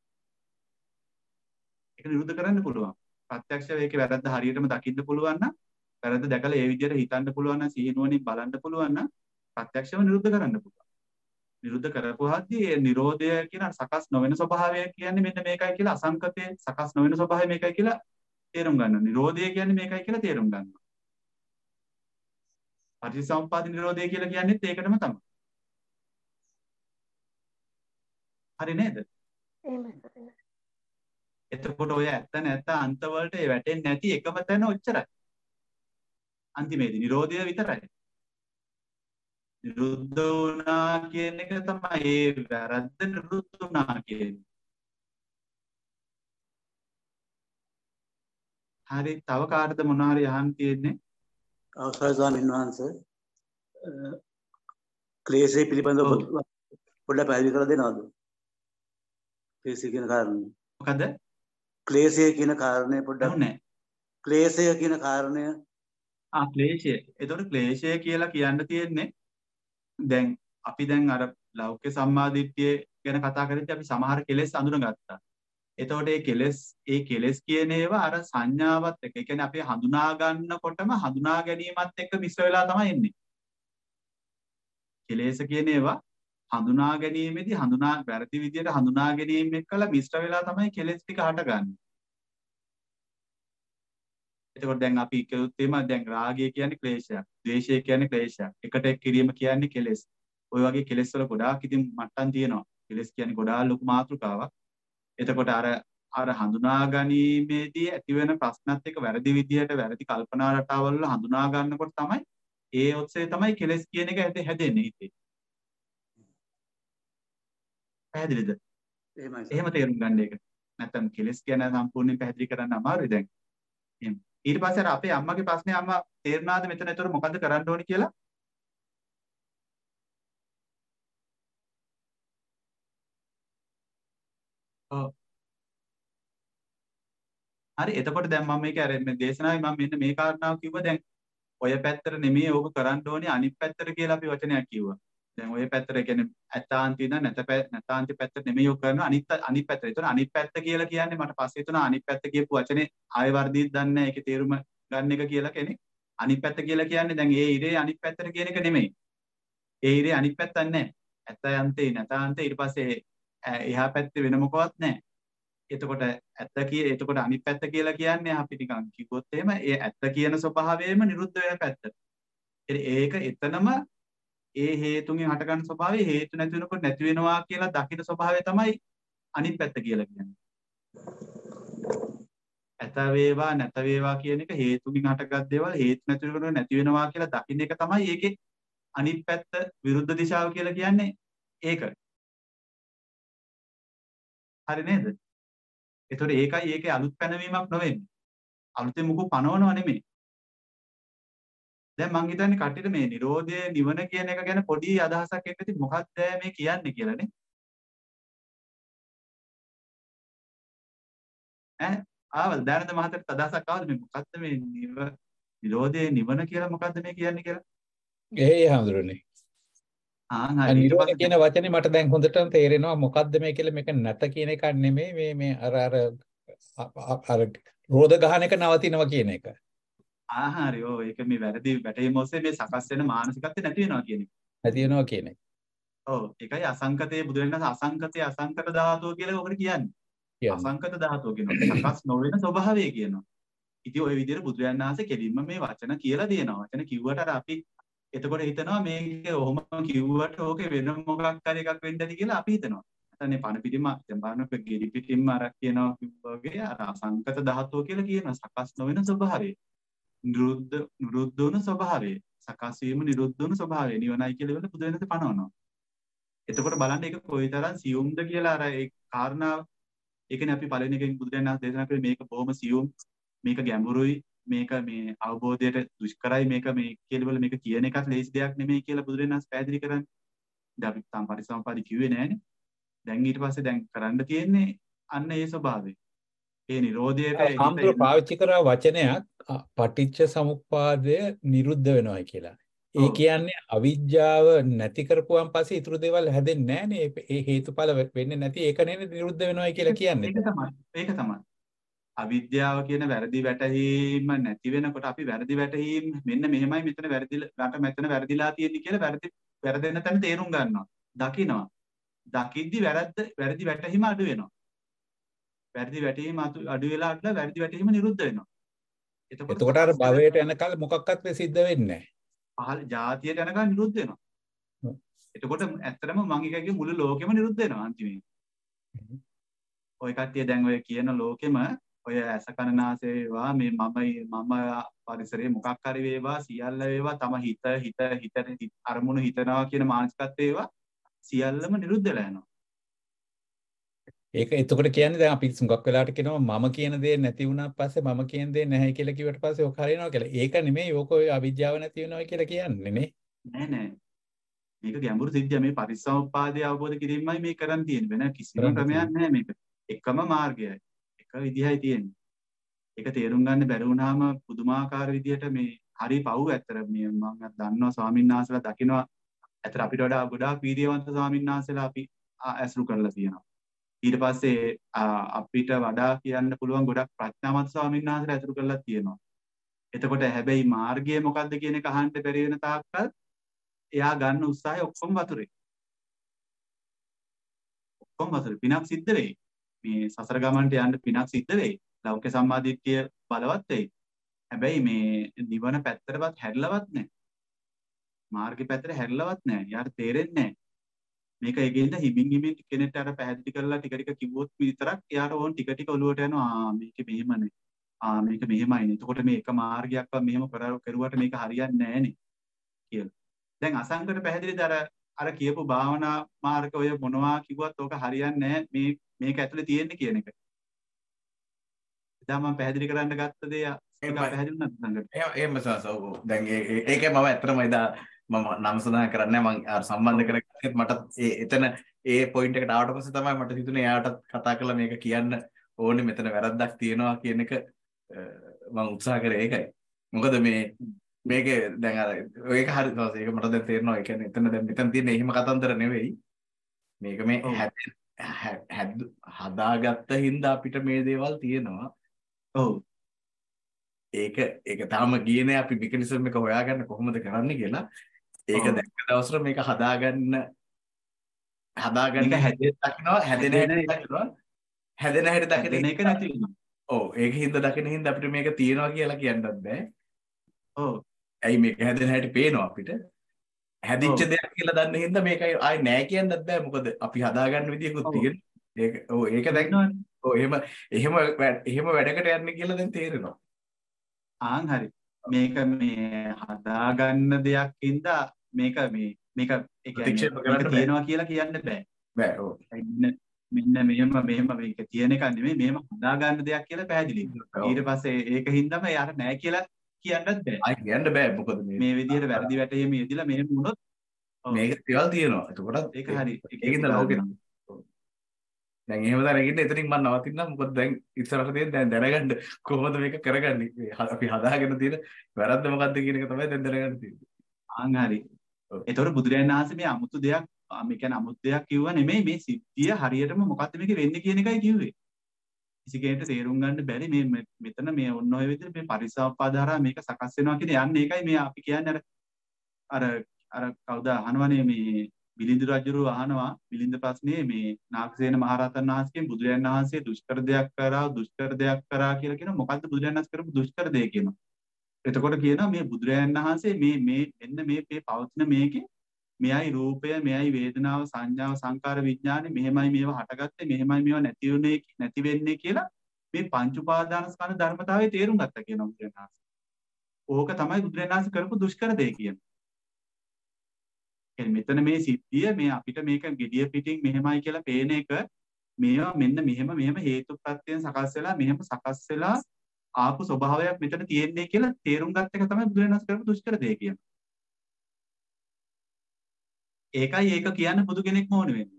ඒක නිරුද්ධ කරන්න පුළුවන්. ප්‍රත්‍යක්ෂව ඒකේ වැරද්ද හරියටම දකින්න පුළුවන් නම් වැරද්ද දැකලා ඒ විදිහට හිතන්න පුළුවන් නම් සිහිනුවණින් බලන්න පුළුවන් නම් ප්‍රත්‍යක්ෂව නිරුද්ධ කරන්න පුළුවන්. නිරුද්ධ කරපුවාදී ඒ නිරෝධය කියන සකස් නොවන ස්වභාවය කියන්නේ මෙන්න මේකයි කියලා අසංකතයේ සකස් නොවන ස්වභාවය මේකයි කියලා තේරුම් ගන්නවා. නිරෝධය කියන්නේ මේකයි කියලා තේරුම් ගන්නවා. පටිච්චසමුප්පාද නිරෝධය කියලා කියන්නේත් ඒකටම තමයි. හරි නේද? එහෙමයි. එතකොට ඔය ඇත්ත නැත්ත අන්ත වලට ඒ වැටෙන්නේ නැති එකම තැන ඔච්චරයි. අන්තිමේදී නිරෝධය විතරයි. නිරුද්ධ වුණා කියන එක තමයි ඒ වැරද්ද නිරුද්ධ වුණා කියන්නේ. හරි තව කාටද මොනවා හරි අහන්න තියෙන්නේ? අවසරයි ස්වාමීන් වහන්සේ. ක්ලේශය පිළිබඳව පොඩ්ඩක් පැහැදිලි කරලා දෙනවද? ක්ලේශය කියන කාරණය. මොකද? ක්ලේශය කියන කාරණය පොඩ්ඩක් නෑ. ක්ලේශය කියන කාරණය ආ ක්ලේශය. ඒතකොට ක්ලේශය කියලා කියන්න තියෙන්නේ දැන් අපි දැන් අර ලෞකික සම්මාදිට්ඨිය ගැන කතා කරද්දී අපි සමහර කෙලෙස් අඳුනගත්තා. එතකොට මේ කෙලෙස් ඒ කෙලෙස් කියන ඒවා අර සංඥාවත් එක්ක ඒ කියන්නේ අපි හඳුනා ගන්නකොටම හඳුනා ගැනීමත් එක්ක මිශ්‍ර වෙලා තමයි එන්නේ. කෙලෙස් කියන ඒවා හඳුනා ගැනීමේදී හඳුනා වැරදි විදියට හඳුනා ගැනීම එක්කලා මිශ්‍ර වෙලා තමයි කෙලෙස් ටික හටගන්නේ. එතකොට දැන් අපි කියුත් එීම දැන් රාගය කියන්නේ ක්ලේශයක්, ද්වේෂය කියන්නේ ක්ලේශයක්, එකට එක් කිරීම කියන්නේ කෙලෙස්. ওই වගේ කෙලෙස් වල ගොඩාක් ඉතින් මට්ටම් තියෙනවා. කෙලෙස් කියන්නේ ගොඩාක් ලොකු මාතෘකාවක්. එතකොට අර අර හඳුනා ගැනීමේදී ඇතිවෙන ප්‍රශ්නත් එක්ක වැරදි විදියට වැරදි කල්පනා රටාවල් වල හඳුනා ගන්නකොට තමයි ඒ ඔස්සේ තමයි කෙලෙස් කියන එක හැදෙන්නේ හිතේ. පැහැදිලිද? එහෙමයි. එහෙම තේරුම් ගන්න එක. නැත්තම් කෙලෙස් කියන සම්පූර්ණයෙන් පැහැදිලි කරන්න අමාරුයි දැන්. එහෙම. ඊට පස්සේ අර අපේ අම්මගේ ප්‍රශ්නේ අම්මා තේරුණාද මෙතන ඒතර මොකද්ද කරන්න ඕනි කියලා? ඔව්. හරි එතකොට දැන් මම මේක අර මේ දේශනාවේ මම මෙන්න මේ කාරණාව කිව්වා දැන් ඔය පැත්තට නෙමෙයි ඕක කරන්න ඕනේ අනිත් පැත්තට කියලා අපි වචනයක් කිව්වා. දැන් ඔය පැත්තට කියන්නේ ඇතාන්ති න නැත නැතාන්ති පැත්තට නෙමෙයි ඔක කරන අනිත් අනිත් පැත්තට. ඒතන අනිත් පැත්ත කියලා කියන්නේ මට පස්සේ තුන අනිත් පැත්ත කියපු වචනේ ආයෙ වර්ධිත් දන්නේ නැහැ ඒකේ තේරුම ගන්න එක කියලා කෙනෙක්. අනිත් පැත්ත කියලා කියන්නේ දැන් ඒ ඉරේ අනිත් පැත්තට කියන එක නෙමෙයි. ඒ ඉරේ අනිත් පැත්තක් නැහැ. ඇතයන්තේ නැතාන්තේ ඊට පස්සේ එහා පැත්තේ වෙන මොකවත් නැහැ. එතකොට ඇත්ත කිය එතකොට අනිත් පැත්ත කියලා කියන්නේ අපි නිකන් කිව්වොත් එහෙම ඒ ඇත්ත කියන ස්වභාවයම නිරුද්ධ වෙන පැත්ත. ඒක එතනම ඒ හේතුන්ගෙන් හටගන්න ස්වභාවය හේතු නැති වෙනකොට නැති වෙනවා කියලා දකින ස්වභාවය තමයි අනිත් පැත්ත කියලා කියන්නේ. ඇත වේවා නැත වේවා කියන එක හේතුකින් හටගත් දේවල් හේතු නැති වෙනකොට නැති වෙනවා කියලා දකින්න එක තමයි ඒකේ අනිත් පැත්ත විරුද්ධ දිශාව කියලා කියන්නේ ඒක. හරි නේද? ඒතකොට ඒකයි ඒකේ අලුත් පැනවීමක් නොවෙන්නේ. අලුතෙන් මුකු පනවනව නෙමෙයි. දැන් මං හිතන්නේ කට්ටියට මේ නිරෝධය නිවන කියන එක ගැන පොඩි අදහසක් එක්ක ඉතින් මොකක්ද මේ කියන්නේ කියලානේ. ඈ ආවද දැනද මහත්තයට අදහසක් ආවද මේ මොකක්ද මේ නිරෝධය නිවන කියලා මොකක්ද මේ කියන්නේ කියලා? ඒ හඳුරන්නේ. ආ හරි. නිරෝධ කියන වචනේ මට දැන් හොඳටම තේරෙනවා මොකක්ද මේ කියලා මේක නැත කියන එක නෙමෙයි මේ මේ අර අර අර රෝධ ගහන එක නවතිනවා කියන එක. ආ හරි. ඔව් ඒක මේ වැරදි වැටීම ඔස්සේ මේ සකස් වෙන මානසිකත්වය නැති වෙනවා කියන එක. නැති වෙනවා කියන එක. ඔව් ඒකයි අසංකතයේ බුදුරජාණන් අසංකතයේ අසංකත ධාතුව කියලා ඔකට කියන්නේ. අසංකත ධාතුව කියනවා. සකස් නොවන ස්වභාවය කියනවා. ඉතින් ওই විදිහට බුදුරජාණන් වහන්සේ කෙලින්ම මේ වචන කියලා දෙනවා. වචන කිව්වට අර අපි එතකොට හිතනවා මේක ඔහොම කිව්වට ඕකේ වෙන මොකක් හරි එකක් වෙන්න ඇති කියලා අපි හිතනවා. නැත්නම් පණ පිටිම දැන් බලන්න ගෙඩි පිටින්ම අර කියනවා වගේ අර අසංකත ධාතුව කියලා කියනවා. සකස් නොවන ස්වභාවය. නිරුද්ධ නිරුද්ධ වන ස්වභාවය. සකස් වීම නිරුද්ධ වන ස්වභාවය. නිවනයි කියලා වල බුදුරජාණන් පනවනවා. එතකොට බලන්න ඒක කොයිතරම් සියුම්ද කියලා අර ඒ කාරණාව ඒකනේ අපි පළවෙනි එකෙන් බුදුරජාණන් දේශනා කළේ මේක බොහොම සියුම් මේක ගැඹුරුයි මේක මේ අවබෝධයට දුෂ්කරයි මේක මේ කියලා මේක කියන එකත් ලේසි දෙයක් නෙමෙයි කියලා බුදුරජාණන් වහන්සේ පැහැදිලි කරන්නේ. දැන් අපි තාම පරිසම්පාදි කිව්වේ නෑනේ. දැන් ඊට පස්සේ දැන් කරන්න තියෙන්නේ අන්න ඒ ස්වභාවය. ඒ නිරෝධයට හාමුදුරුවෝ පාවිච්චි කරා වචනයක් පටිච්ච සමුප්පාදය නිරුද්ධ වෙනවා කියලා. ඒ කියන්නේ අවිජ්ජාව නැති කරපුවාන් පස්සේ ඊටු දේවල් හැදෙන්නේ නැහනේ. ඒ හේතුඵල වෙන්නේ නැති ඒක නේද නිරුද්ධ වෙනවා කියලා කියන්නේ. ඒක තමයි. ඒක තමයි. අවිද්‍යාව කියන වැරදි වැටහීම නැති වෙනකොට අපි වැරදි වැටහීම මෙන්න මෙහෙමයි මෙතන වැරදිලාට මෙතන වැරදිලා තියෙන්නේ කියලා වැරදි වැරදෙන තැන තේරුම් ගන්නවා. දකිනවා. දකිද්දි වැරද්ද වැරදි වැටහීම අඩු වෙනවා. වැරදි වැටහීම අඩු වෙලා අඩලා වැරදි වැටහීම නිරුද්ධ වෙනවා. එතකොට අර භවයට යනකල් මොකක්වත් සිද්ධ වෙන්නේ නැහැ. පහළ જાතියට යනකම් නිරුද්ධ වෙනවා. එතකොට ඇත්තටම මං එකගේ මුළු ලෝකෙම නිරුද්ධ වෙනවා අන්තිමේ. ඔය කට්ටිය දැන් ඔය කියන ලෝකෙම ඔය ඇස කන නාසය වේවා මේ මම මම පරිසරයේ මොකක් හරි වේවා සියල්ල වේවා තම හිත හිත හිත අරමුණු හිතනවා කියන මානසිකත්වය වේවා සියල්ලම නිරුද්ධ වෙලා යනවා. ඒක එතකොට කියන්නේ දැන් අපි සුඟක් වෙලාට කියනවා මම කියන දේ නැති වුණාට පස්සේ මම කියන දේ නැහැ කියලා කිව්වට පස්සේ ඔක හරියනවා කියලා. ඒක නෙමෙයි ඕක ඔය අවිද්‍යාව නැති වෙනවා කියලා කියන්නේ නේ. නෑ නෑ. මේක ගැඹුරු සිද්ධිය මේ පරිසම්පාදය අවබෝධ කිරීමයි මේ කරන් තියෙන්නේ. වෙන කිසිම ක්‍රමයක් නෑ මේක. එකම මාර්ගයයි. එක විදිහයි තියෙන්නේ. ඒක තේරුම් ගන්න බැරි වුණාම පුදුමාකාර විදිහට මේ හරි පව් ඇත්තට මේ මම දන්නවා ස්වාමීන් වහන්සේලා දකිනවා ඇත්තට අපිට වඩා ගොඩාක් වීර්යවන්ත ස්වාමීන් වහන්සේලා අපි ඇසුරු කරලා තියෙනවා. ඊට පස්සේ අපිට වඩා කියන්න පුළුවන් ගොඩක් ප්‍රඥාවන්ත ස්වාමීන් වහන්සේලා ඇසුරු කරලා තියෙනවා. එතකොට හැබැයි මාර්ගය මොකද්ද කියන එක අහන්න බැරි වෙන තාක්කල් එයා ගන්න උත්සාහය ඔක්කොම වතුරේ. ඔක්කොම වතුරේ පිනක් සිද්ධ වෙයි. මේ සසර ගමනට යන්න පිනක් සිද්ධ වෙයි. ලෞකික සම්මාදිට්ඨිය බලවත් වෙයි. හැබැයි මේ නිවන පැත්තටවත් හැරිලවත් නැහැ. මාර්ගේ පැත්තට හැරිලවත් නැහැ. යාට තේරෙන්නේ නැහැ. මේක ඒකෙන්ද හිමින් හිමින් කෙනෙක්ට අර පැහැදිලි කරලා ටික ටික කිව්වොත් විතරක් එයාට ඕන ටික ටික ඔලුවට යනවා. ආ මේක මෙහෙමනේ. ආ මේක මෙහෙමයිනේ. එතකොට මේ එක මාර්ගයක්වත් මෙහෙම කරුවට මේක හරියන්නේ නැහනේ කියලා. දැන් අසංකට පැහැදිලිද අර අර කියපු භාවනා මාර්ග ඔය මොනවා කිව්වත් ඕක හරියන්නේ නැහැ. මේ මේක ඇතුලේ තියෙන්නේ කියන එක. එදා මම පැහැදිලි කරන්න ගත්ත දේ ඒක පැහැදිලි නැත්නම් සංගත. එහෙම එහෙම සසෝ. දැන් ඒකේ මම ඇත්තටම එදා මම නම් සඳහන් කරන්නේ මම අර සම්බන්ධ කරගත්තේ මට ඒ එතන ඒ පොයින්ට් එකට ආවට පස්සේ තමයි මට හිතුනේ එයාටත් කතා කරලා මේක කියන්න ඕනේ මෙතන වැරද්දක් තියෙනවා කියන එක මම උත්සාහ කරේ ඒකයි. මොකද මේ මේකේ දැන් අර ඒක හරි ඒක මට දැන් තේරෙනවා. ඒ කියන්නේ එතන දැන් මෙතන තියෙන එහෙම කතන්දර නෙවෙයි. මේක මේ හදාගත්ත හින්දා අපිට මේ දේවල් තියෙනවා. ඔව්. ඒක ඒක තාම ගියේ නෑ අපි මෙකනිසම් එක හොයාගන්න කොහොමද කරන්නේ කියලා. ඒක දැක්ක දවසට මේක හදාගන්න හදාගන්න හැදෙන්න දකින්නවා හැදෙන හැටි දකින්නවා හැදෙන හැටි දකින එක නැති වෙනවා. ඔව් ඒක හින්දා දකින හින්දා අපිට මේක තියෙනවා කියලා කියන්නත් බෑ. ඔව්. ඇයි මේක හැදෙන හැටි පේනවා අපිට. හැදිච්ච දෙයක් කියලා දන්න හින්දා මේක ආයි නෑ කියන්නත් බෑ. මොකද අපි හදාගන්න විදියකුත් තියෙනවා. ඒක ඔව් ඒක දකින්නවනේ. ඔව් එහෙම එහෙම එහෙම වැඩකට යන්නේ කියලා දැන් තේරෙනවා. ආන් හරි. මේක මේ හදාගන්න දෙයක් ඉඳලා මේක මේ මේක ඒ කියන්නේ තියෙනවා කියලා කියන්න බෑ. බෑ. ඔව්. මෙන්න මෙහෙම මෙහෙම මේක තියෙන එක නෙමෙයි මෙහෙම හදාගන්න දෙයක් කියලා පැහැදිලි. ඊට පස්සේ ඒක හින්දාම යාර නෑ කියලා කියන්නත් බෑ. ආයි කියන්න බෑ. මොකද මේ මේ විදිහට වැරදි වැටීම යෙදিলা මෙහෙම වුණොත් මේක දේවල් තියෙනවා. එතකොට ඒක හරි. ඒකින්ද ලෝකෙ දැන් එහෙම දැනගෙන එතනින් මම නවතින්නම්. මොකද දැන් ඉස්සරහට තියෙන දැන් දැනගන්න කොහොමද මේක කරගන්නේ. අපි හදාගෙන තියෙන වැරද්ද මොකද්ද කියන එක තමයි දැන් දැනගන්න තියෙන්නේ. ආන් හරි. ඒතකොට බුදුරජාණන් වහන්සේ මේ 아무තු දෙයක් මේ කියන්නේ 아무තු දෙයක් කිව්වා නෙමෙයි මේ සිද්ධිය හරියටම මොකද්ද මේක වෙන්නේ කියන එකයි කිව්වේ. කිසි කෙනෙක්ට තේරුම් ගන්න බැරි මේ මෙතන මේ ඔන්න ඔය විදිහට මේ පරිසම්පාදාරා මේක සකස් වෙනවා කියන යන්නේ ඒකයි මේ අපි කියන්නේ අර අර අර කවුද අහනවනේ මේ මිලිඳු රජුරු අහනවා මිලිඳ ප්‍රශ්නේ මේ නාගසේන මහරහතන් වහන්සේගෙන් බුදුරජාණන් වහන්සේ දුෂ්කර දෙයක් කරා දුෂ්කර දෙයක් කරා කියලා කියන මොකද්ද බුදුරජාණන් වහන්සේ කරපු දුෂ්කර දෙය කියනවා. එතකොට කියනවා මේ බුදුරජාණන් වහන්සේ මේ මේ මෙන්න මේ මේ පවතින මේකේ මෙයයි රූපය මෙයයි වේදනාව සංඥාව සංකාර විඥානෙ මෙහෙමයි මේවා හටගත්තේ මෙහෙමයි මේවා නැති වෙන්නේ නැති වෙන්නේ කියලා මේ පංච උපාදානස්කන්ධ ධර්මතාවයේ තේරුම් ගත්තා කියනවා බුදුරජාණන් වහන්සේ. ඕක තමයි බුදුරජාණන් වහන්සේ කරපු දුෂ්කර දෙය කියන්නේ. මෙතන මේ සිද්ධිය මේ අපිට මේක gediya පිටින් මෙහෙමයි කියලා පේන එක මේවා මෙන්න මෙහෙම මෙහෙම හේතු ප්‍රත්‍යයෙන් සකස් වෙලා මෙහෙම සකස් වෙලා ආපු ස්වභාවයක් මෙතන තියෙන්නේ කියලා තේරුම් ගත්ත එක තමයි බුදුරජාණන් වහන්සේ කරපු දුෂ්කර දේ කියන්නේ. ඒකයි ඒක කියන්න බුදු කෙනෙක්ම ඕනේ වෙන්නේ.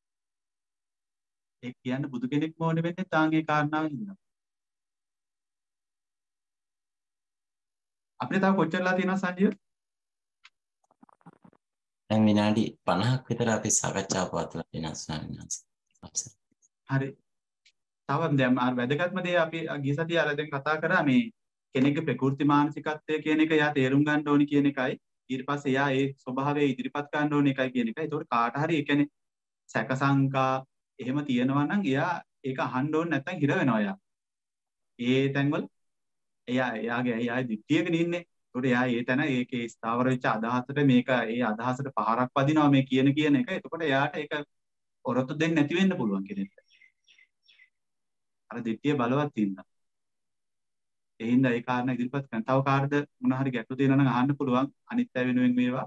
ඒක කියන්න බුදු කෙනෙක්ම ඕනේ වෙන්නේ තාන් ඒ කාරණාවෙන් හින්දා. අපිට තව කොච්චරලා තියෙනවද සංජීව? දැන් විනාඩි පනහක් විතර අපි සාකච්ඡාව පවත්වලා තියෙනවා ස්වාමීන් වහන්සේ. අපසර. හරි. තව දැන් අර වැදගත්ම දේ අපි ගිය සතියේ අර දැන් කතා කරා මේ කෙනෙක්ගේ ප්‍රකෘති මානසිකත්වය කියන එක එයා තේරුම් ගන්න ඕනි කියන එකයි. ඊට පස්සේ එයා ඒ ස්වභාවය ඉදිරිපත් කරන්න ඕනි එකයි කියන එකයි. ඒතකොට කාට හරි ඒ කියන්නේ සැක සංකා එහෙම තියෙනවා නම් එයා ඒක අහන්න ඕනේ නැත්නම් හිර වෙනවා එයා. ඒ තැන්වල එයා එයාගේ එයාගේ දික්තියක ඉන්නේ. ඒකට එයා ඒ තැන ඒකේ ස්ථාවර වෙච්ච අදහසට මේක ඒ අදහසට පහරක් වදිනවා මේ කියන කියන එක. එතකොට එයාට ඒක ඔරොත්තු දෙන්න නැති වෙන්න පුළුවන් කෙනෙක්. අර දික්තිය බලවත් ඉන්නවා. ඒ හින්දා ඒ කාරණා ඉදිරිපත් කරන. තව කාටද මොන හරි ගැටලු තියෙනවා නම් අහන්න පුළුවන්. අනිත් අය වෙනුවෙන් මේවා.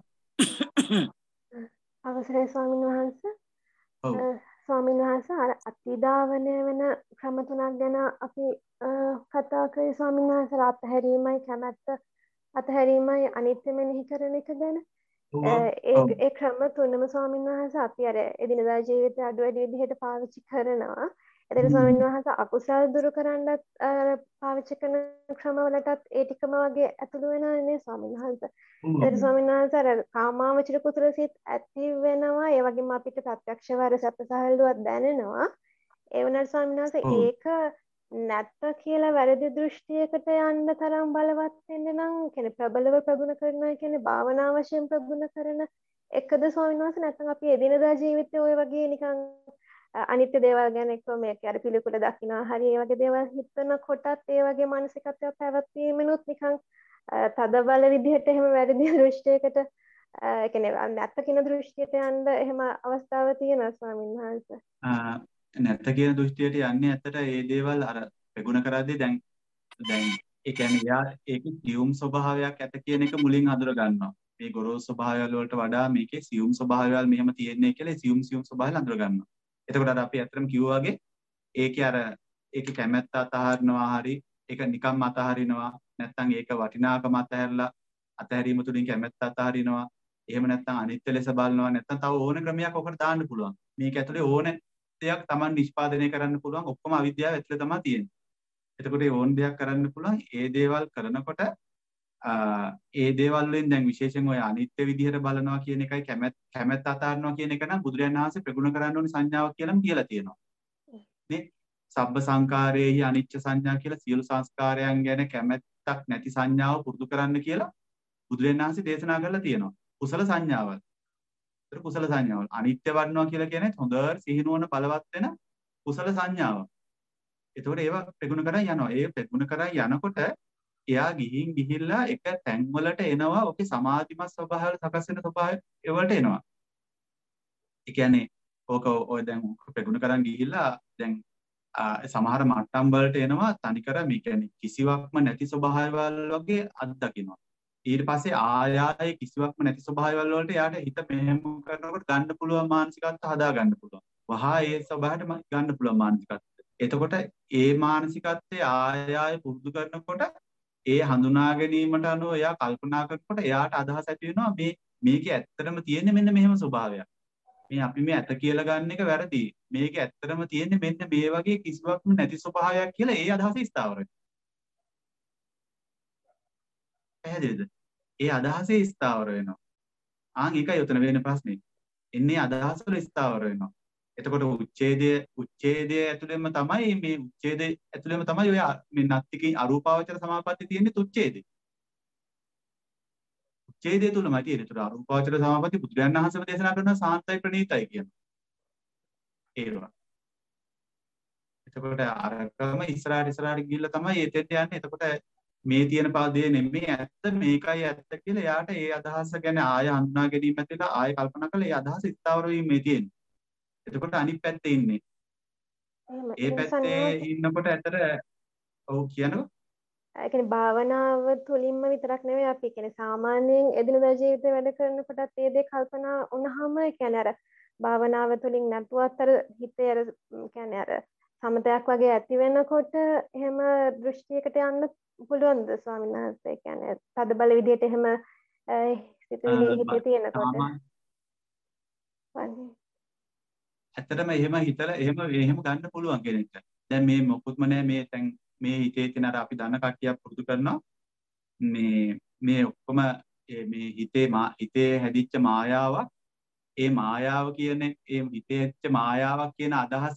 අවසරයි ස්වාමීන් වහන්සේ. ඔව්. ස්වාමීන් වහන්සේ අර අතිදාවනය වෙන ක්‍රම තුනක් ගැන අපි කතා කරේ ස්වාමීන් වහන්සේ. අතහැරීමයි කැමැත්ත අතහැරීමයි අනිත්‍ය මෙනෙහි කරන එක ගැන. ඒ ඒ ක්‍රම තුනම ස්වාමීන් වහන්සේ අපි අර එදිනදා ජීවිතේ අඩු වැඩි විදිහට පාවිච්චි කරනවා. එතන ස්වාමීන් වහන්සේ අකුසල් දුරු කරන්නත් පාවිච්චි කරන ක්‍රමවලටත් ඒ ටිකම වගේ ඇතුළු වෙනවා නේ ස්වාමීන් වහන්සේ. එතන ස්වාමීන් වහන්සේ අර කාමාවචර කුසල සිත් ඇති වෙනවා. ඒ වගේම අපිට ප්‍රත්‍යක්ෂව අර සැප සහල්ලුවක් දැනෙනවා. ඒ වුණාට ස්වාමීන් වහන්සේ ඒක නැත්ත කියලා වැරදි දෘෂ්ටියකට යන්න තරම් බලවත් වෙන්න නම් කියන්නේ ප්‍රබලව ප්‍රගුණ කරනවා කියන්නේ භාවනා වශයෙන් ප්‍රගුණ කරන එකද ස්වාමීන් වහන්සේ නැත්නම් අපි එදිනදා ජීවිතේ ওই වගේ නිකන් අනිත්‍ය දේවල් ගැන එක්ක මේක අර පිළිකුල දකින්නවා හරි ඒ වගේ දේවල් හිතන කොටත් ඒ වගේ මානසිකත්වයක් පැවැත්වීමනොත් නිකන් තද බල විදිහට එහෙම වැරදි දෘෂ්ටියකට ඒ කියන්නේ නැත්ත කියන දෘෂ්ටියට යන්න එහෙම අවස්ථාවක් තියෙනවා ස්වාමීන් වහන්සේ. නැත්ත කියන දෘෂ්ටියට යන්නේ ඇත්තට මේ දේවල් අර ප්‍රගුණ කරද්දී දැන් දැන් ඒ කියන්නේ යා ඒකේ සියුම් ස්වභාවයක් ඇත කියන එක මුලින් හඳුර ගන්නවා. මේ ගොරෝසු ස්වභාවයල් වලට වඩා මේකේ සියුම් ස්වභාවයල් මෙහෙම තියෙන්නේ කියලා සියුම් සියුම් ස්වභාවයල් හඳුර ගන්නවා. එතකොට අර අපි ඇත්තටම කිව්වා වගේ ඒකේ අර ඒකේ කැමැත්ත අතහරිනවා හරි ඒක නිකම්ම අතහරිනවා නැත්නම් ඒක වටිනාකම අතහැරලා අතහැරීම තුලින් කැමැත්ත අතහරිනවා එහෙම නැත්නම් අනිත්‍ය ලෙස බලනවා නැත්නම් තව ඕන ක්‍රමයක් ඔකට දාන්න පුළුවන් මේක ඇතුලේ ඕන දෙයක් Taman නිෂ්පාදනය කරන්න පුළුවන් ඔක්කොම අවිද්‍යාව ඇතුලේ තමයි තියෙන්නේ එතකොට ඒ ඕන දෙයක් කරන්න පුළුවන් ඒ දේවල් කරනකොට ඒ දේවල් වලින් දැන් විශේෂයෙන් ඔය අනිත්‍ය විදිහට බලනවා කියන එකයි කැමැත්ත කැමැත්ත අතාරිනවා කියන එක නම් බුදුරජාණන් වහන්සේ ප්‍රගුණ කරන්න ඕනි සංඥාවක් කියලාම කියලා තියෙනවා. නේ? සබ්බ සංකාරයේහි අනිච්ච සංඥා කියලා සියලු සංස්කාරයන් ගැන කැමැත්තක් නැති සංඥාව පුරුදු කරන්න කියලා බුදුරජාණන් වහන්සේ දේශනා කරලා තියෙනවා. කුසල සංඥාවල්. ඒතර කුසල සංඥාවල් අනිත්‍ය වඩනවා කියලා කියන්නේ හොඳට සිහිනුවන බලවත් වෙන කුසල සංඥාවක්. ඒතකොට ඒවා ප්‍රගුණ කරන් යනවා. ඒ ප්‍රගුණ කරන් යනකොට එයා ගිහින් ගිහිල්ලා එක තැන් වලට එනවා ඔකේ සමාධිමත් ස්වභාවය සකස් වෙන ස්වභාවය ඒ වලට එනවා. ඒ කියන්නේ ඕක ඔය දැන් ප්‍රගුණ කරන් ගිහිල්ලා දැන් සමහර මට්ටම් වලට එනවා තනිකර මේ කියන්නේ කිසිවක්ම නැති ස්වභාවයවල් වගේ අත්දකින්නවා. ඊට පස්සේ ආයාය කිසිවක්ම නැති ස්වභාවයවල් වලට එයාට හිත මෙහෙම කරනකොට ගන්න පුළුවන් මානසිකත්ව හදා ගන්න පුළුවන්. වහා ඒ ස්වභාවයට ගන්න පුළුවන් මානසිකත්ව. එතකොට ඒ මානසිකත්වයේ ආයාය පුරුදු කරනකොට ඒ හඳුනා ගැනීමට අනුව එයා කල්පනා කරනකොට එයාට අදහස් ඇති වෙනවා මේ මේකේ ඇත්තටම තියෙන්නේ මෙන්න මෙහෙම ස්වභාවයක්. මේ අපි මේ ඇත කියලා ගන්න එක වැරදි. මේකේ ඇත්තටම තියෙන්නේ මෙන්න මේ වගේ කිසිවක්ම නැති ස්වභාවයක් කියලා ඒ අදහස ස්ථාවර වෙනවා. පැහැදිලිද? ඒ අදහසේ ස්ථාවර වෙනවා. ආන් ඒකයි උතන වෙන ප්‍රශ්නේ. එන්නේ අදහස වල ස්ථාවර වෙනවා. එතකොට උච්ඡේදය උච්ඡේදය ඇතුළෙම තමයි මේ උච්ඡේදය ඇතුළෙම තමයි ඔය මේ නත්තිකේ අරූපාවචර සමාපatti තියෙන්නේ උච්ඡේදේ. උච්ඡේදය තුලමයි තියෙන්නේ. ඒතර අරූපාවචර සමාපatti බුදුරජාණන් වහන්සේම දේශනා කරනවා සාන්තයි ප්‍රණීතයි කියනවා. ඒවා. එතකොට අරකම ඉස්සරහට ඉස්සරහට ගිහිල්ලා තමයි එතෙන්ට යන්නේ. එතකොට මේ තියෙන පාදේ නෙමෙයි ඇත්ත මේකයි ඇත්ත කියලා එයාට ඒ අදහස ගැන ආය හඳුනා ගැනීම ඇතිලා ආය කල්පනා කරලා ඒ අදහස ස්ථාවර වීමේ තියෙන්නේ. එතකොට අනිත් පැත්තේ ඉන්නේ. ඒ පැත්තේ ඉන්නකොට ඇතර ඔව් කියනවා. ඒ කියන්නේ භාවනාව තුලින්ම විතරක් නෙවෙයි අපි කියන්නේ සාමාන්‍යයෙන් එදිනදා ජීවිතේ වැඩ කරනකොටත් ඒ දේ කල්පනා වුණාම ඒ කියන්නේ අර භාවනාව තුලින් නැතුවත් අර හිතේ අර කියන්නේ අර සමතයක් වගේ ඇති වෙනකොට එහෙම දෘෂ්ටියකට යන්න පුළුවන්ද ස්වාමීන් වහන්සේ? කියන්නේ තද බල විදියට එහෙම සිතුවිලි හිතේ තියෙනකොට ඇත්තටම එහෙම හිතලා එහෙම එහෙම ගන්න පුළුවන් කෙනෙක්ට. දැන් මේ මොකුත්ම නැහැ මේ දැන් මේ හිතේ තියෙන අර අපි දන්න කට්ටියක් පුරුදු කරනවා. මේ මේ ඔක්කොම මේ හිතේ හිතේ හැදිච්ච මායාවක් ඒ මායාව කියන ඒ හිතේ හැදිච්ච මායාවක් කියන අදහසත්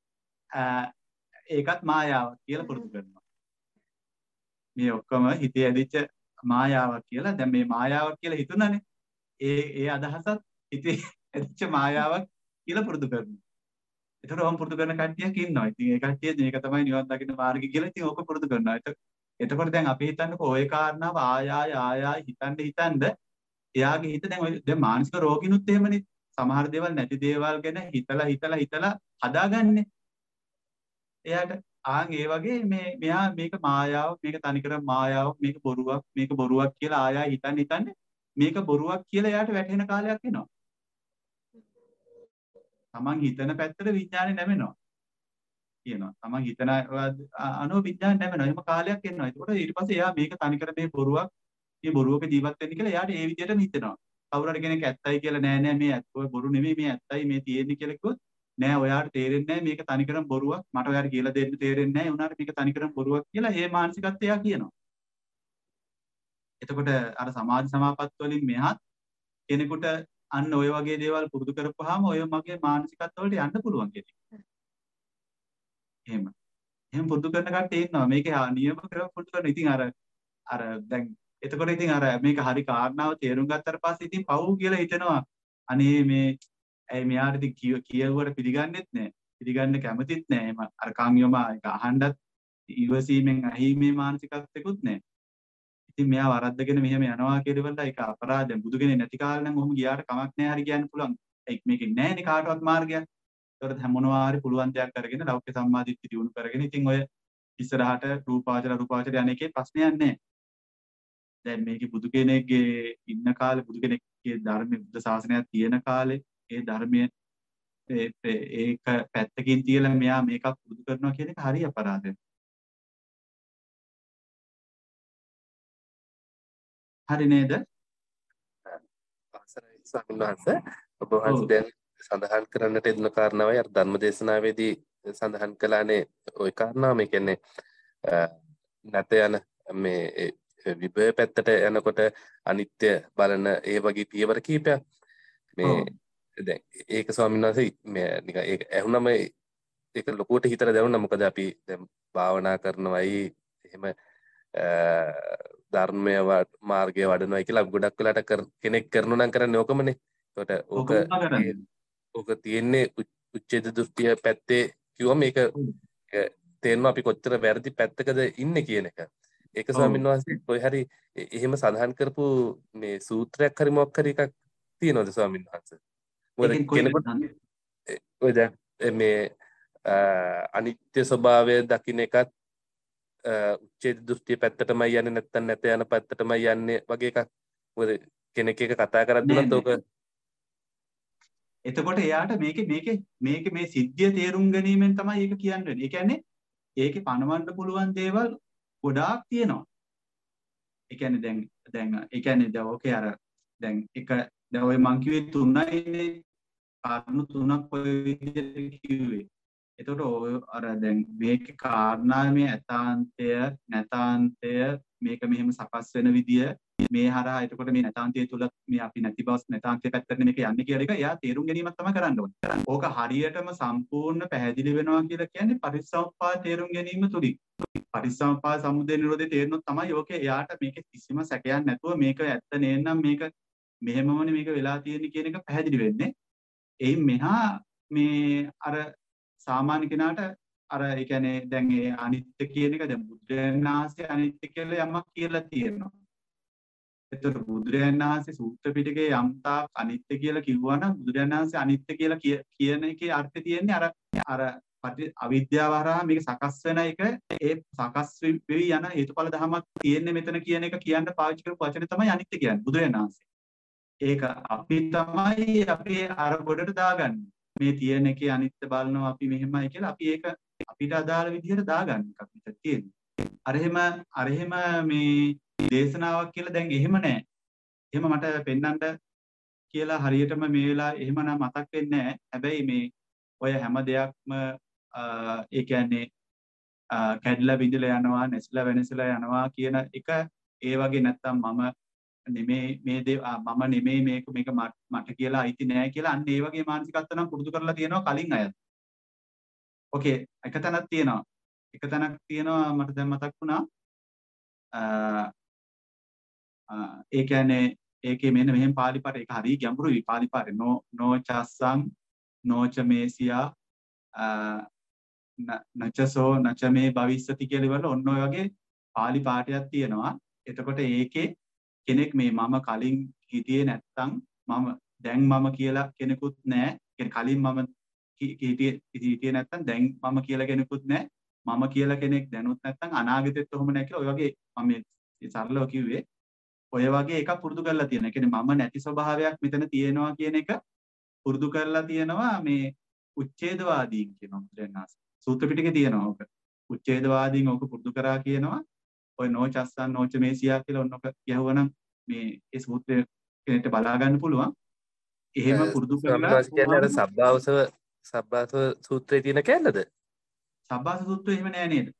ඒකත් මායාවක් කියලා පුරුදු කරනවා. මේ ඔක්කොම හිතේ හැදිච්ච මායාවක් කියලා. දැන් මේ මායාවක් කියලා හිතුණානේ. ඒ ඒ අදහසත් හිතේ හැදිච්ච මායාවක් කියලා පුරුදු කරනවා. ඒතර ඔහොම පුරුදු කරන කට්ටියක් ඉන්නවා. ඉතින් ඒ කට්ටිය මේක තමයි නිවන් දකින්න මාර්ගය කියලා ඉතින් ඕක පුරුදු කරනවා. එතකොට දැන් අපි හිතන්නකෝ ওই කාරණාව ආය ආය ආය ආය හිතන්න හිතන්න එයාගේ හිත දැන් ඔය දැන් මානසික රෝගිනුත් එහෙමනේ. සමහර දේවල් නැති දේවල් ගැන හිතලා හිතලා හිතලා හදාගන්නේ. එයාට ආන් ඒ වගේ මේ මෙයා මේක මායාවක් මේක තනිකර මායාවක් මේක බොරුවක් මේක බොරුවක් කියලා ආය ආය හිතන්න හිතන්න මේක බොරුවක් කියලා එයාට වැටහෙන කාලයක් එනවා. තමන් හිතන පැත්තට විඥානේ නැමෙනවා කියනවා. තමන් හිතන අනෝ විඥානේ නැමෙනවා. එහෙම කාලයක් එනවා. ඒකට ඊට පස්සේ එයා මේක තනිකර මේ බොරුවක් මේ බොරුවක ජීවත් වෙන්න කියලා එයාට ඒ විදිහටම හිතෙනවා. කවුරු හරි කෙනෙක් ඇත්තයි කියලා නෑ නෑ මේ ඇත්ත බොරු නෙමෙයි මේ ඇත්තයි මේ තියෙන්නේ කියලා කිව්වොත් නෑ ඔයාට තේරෙන්නේ නෑ මේක තනිකරම බොරුවක් මට ඔයාට කියලා දෙන්න තේරෙන්නේ නෑ උනාට මේක තනිකරම බොරුවක් කියලා ඒ මානසිකත්වය එයා කියනවා. එතකොට අර සමාධි සමාපatti වලින් මෙහාත් කෙනෙකුට අන්න ඔය වගේ දේවල් පුරුදු කරපුවාම ඔය මගේ මානසිකත්ව වලට යන්න පුළුවන් කෙනෙක්. එහෙම. එහෙම පුරුදු කරන කට්ටිය ඉන්නවා. මේකේ නියම ක්‍රම පුරුදු කරන. ඉතින් අර අර දැන් එතකොට ඉතින් අර මේක හරි කාරණාව තේරුම් ගත්තට පස්සේ ඉතින් පව් කියලා හිතනවා. අනේ මේ ඇයි මෙයාට ඉතින් කියවුවට පිළිගන්නෙත් නෑ. පිළිගන්න කැමතිත් නෑ. එහෙම අර කන් යොම එක අහන්නත් ඉවසීමෙන් ඇහිීමේ මානසිකත්වෙකුත් නෑ. ඉතින් මෙයා වරද්දගෙන මෙහෙම යනවා කියලා වල ඒක අපරාධයක්. බුදු කෙනෙක් නැති කාලේ නම් ඔහොම ගියාට කමක් නැහැ හරි කියන්න පුළුවන්. ඒක මේකේ නැහැනේ කාටවත් මාර්ගයක්. ඒකට හැම මොනවා හරි පුළුවන් දෙයක් කරගෙන ලෞකික සම්මාදිට්ඨිය දිනු කරගෙන ඉතින් ඔය ඉස්සරහට රූපාවචර රූපාවචර යන එකේ ප්‍රශ්නයක් නැහැ. දැන් මේකේ බුදු කෙනෙක්ගේ ඉන්න කාලේ බුදු කෙනෙක්ගේ ධර්මයේ බුද්ධ ශාසනයක් තියෙන කාලේ ඒ ධර්මයේ ඒක පැත්තකින් තියලා මෙයා මේකක් පුරුදු කරනවා කියන එක හරි අපරාධයක්. හරි නේද? අවසරයි ස්වාමීන් වහන්සේ. ඔබ වහන්සේ දැන් සඳහන් කරන්නට යෙදුන කාරණාවයි අර ධර්මදේශනාවේදී සඳහන් කළානේ ওই කාරණාව. මේ කියන්නේ නැත යන මේ විභව පැත්තට යනකොට අනිත්‍ය බලන ඒ වගේ පියවර කීපයක් මේ දැන් ඒක ස්වාමීන් වහන්සේ මේ නිකන් ඒක ඇහුනම ඒක ලොකුවට හිතට දැනුණා. මොකද අපි දැන් භාවනා කරනවායි එහෙම ධර්මය මාර්ගය වඩනවායි කියලා ගොඩක් වෙලාට කෙනෙක් කරනවා නම් කරන්නේ ඕකමනේ. ඒකට ඕක ඕක තියෙන්නේ උච්ඡේද දෘෂ්ටිය පැත්තේ කිව්වම මේක තේරෙනවා අපි කොච්චර වැරදි පැත්තකද ඉන්නේ කියන එක. ඒක ස්වාමීන් වහන්සේ කොයි හරි එහෙම සඳහන් කරපු මේ සූත්‍රයක් හරි මොකක් හරි එකක් තියෙනවද ස්වාමීන් වහන්සේ? මොකද කෙනෙකුට ඔය දැන් මේ අනිත්‍ය ස්වභාවය දකින්න එකත් උච්ඡේද දෘෂ්ටිය පැත්තටමයි යන්නේ නැත්නම් නැත යන පැත්තටමයි යන්නේ වගේ එකක්. මොකද කෙනෙක් එක කතා කරද්දී නම් ඕක එතකොට එයාට මේකේ මේකේ මේකේ මේ සිද්ධිය තේරුම් ගැනීමෙන් තමයි ඒක කියන්නේ. ඒ කියන්නේ ඒකේ පණවන්න පුළුවන් දේවල් ගොඩාක් තියෙනවා. ඒ කියන්නේ දැන් දැන් ඒ කියන්නේ දැන් ඕකේ අර දැන් එක දැන් ඔය මං කිව්වේ තුනයිනේ කාරණු තුනක් ඔය විදිහට කිව්වේ. එතකොට ඔය අර දැන් මේකේ කාරණා මේ ඇතාන්තය නැතාන්තය මේක මෙහෙම සකස් වෙන විදිය මේ හරහා එතකොට මේ නැතාන්තය තුල මේ අපි නැති බස් නැතාන්තය පැත්තට මේක යන්නේ කියලා එක එයා තේරුම් ගැනීමක් තමයි කරන්න ඕනේ. ඕක හරියටම සම්පූර්ණ පැහැදිලි වෙනවා කියලා කියන්නේ පරිසම්පාද තේරුම් ගැනීම තුලින්. පරිසම්පාද සමුදය නිරෝධය තේරුනොත් තමයි ඕකේ එයාට මේකේ කිසිම සැකයක් නැතුව මේක ඇත්ත නේනම් මේක මෙහෙමමනේ මේක වෙලා තියෙන්නේ කියන එක පැහැදිලි වෙන්නේ. එයින් මෙහා මේ අර සාමාන්‍ය කෙනාට අර ඒ කියන්නේ දැන් ඒ අනිත්‍ය කියන එක දැන් බුදුරජාණන් වහන්සේ අනිත්‍ය කියලා යමක් කියලා තියෙනවා. ඒතර බුදුරජාණන් වහන්සේ සූත්‍ර පිටකේ යම් තාක් අනිත්‍ය කියලා කිව්වා නම් බුදුරජාණන් වහන්සේ අනිත්‍ය කියලා කියන එකේ අර්ථය තියෙන්නේ අර අර අවිද්‍යාව හරහා මේක සකස් වෙන එක ඒ සකස් වෙවි යන හේතුඵල ධමයක් තියෙන්නේ මෙතන කියන එක කියන්න පාවිච්චි කරපු වචනේ තමයි අනිත්‍ය කියන්නේ බුදුරජාණන් වහන්සේ. ඒක අපි තමයි අපි අර ගොඩට දාගන්නේ. මේ තියෙන එකේ අනිත්‍ය බලනවා අපි මෙහෙමයි කියලා අපි ඒක අපිට අදාළ විදිහට දාගන්න එකක් විතර තියෙන්නේ. අර එහෙම අර එහෙම මේ දේශනාවක් කියලා දැන් එහෙම නැහැ. එහෙම මට පෙන්වන්න කියලා හරියටම මේ වෙලාව එහෙම නම් මතක් වෙන්නේ නැහැ. හැබැයි මේ ඔය හැම දෙයක්ම ඒ කියන්නේ කැඩලා බිඳලා යනවා, නැසලා වෙනසලා යනවා කියන එක ඒ වගේ නැත්තම් මම නෙමේ මේ දේ මම නෙමේ මේක මේක මට කියලා අයිති නෑ කියලා අන්න ඒ වගේ මානසිකත්ව නම් පුරුදු කරලා තියෙනවා කලින් අයත්. ඕකේ එක තැනක් තියෙනවා. එක තැනක් තියෙනවා මට දැන් මතක් වුණා. ඒ කියන්නේ ඒකේ මෙන්න මෙහෙම පාලි පාඨ ඒක හරිය ගැඹුරුයි පාලි පාඨේ නෝ නෝ චස්සං නෝච මේසියා නචසෝ නචමේ භවිස්සති කියලා වල ඔන්න ඔය වගේ පාලි පාඨයක් තියෙනවා. එතකොට ඒකේ කෙනෙක් මේ මම කලින් හිටියේ නැත්තම් මම දැන් මම කියලා කෙනෙකුත් නැහැ. කියන්නේ කලින් මම හිටියේ හිටියේ නැත්තම් දැන් මම කියලා කෙනෙකුත් නැහැ. මම කියලා කෙනෙක් දැනුත් නැත්තම් අනාගතෙත් ඔහොම නැහැ කියලා ඔය වගේ මම මේ සරලව කිව්වේ. ඔය වගේ එකක් පුරුදු කරලා තියෙනවා. ඒ කියන්නේ මම නැති ස්වභාවයක් මෙතන තියෙනවා කියන එක පුරුදු කරලා තියෙනවා මේ උච්ඡේදවාදීන් කියනවා බුදුරණාහි. සූත්‍ර පිටකේ තියෙනවා ඔක. උච්ඡේදවාදීන් ඔක පුරුදු කරා කියනවා. ඔය නෝචස්සන් නෝච මේසියා කියලා ඔන්නක යහුවනම් මේ ඒ සූත්‍රය කෙනෙක්ට බලා ගන්න පුළුවන්. එහෙම පුරුදු කරලා කියන්නේ අර සබ්බාවසව සබ්බාසව සූත්‍රයේ තියෙන කැලලද? සබ්බාස සූත්‍රය එහෙම නෑ නේද?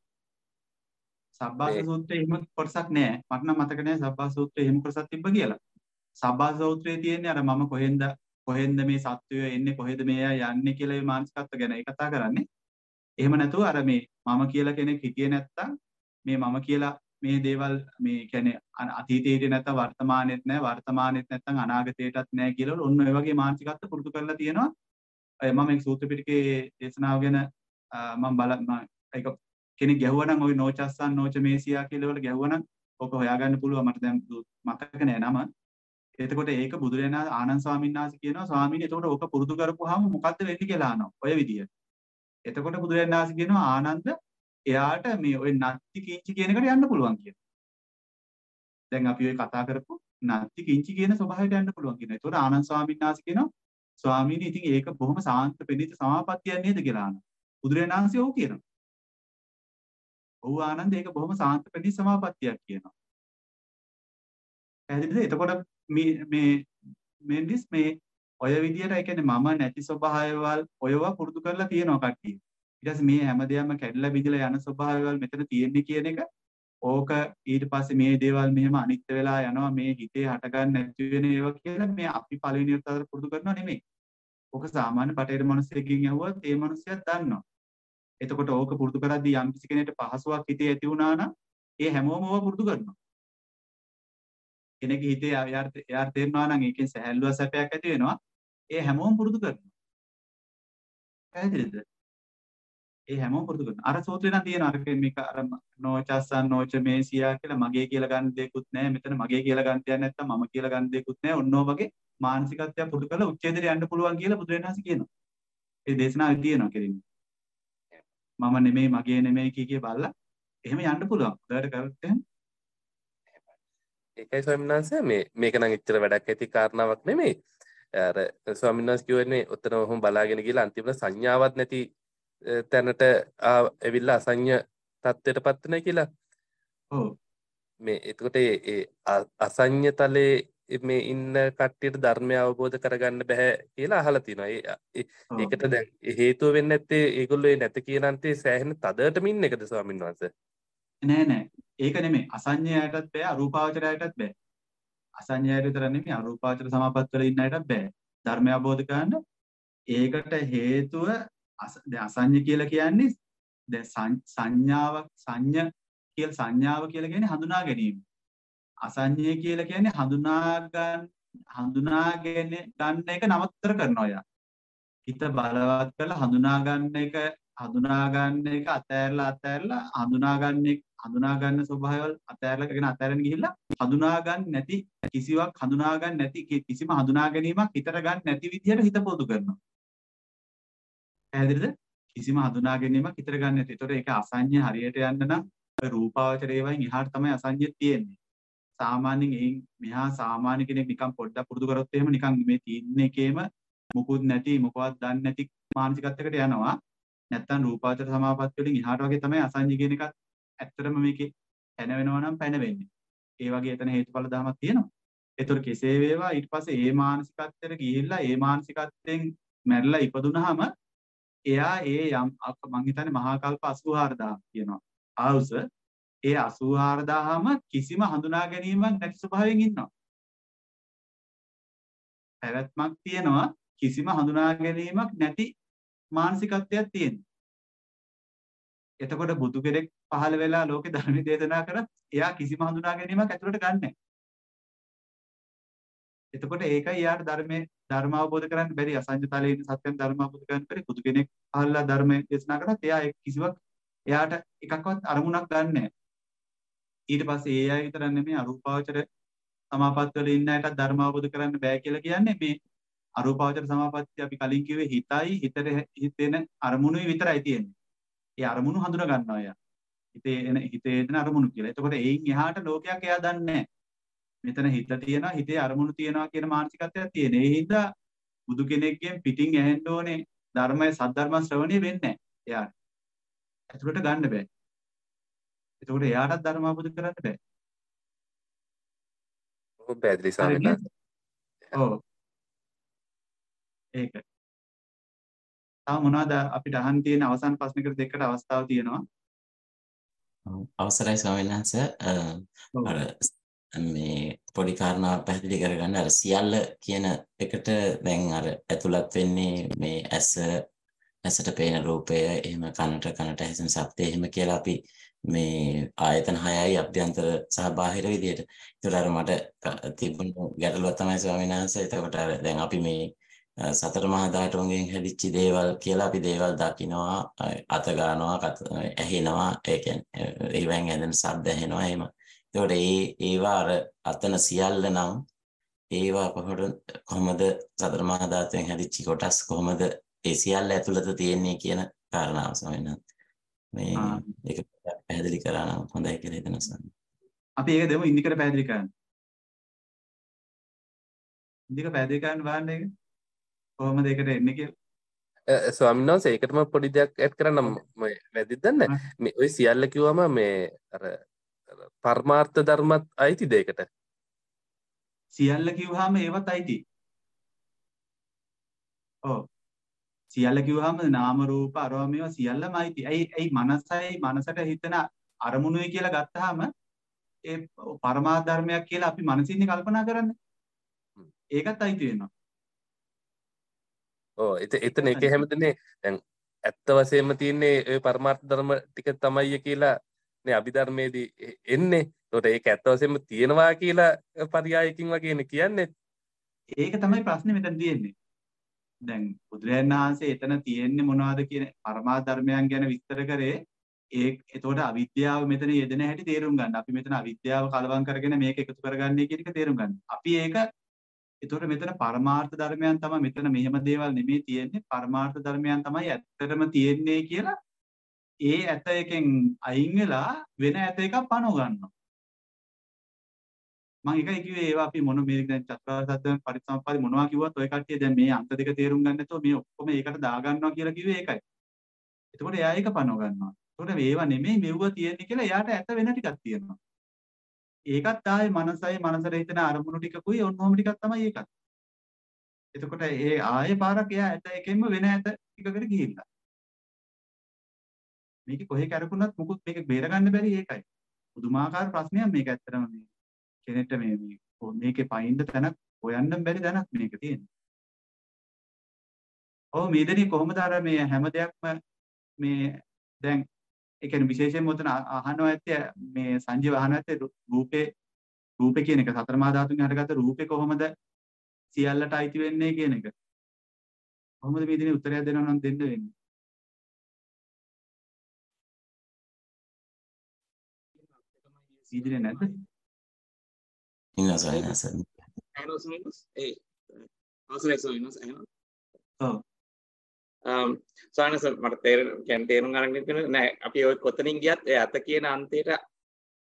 සබ්බාස සූත්‍රයේ එහෙම කොටසක් නෑ. මට නම් මතක නෑ සබ්බාස සූත්‍රයේ එහෙම කොටසක් තිබ්බ කියලා. සබ්බාස සූත්‍රයේ තියෙන්නේ අර මම කොහෙන්ද කොහෙන්ද මේ සත්වය එන්නේ කොහෙද මේ යන්නේ කියලා මේ මානසිකත්ව ගැන ඒ කතා කරන්නේ. එහෙම නැතුව අර මේ මම කියලා කෙනෙක් හිටියේ නැත්තම් මේ මම කියලා මේ දේවල් මේ කියන්නේ අතීතයේ නැත්තම් වර්තමානෙත් නැහැ වර්තමානෙත් නැත්තම් අනාගතයටත් නැහැ කියලා ඔන්න ඔය වගේ මානසිකත්ව පුරුදු කරලා තියෙනවා. මම මේ සූත්‍ර පිටකේ දේශනාව ගැන මම බල ඒක කෙනෙක් ගැහුවා නම් ওই නෝචස්සන් නෝච මේසියා කියලා වල ගැහුවා නම් ඔක හොයාගන්න පුළුවන් මට දැන් මතක නෑ නම. එතකොට ඒක බුදුරජාණන් ආනන්ද ස්වාමීන් වහන්සේ කියනවා ස්වාමීනි එතකොට ඕක පුරුදු කරපුවාම මොකද්ද වෙන්නේ කියලා අහනවා. ඔය විදියට. එතකොට බුදුරජාණන් වහන්සේ කියනවා ආනන්ද එයාට මේ ඔය නත්ති කිංචි කියන එකට යන්න පුළුවන් කියලා. දැන් අපි ඔය කතා කරපු නත්ති කිංචි කියන ස්වභාවයට යන්න පුළුවන් කියනවා. ඒතකොට ආනන්ද ස්වාමීන් වහන්සේ කියනවා ස්වාමීනි ඉතින් ඒක බොහොම සාන්ත ප්‍රණීත සමාපත්තියක් නේද කියලා අහනවා. බුදුරජාණන් වහන්සේ ඔව් කියනවා. ඔව් ආනන්ද ඒක බොහොම සාන්ත ප්‍රණීත සමාපත්තියක් කියනවා. පැහැදිලිද? එතකොට මේ මේ මෙන්ඩිස් මේ ඔය විදියට ඒ කියන්නේ මම නැති ස්වභාවයවල් ඔයවා පුරුදු කරලා තියෙනවා කට්ටිය. ඊට පස්සේ මේ හැමදේම කැඩලා බිඳලා යන ස්වභාවයවල් මෙතන තියෙන්නේ කියන එක ඕක ඊට පස්සේ මේ දේවල් මෙහෙම අනිත්‍ය වෙලා යනවා මේ හිතේ හටගන්න නැති වෙන ඒවා කියලා මේ අපි පළවෙනියට අතර පුරුදු කරනවා නෙමෙයි. ඕක සාමාන්‍ය පටේර මිනිස්සෙක්ගෙන් ඇහුවත් ඒ මිනිස්සයා දන්නවා. එතකොට ඕක පුරුදු කරද්දී යම් කිසි කෙනෙක්ට පහසුවක් හිතේ ඇති වුණා නම් ඒ හැමෝම ඕවා පුරුදු කරනවා. කෙනෙක්ගේ හිතේ එයාට එයාට තේරෙනවා නම් ඒකෙන් සැහැල්ලුව සැපයක් ඇති වෙනවා. ඒ හැමෝම පුරුදු කරනවා. පැහැදිලිද? ඒ හැමෝම පුරුදු කරනවා. අර සූත්‍රේ නම් තියෙනවා අර මේක අර නෝචස්සන් නෝච මේසියා කියලා මගේ කියලා ගන්න දෙයක්වත් නැහැ. මෙතන මගේ කියලා ගන්න දෙයක් නැත්තම් මම කියලා ගන්න දෙයක්වත් නැහැ. ඔන්නෝ වගේ මානසිකත්වයක් පුරුදු කරලා උච්ඡේදයට යන්න පුළුවන් කියලා බුදුරජාණන් වහන්සේ කියනවා. ඒ දේශනාවේ තියෙනවා කෙලින්ම. මම නෙමෙයි මගේ නෙමෙයි කිය කිය බලලා එහෙම යන්න පුළුවන්. උදාට කරත් එහෙම. ඒකයි ස්වාමීන් වහන්සේ මේ මේක නම් එච්චර වැඩක් ඇති කාරණාවක් නෙමෙයි. අර ස්වාමීන් වහන්සේ කියවනේ උතන ඔහොම බලාගෙන ගිහලා අන්තිමට සංඥාවක් නැති තැනට ඇවිල්ලා අසඤ්ඤ තත්ත්වයටපත් වෙනවා කියලා. ඔව්. මේ එතකොට ඒ අසඤ්ඤ තලයේ මේ ඉන්න කට්ටියට ධර්මය අවබෝධ කරගන්න බෑ කියලා අහලා තිනවා. ඒ ඒකට දැන් හේතුව වෙන්නේ නැත්තේ ඒගොල්ලෝ නැත කියන අන්තේ සෑහෙන තදටම ඉන්න එකද ස්වාමීන් වහන්සේ? නෑ නෑ. ඒක නෙමෙයි. අසඤ්ඤයටත් බෑ අරූපාවචරයටත් බෑ. අසඤ්ඤයට විතර නෙමෙයි අරූපාවචර සමාපත් වල ඉන්න අයටත් බෑ. ධර්මය අවබෝධ කරගන්න. ඒකට හේතුව දැන් අසඤ්ඤ කියලා කියන්නේ දැන් සංඥාවක් සංඥ කියලා සංඥාව කියලා කියන්නේ හඳුනා ගැනීම. අසඤ්ඤය කියලා කියන්නේ හඳුනා ගන්න හඳුනාගෙන ගන්න එක නවත්තර කරනවා යා. හිත බලවත් කරලා හඳුනා ගන්න එක හඳුනා ගන්න එක අතෑරලා අතෑරලා හඳුනා ගන්න එක හඳුනා ගන්න ස්වභාවයවල අතෑරලා කරගෙන අතෑරගෙන ගිහිල්ලා හඳුනා ගන්න නැති කිසිවක් හඳුනා ගන්න නැති කිසිම හඳුනා ගැනීමක් හිතට ගන්න නැති විදිහට හිත පොදු කරනවා. පැහැදිලිද? කිසිම හඳුනා ගැනීමක් හිතට ගන්න නැති. ඒතකොට ඒක අසඤ්ඤ හරියට යන්න නම් රූපාවචරේ වයින් එහාට තමයි අසඤ්ඤය තියෙන්නේ. සාමාන්‍යයෙන් එයින් මෙහා සාමාන්‍ය කෙනෙක් නිකන් පොඩ්ඩක් පුරුදු කරොත් එහෙම නිකන් මේ තියෙන එකේම මුකුත් නැති මොකවත් දන්නේ නැති මානසිකත්වයකට යනවා. නැත්තම් රූපාවචර සමාපatti වලින් එහාට වගේ තමයි අසංජි කියන එකත් ඇත්තටම මේකේ පැන වෙනවා නම් පැන වෙන්නේ. ඒ වගේ එතන හේතුඵල ධමයක් තියෙනවා. ඒතර කෙසේ වේවා ඊට පස්සේ ඒ මානසිකත්වයට ගිහිල්ලා ඒ මානසිකත්වයෙන් මැරිලා ඉපදුනහම එයා ඒ යම් මං හිතන්නේ මහා කල්ප අසූ හාරදාහක් කියනවා. ආවුස ඒ අසූ හාරදාහම කිසිම හඳුනා ගැනීමක් නැති ස්වභාවයෙන් ඉන්නවා. පැවැත්මක් තියෙනවා කිසිම හඳුනා ගැනීමක් නැති මානසිකත්වයක් තියෙනවා. එතකොට බුදු කෙනෙක් පහළ වෙලා ලෝකේ ධර්ම දේශනා කරත් එයා කිසිම හඳුනා ගැනීමක් ඇතුළට ගන්න නැහැ. එතකොට ඒකයි යාට ධර්මයේ ධර්ම අවබෝධ කරගන්න බැරි අසංජතලයේ ඉන්න සත්‍යම් ධර්ම අවබෝධ කරගන්න බැරි බුදු කෙනෙක් පහළලා ධර්මයේ දේශනා කරත් එයා කිසිවක් එයාට එකක්වත් අරමුණක් ගන්න නැහැ. ඊට පස්සේ ඒ අය විතරක් නෙමෙයි අරූපාවචර සමාපatti වල ඉන්න අයට ධර්ම අවබෝධ කරගන්න බෑ කියලා කියන්නේ මේ අරූපාවචර සමාපatti අපි කලින් කිව්වේ හිතයි හිතට හිතෙන අරමුණුයි විතරයි තියෙන්නේ. ඒ අරමුණු හඳුනා ගන්නවා එයා. හිතේ එන හිතේ එන අරමුණු කියලා. එතකොට එයින් එහාට ලෝකයක් එයා දන්නේ නැහැ. මෙතන හිත තියෙනවා හිතේ අරමුණු තියෙනවා කියන මානසිකත්වයක් තියෙන. ඒ හින්දා බුදු කෙනෙක්ගෙන් පිටින් ඇහෙන්න ඕනේ ධර්මයේ සද්ධර්ම ශ්‍රවණය වෙන්නේ නැහැ. එයාට. ඇතුළට ගන්න බෑ. එතකොට එයාටත් ධර්ම අවබෝධ කරගන්න බෑ. ඔව් පැහැදිලි සාමිනා. ඔව්. ඒක. තව මොනවද අපිට අහන්න තියෙන අවසන් ප්‍රශ්නකට දෙකට අවස්ථාව තියෙනවා. අවසරයි ස්වාමීන් වහන්සේ. අර මේ පොඩි කාරණාවක් පැහැදිලි කරගන්න අර සියල්ල කියන එකට දැන් අර ඇතුළත් වෙන්නේ මේ ඇස ඇසට පේන රූපය එහෙම කනට කනට ඇසෙන ශබ්දය එහෙම කියලා අපි මේ ආයතන හයයි අභ්‍යන්තර සහ බාහිර විදියට. ඒකට අර මට තිබුණු ගැටලුව තමයි ස්වාමීන් වහන්සේ. එතකොට අර දැන් අපි මේ සතර මහා ධාතුන්ගෙන් හැදිච්ච දේවල් කියලා අපි දේවල් දකිනවා අත ගන්නවා ඇහෙනවා ඒ කියන්නේ ඒවෙන් ඇදෙන ශබ්ද ඇහෙනවා එහෙම. ඒකට ඒ ඒවා අර අතන සියල්ල නම් ඒවා කොහොමද කොහොමද සතර මහා ධාතුන් හැදිච්ච කොටස් කොහොමද ඒ සියල්ල ඇතුළත තියෙන්නේ කියන කාරණාව ස්වාමීන් වහන්සේ. මේ ඒක පැහැදිලි කරා නම් හොඳයි කියලා හිතනවා ස්වාමීන්. අපි ඒක දෙමු ඉන්දිකට පැහැදිලි කරන්න. ඉන්දික පැහැදිලි කරන්න බලන්න ඒක. කොහොමද ඒකට එන්නේ කියලා? ස්වාමීන් වහන්සේ ඒකටම පොඩි දෙයක් ඇඩ් කරන්න වැදිද දන්නේ මේ ඔය සියල්ල කිව්වම මේ අර පරමාර්ථ ධර්මත් අයිතිද ඒකට? සියල්ල කිව්වහම ඒවත් අයිති. ඔව්. සියල්ල කිව්වහම නාම රූප අරවා මේවා සියල්ලම අයිති. ඇයි ඇයි මනසයි මනසට හිතන අරමුණුයි කියලා ගත්තාම ඒ පරමාර්ථ ධර්මයක් කියලා අපි මනසින් කල්පනා කරන්නේ. ඒකත් අයිති වෙනවා. ඔව් එතන ඒක හැමදෙන්නේ දැන් ඇත්ත වශයෙන්ම තියෙන්නේ ඔය පරමාර්ථ ධර්ම ටික තමයි කියලා නේ අභිධර්මයේදී එන්නේ. ඒකට ඒක ඇත්ත වශයෙන්ම තියෙනවා කියලා පරියායකින් වගේනේ කියන්නේ. ඒක තමයි ප්‍රශ්නේ මෙතන තියෙන්නේ. දැන් බුදුරජාණන් වහන්සේ එතන තියෙන්නේ මොනවද කියන පරමාර්ථ ධර්මයන් ගැන විස්තර කරේ ඒ එතකොට අවිද්‍යාව මෙතන යෙදෙන හැටි තේරුම් ගන්න. අපි මෙතන අවිද්‍යාව කලවම් කරගෙන මේක එකතු කරගන්නේ කියන එක තේරුම් ගන්න. අපි ඒක එතකොට මෙතන පරමාර්ථ ධර්මයන් තමයි මෙතන මෙහෙම දේවල් නෙමෙයි තියෙන්නේ පරමාර්ථ ධර්මයන් තමයි ඇත්තටම තියෙන්නේ කියලා ඒ ඇත එකෙන් අයින් වෙලා වෙන ඇත එකක් පනව ගන්නවා. මම එකයි කිව්වේ ඒවා අපි මොන මේ දැන් චතුරාර්ය සත්‍ය පරිසම්පාදේ මොනවා කිව්වත් ඔය කට්ටිය දැන් මේ අංක දෙක තේරුම් ගන්න නැතුව මේ ඔක්කොම ඒකට දා ගන්නවා කියලා කිව්වේ ඒකයි. එතකොට එයා ඒක පනව ගන්නවා. එතකොට මේවා නෙමෙයි මෙව්ව තියෙන්නේ කියලා එයාට ඇත වෙන ටිකක් තියෙනවා. ඒකත් ආයේ මනසයි මනසට හිතෙන අරමුණු ටිකකුයි ඔන්නෝම ටිකක් තමයි ඒකත්. එතකොට ඒ ආයේ පාරක් එයා ඇත එකෙන්ම වෙන ඇත ටිකකට ගිහිල්ලා. මේක කොහේ කරකුණත් මුකුත් මේක බේර ගන්න බැරි ඒකයි. පුදුමාකාර ප්‍රශ්නයක් මේක ඇත්තටම මේ කෙනෙක්ට මේ මේකේ පයින්ද තැනක් හොයන්න බැරි තැනක් මේක තියෙන්නේ. ඔව් මේදෙනි කොහොමද අර මේ හැම දෙයක්ම මේ දැන් ඒ කියන්නේ විශේෂයෙන්ම උතන අහනවා ඇත්තේ මේ සංජීව අහනවා ඇත්තේ රූපේ රූපේ කියන එක සතර මහා ධාතුන්ගෙන් හටගත්ත රූපේ කොහොමද සියල්ලට අයිති වෙන්නේ කියන එක. කොහොමද මේ දිනේ උත්තරයක් දෙනවා නම් දෙන්න වෙන්නේ. සීදිනේ නැද්ද? ඉන්න සයිනස්. අහනවා සයිනස්. ඒ අවසරයි සයිනස් අහනවා. ඔව්. um සානස මට තේරෙන කියන්නේ තේරුම් ගන්න කියන්නේ නෑ අපි ඔය කොතනින් ගියත් ඒ අත කියන අන්තයට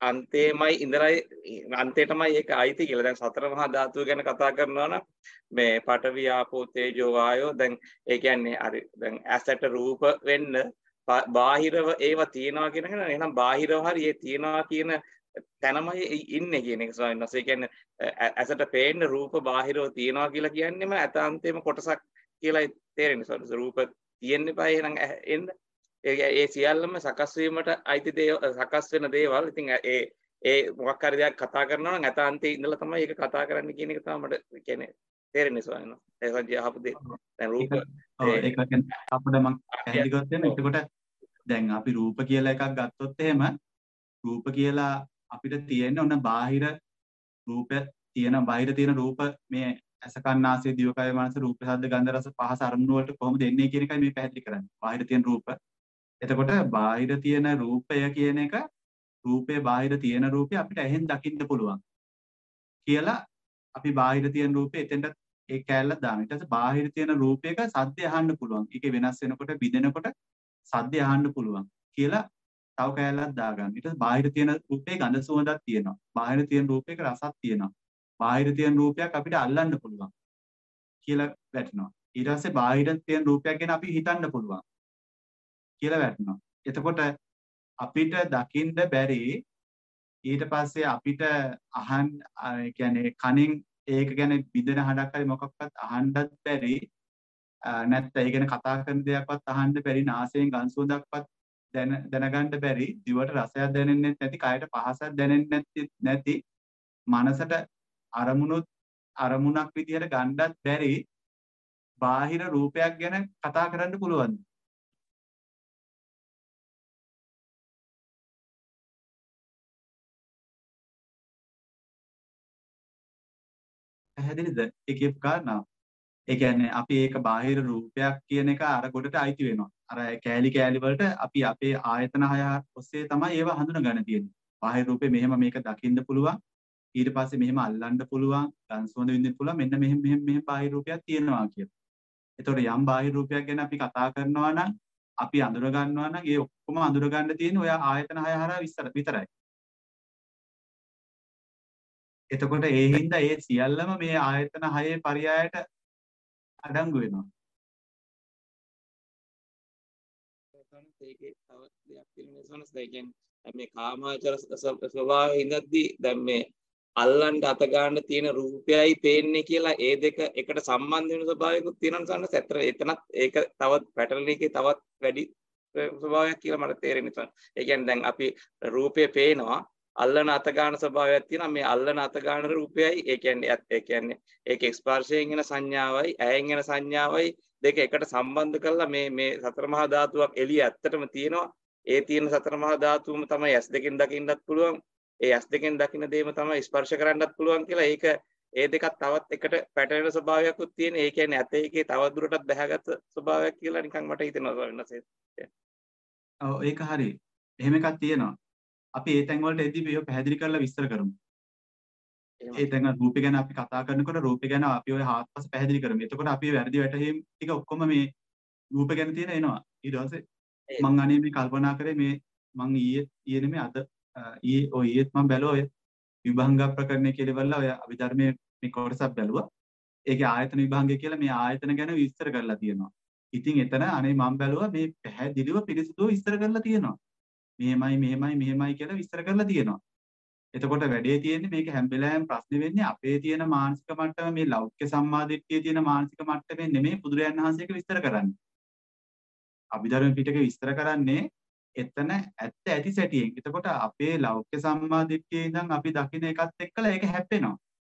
අන්තේමයි ඉඳලා අන්තේටමයි ඒක අයිති කියලා. දැන් සතර මහා ධාතුව ගැන කතා කරනවා නම් මේ පඨවි ආපෝ තේජෝ වායෝ දැන් ඒ කියන්නේ හරි දැන් ඇසට රූප වෙන්න බාහිරව ඒවා තියනවා කියන එක නේද? එහෙනම් බාහිරව හරි ඒ තියනවා කියන තැනමයි ඉන්නේ කියන එක ස්වාමීන් වහන්සේ. ඒ කියන්නේ ඇසට පේන්න රූප බාහිරව තියනවා කියලා කියන්නේම අතාන්තේම කොටසක් කියලා තේරෙන්නේ ස්වාමීන් වහන්සේ. රූප තියෙන්න එපා එහෙනම් එන්න. ඒ සියල්ලම සකස් වීමට අයිති දේ සකස් වෙන දේවල්. ඉතින් ඒ ඒ මොකක් හරි දෙයක් කතා කරනවා නම් අතාන්තේ ඉඳලා තමයි ඒක කතා කරන්න කියන එක තමයි මට කියන්නේ තේරෙන්නේ ස්වාමීන් වහන්සේ. ඒ සංජය අහපු දේ. දැන් රූප ඔව් ඒක කියන්නේ අපිට මම පැහැදිලි කරත් වෙන. එතකොට දැන් අපි රූප කියලා එකක් ගත්තොත් එහෙම රූප කියලා අපිට තියෙන ඔන්න බාහිර රූප තියෙන බාහිර තියෙන රූප මේ ඇස කන් නාසය දිවකය මනස රූප ශබ්ද ගන්ධ රස පහස අරමුණු වලට කොහොමද එන්නේ කියන එකයි මේ පැහැදිලි කරන්නේ. බාහිර තියෙන රූප. එතකොට බාහිර තියෙන රූපය කියන එක රූපේ බාහිර තියෙන රූපේ අපිට ඇහෙන් දකින්න පුළුවන් කියලා අපි බාහිර තියෙන රූපේ එතෙන්ට ඒ කැලල දානවා. ඊට පස්සේ බාහිර තියෙන රූපයක සද්ද අහන්න පුළුවන්. ඒකේ වෙනස් වෙනකොට බිඳෙනකොට සද්ද අහන්න පුළුවන් කියලා තව කැලලක් දාගන්න. ඊට පස්සේ බාහිර තියෙන රූපේ ගඳ සුවඳක් තියෙනවා. බාහිර තියෙන රූපයක රසක් තියෙනවා. බාහිර තියෙන රූපයක් අපිට අල්ලන්න පුළුවන් කියලා වැටෙනවා. ඊට පස්සේ බාහිර තියෙන රූපයක් ගැන අපි හිතන්න පුළුවන් කියලා වැටෙනවා. එතකොට අපිට දකින්න බැරි ඊට පස්සේ අපිට අහන් ඒ කියන්නේ කනින් ඒක ගැන විදෙන හඩක් හරි මොකක්වත් අහන්නත් බැරි නැත්නම් ඒ ගැන කතා කරන දෙයක්වත් අහන්න බැරි නාසයෙන් ගඳ සුවඳක්වත් දැන දැනගන්න බැරි දිවට රසයක් දැනෙන්නේ නැති කයට පහසක් දැනෙන්නේ නැති නැති මනසට අරමුණුත් අරමුණක් විදියට ගන්නත් බැරි බාහිර රූපයක් ගැන කතා කරන්න පුළුවන්. පැහැදිලිද? ඒ කියපු කාරණාව. ඒ කියන්නේ අපි ඒක බාහිර රූපයක් කියන එක අර ගොඩට අයිති වෙනවා. අර කෑලි කෑලි වලට අපි අපේ ආයතන හය ඔස්සේ තමයි ඒව හඳුනගන්න තියෙන්නේ. බාහිර රූපේ මෙහෙම මේක දකින්න පුළුවන්. ඊට පස්සේ මෙහෙම අල්ලන්න පුළුවන්. ගන් සුවඳ විඳින්න පුළුවන්. මෙන්න මෙහෙම මෙහෙම මෙහෙම බාහිර රූපයක් තියෙනවා කියලා. එතකොට යම් බාහිර රූපයක් ගැන අපි කතා කරනවා නම් අපි අඳුර ගන්නවා නම් ඒ ඔක්කොම අඳුර ගන්න තියෙන්නේ ඔය ආයතන හය හරහා විතරයි. එතකොට ඒ හින්දා ඒ සියල්ලම මේ ආයතන හයේ පරයයට අඩංගු වෙනවා. ඒකේ තව දෙයක් තියෙනවා සෝනස්. ඒ කියන්නේ මේ කාමාචර ස්වභාවය ඉඳද්දී දැන් මේ අල්ලන්න අත ගන්න තියෙන රූපයයි පේන්නේ කියලා ඒ දෙක එකට සම්බන්ධ වෙන ස්වභාවයකුත් තියෙනවා සෝනස්. ඇත්තට එතනත් ඒක තවත් පැටර්න් එකේ තවත් වැඩි ස්වභාවයක් කියලා මට තේරෙන්නේ සෝනස්. ඒ කියන්නේ දැන් අපි රූපය පේනවා අල්ලන අත ගන්න ස්වභාවයක් තියෙනවා. මේ අල්ලන අත ගන්න රූපයයි ඒ කියන්නේ ඒ කියන්නේ ඒක ස්පර්ශයෙන් එන සංඥාවයි ඇයෙන් එන සංඥාවයි දෙක එකට සම්බන්ධ කරලා මේ මේ සතර මහා ධාතුවක් එළිය ඇත්තටම තියෙනවා. ඒ තියෙන සතර මහා ධාතුවම තමයි ඇස් දෙකෙන් දකින්නත් පුළුවන්. ඒ ඇස් දෙකෙන් දකින්න දේම තමයි ස්පර්ශ කරන්නත් පුළුවන් කියලා ඒක ඒ දෙකත් තවත් එකට පැටලෙන ස්වභාවයක්ත් තියෙන. ඒ කියන්නේ ඇත එකේ තව දුරටත් බැහැගත් ස්වභාවයක් කියලා නිකන් මට හිතෙනවා වෙනසේ. ඔව් ඒක හරි. එහෙම එකක් තියෙනවා. අපි ඒ තැන් වලට එද්දී මේක පැහැදිලි කරලා විස්තර කරමු. ඒ තැන් රූපේ ගැන අපි කතා කරනකොට රූපේ ගැන අපි ওই හාත්පස පැහැදිලි කරමු. එතකොට අපි වැරදි වැටහීම් ටික ඔක්කොම මේ රූපේ ගැන තියෙන එනවා. ඊට පස්සේ මං අනේ මේ කල්පනා කරේ මේ මං ඊයේ ඊයේ නෙමෙයි අද ඊයේ ඔය ඊයේත් මම බැලුවා ඔය විභංග ප්‍රකරණය කියලා ඉවරලා ඔය අභිධර්මයේ මේ කොටසක් බැලුවා. ඒකේ ආයතන විභංගය කියලා මේ ආයතන ගැන විස්තර කරලා තියෙනවා. ඉතින් එතන අනේ මම බැලුවා මේ පැහැදිලිව පිරිසිදුව විස්තර කරලා තියෙනවා. මෙහෙමයි මෙහෙමයි මෙහෙමයි කියලා විස්තර කරලා තියෙනවා. එතකොට වැඩේ තියෙන්නේ මේක හැම වෙලාවෙම ප්‍රශ්නේ වෙන්නේ අපේ තියෙන මානසික මට්ටම මේ ලෞකික සම්මාදිට්ඨියේ තියෙන මානසික මට්ටමේ නෙමෙයි බුදුරජාණන් වහන්සේක විස්තර කරන්නේ. අභිධර්ම පිටකේ විස්තර කරන්නේ එතන ඇත්ත ඇති සැටියෙන්. එතකොට අපේ ලෞකික සම්මාදිට්ඨියේ ඉඳන් අපි දකින එකත් එක්කලා ඒක හැප්පෙනවා.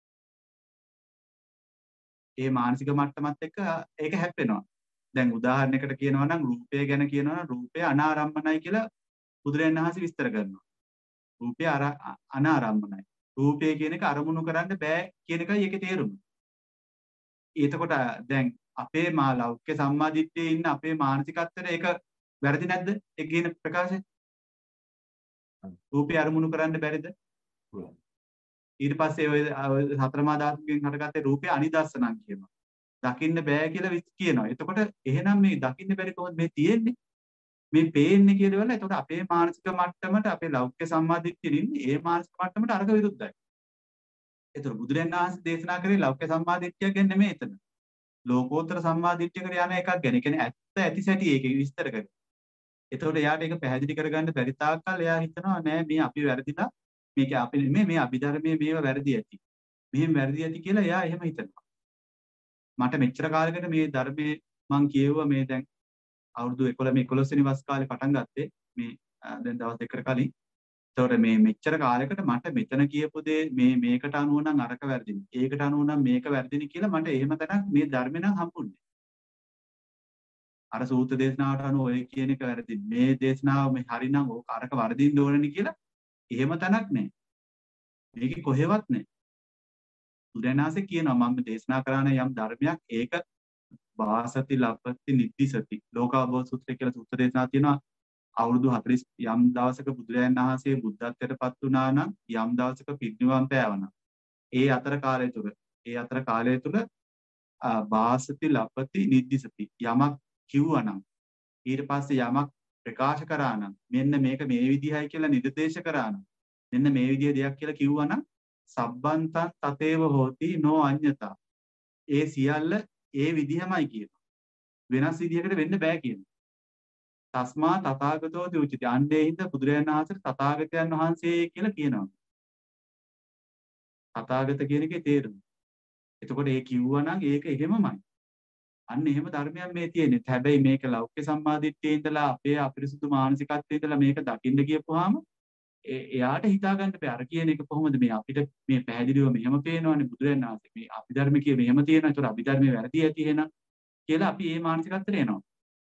ඒ මානසික මට්ටමත් එක්ක ඒක හැප්පෙනවා. දැන් උදාහරණයකට කියනවා නම් රූපය ගැන කියනවා නම් රූපය අනාරම්මනයි කියලා බුදුරජාණන් වහන්සේ විස්තර කරනවා. රූපය අනාරම්මනයි. රූපය කියන එක අරමුණු කරන්න බෑ කියන එකයි ඒකේ තේරුම. එතකොට දැන් අපේ මා ලෞකික සම්මාදිට්ඨියේ ඉන්න අපේ මානසිකත්වයට ඒක වැරදි නැද්ද? ඒ කියන ප්‍රකාශය. රූපය අරමුණු කරන්න බැරිද? ඊට පස්සේ ඔය සතර මහා ධාතුන්ගෙන් හටගත්තේ රූපය අනිදර්ශනං කියනවා. දකින්න බෑ කියලා කියනවා. එතකොට එහෙනම් මේ දකින්න බැරි කොහොමද මේ තියෙන්නේ? මේ පේන්නේ කියලා වෙලා එතකොට අපේ මානසික මට්ටමට අපේ ලෞකික සම්මාදිට්ඨිය ඉන්නේ ඒ මානසික මට්ටමට අර්ග විරුද්ධයි. ඒතර බුදුරජාණන් වහන්සේ දේශනා කරේ ලෞකික සම්මාදිට්ඨිය ගැන නෙමෙයි එතන. ලෝකෝත්තර සම්මාදිට්ඨියකට යන එකක් ගැන. ඒ කියන්නේ ඇත්ත ඇති සැටි ඒක විස්තර කරේ. එතකොට එයාට ඒක පැහැදිලි කරගන්න බැරි තාක්කල් එයා හිතනවා නෑ මේ අපි වැරදිලා මේක අපි මේ මේ අභිධර්මයේ මේව වැරදි ඇති. මෙහෙම වැරදි ඇති කියලා එයා එහෙම හිතනවා. මට මෙච්චර කාලයකට මේ ධර්මයේ මං කියෙව්වා මේ දැන් අවුරුදු එකොළහ මේ එකොළහ වෙනි වස් කාලේ පටන් ගත්තේ මේ දැන් දවස් දෙකකට කලින්. ඒතකොට මේ මෙච්චර කාලයකට මට මෙතන කියපු දේ මේ මේකට අනුව නම් අරක වැරදිනි. ඒකට අනුව නම් මේක වැරදිනි කියලා මට එහෙම තැනක් මේ ධර්මේ නම් හම්බුන්නේ. අර සූත්‍ර දේශනාවට අනුව ඔය කියන එක වැරදි. මේ දේශනාව මේ හරිනම් ඕක අරක වර්ධින්න ඕනනේ කියලා එහෙම තැනක් නැහැ. මේකේ කොහෙවත් නැහැ. බුදුරණාහි කියනවා මම දේශනා කරන යම් ධර්මයක් ඒක වාසති ලප්පති නිද්දිසති. ලෝකාභව සූත්‍රය කියලා සූත්‍ර දේශනා තියෙනවා. අවුරුදු හතළිස් යම් දවසක බුදුරජාණන් වහන්සේ බුද්ධත්වයට පත් වුණා නම් යම් දවසක පිරිනිවන් පෑවනම් ඒ අතර කාලය තුල ඒ අතර කාලය තුල වාසති ලප්පති නිද්දිසති යමක් කිව්වනම් ඊට පස්සේ යමක් ප්‍රකාශ කරා නම් මෙන්න මේක මේ විදිහයි කියලා නිර්දේශ කරා නම් මෙන්න මේ විදිහ දෙයක් කියලා කිව්වනම් සබ්බන්තං තතේව හෝති නෝ අඤ්ඤතා ඒ සියල්ල ඒ විදිහමයි කියනවා වෙනස් විදිහකට වෙන්න බෑ කියනවා තස්මා තථාගතෝ දුචිත අන්නේ හින්ද බුදුරජාණන් වහන්සේ තථාගතයන් වහන්සේ කියලා කියනවා තථාගත කියන එකේ තේරුම එතකොට ඒ කිව්වනම් ඒක එහෙමමයි අන්න එහෙම ධර්මයක් මේ තියෙන්නේ. හැබැයි මේක ලෞකික සම්මාදිට්ඨියේ ඉඳලා අපේ අපිරිසුදු මානසිකත්වයේ ඉඳලා මේක දකින්න ගියපුවාම එයාට හිතා ගන්න බෑ. අර කියන එක කොහොමද මේ අපිට මේ පැහැදිලිව මෙහෙම පේනවනේ බුදුරජාණන් වහන්සේ. මේ අභිධර්ම කියේ මෙහෙම තියෙනවා. ඒතර අභිධර්මයේ වැරදි ඇති එහෙනම් කියලා අපි මේ මානසිකත්වයට එනවා.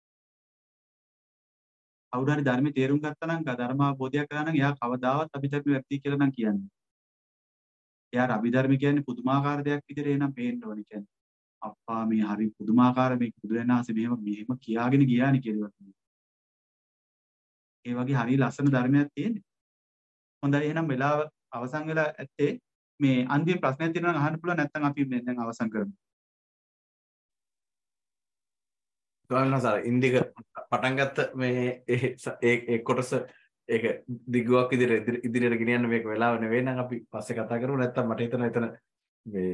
කවුරු හරි ධර්මයේ තේරුම් ගත්තා නම් ධර්මාබෝධයක් කරා නම් එයා කවදාවත් අභිධර්ම වැරදි කියලා නම් කියන්නේ. එයාට අභිධර්ම කියන්නේ පුදුමාකාර දෙයක් විදිහට එනම් පේන්න ඕනේ කියන්නේ. අප්පා මේ හරි පුදුමාකාර මේ බුදුරජාණන් වහන්සේ මෙහෙම මෙහෙම කියාගෙන ගියානේ කියලා. ඒ වගේ හරි ලස්සන ධර්මයක් තියෙන්නේ. හොඳයි එහෙනම් වෙලාව අවසන් වෙලා ඇත්තේ මේ අන්තිම ප්‍රශ්නයක් තියෙනවා නම් අහන්න පුළුවන් නැත්නම් අපි දැන් අවසන් කරමු. ගානසාර ඉන්දික පටන් ගත්ත මේ ඒ ඒ කොටස ඒක දිගුවක් විදිහට ඉදිරියට ගෙනියන්න මේක වෙලාව නෙවෙයි නම් අපි පස්සේ කතා කරමු නැත්නම් මට හිතෙනවා එතන මේ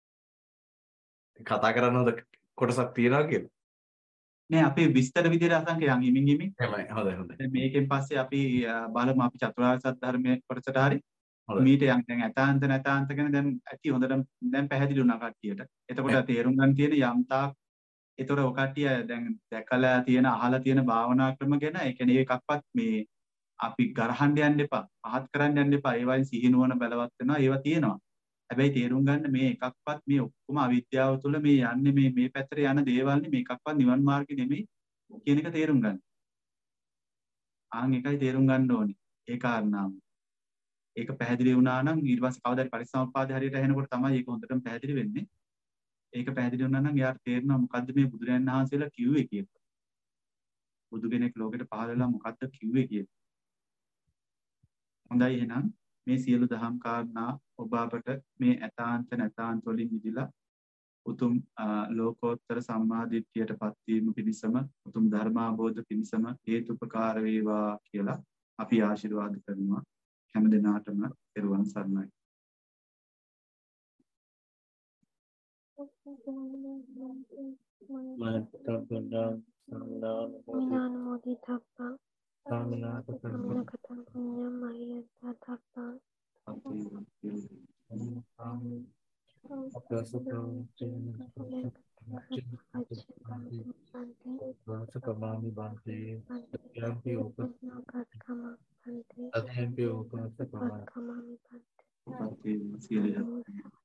කතා කරන්න හොඳ කොටසක් තියෙනවා කියලා. නෑ අපි විස්තර විදිහට අසංක යන් හිමින් හිමින්. එහෙමයි හොඳයි හොඳයි. දැන් මේකෙන් පස්සේ අපි බලමු අපි චතුරාර්ය සත්‍ය ධර්මයේ කොටසට හරි. මීට යන් දැන් ඇතාන්ත නැතාන්ත ගැන දැන් ඇති හොඳට දැන් පැහැදිලි වුණා කට්ටියට. එතකොට තේරුම් ගන්න තියෙන යම් තාක් ඒතර ඔය කට්ටිය දැන් දැකලා තියෙන අහලා තියෙන භාවනා ක්‍රම ගැන ඒ කියන්නේ එකක්වත් මේ අපි ගරහන්න යන්න එපා. පහත් කරන්න යන්න එපා. ඒවයින් සිහිනුවන බලවත් වෙනවා. ඒවා තියෙනවා. හැබැයි තේරුම් ගන්න මේ එකක්වත් මේ ඔක්කොම අවිද්‍යාව තුළ මේ යන්නේ මේ මේ පැත්තට යන දේවල් නේ මේකක්වත් නිවන් මාර්ගෙ නෙමෙයි කියන එක තේරුම් ගන්න. ආන් එකයි තේරුම් ගන්න ඕනේ. ඒ කාරණාව. ඒක පැහැදිලි වුණා නම් ඊට පස්සේ කවදාද පරිසම්පාදේ හරියට ඇහෙනකොට තමයි ඒක හොඳටම පැහැදිලි වෙන්නේ. ඒක පැහැදිලි වුණා නම් යාට තේරෙනවා මොකද්ද මේ බුදුරජාණන් වහන්සේලා කිව්වේ කියලා. බුදු කෙනෙක් ලෝකෙට පහළ වෙලා මොකද්ද කිව්වේ කියලා. හොඳයි එහෙනම් මේ සියලු දහම් කාරණා ඔබ අපට මේ ඇතාන්ත නැතාන්ත වලින් මිදලා උතුම් ලෝකෝත්තර සම්මාදිට්ඨියට පත්වීම පිණිසම උතුම් ධර්මාබෝධ පිණිසම හේතුපකාර වේවා කියලා අපි ආශිර්වාද කරනවා හැම දිනාටම පෙරවන් සරණයි. මනෝමෝදිතප්පං සාමිනාකතං පුඤ්ඤං මහියත්තප්පං අපසුතං චේන සුප්පං බන්තේ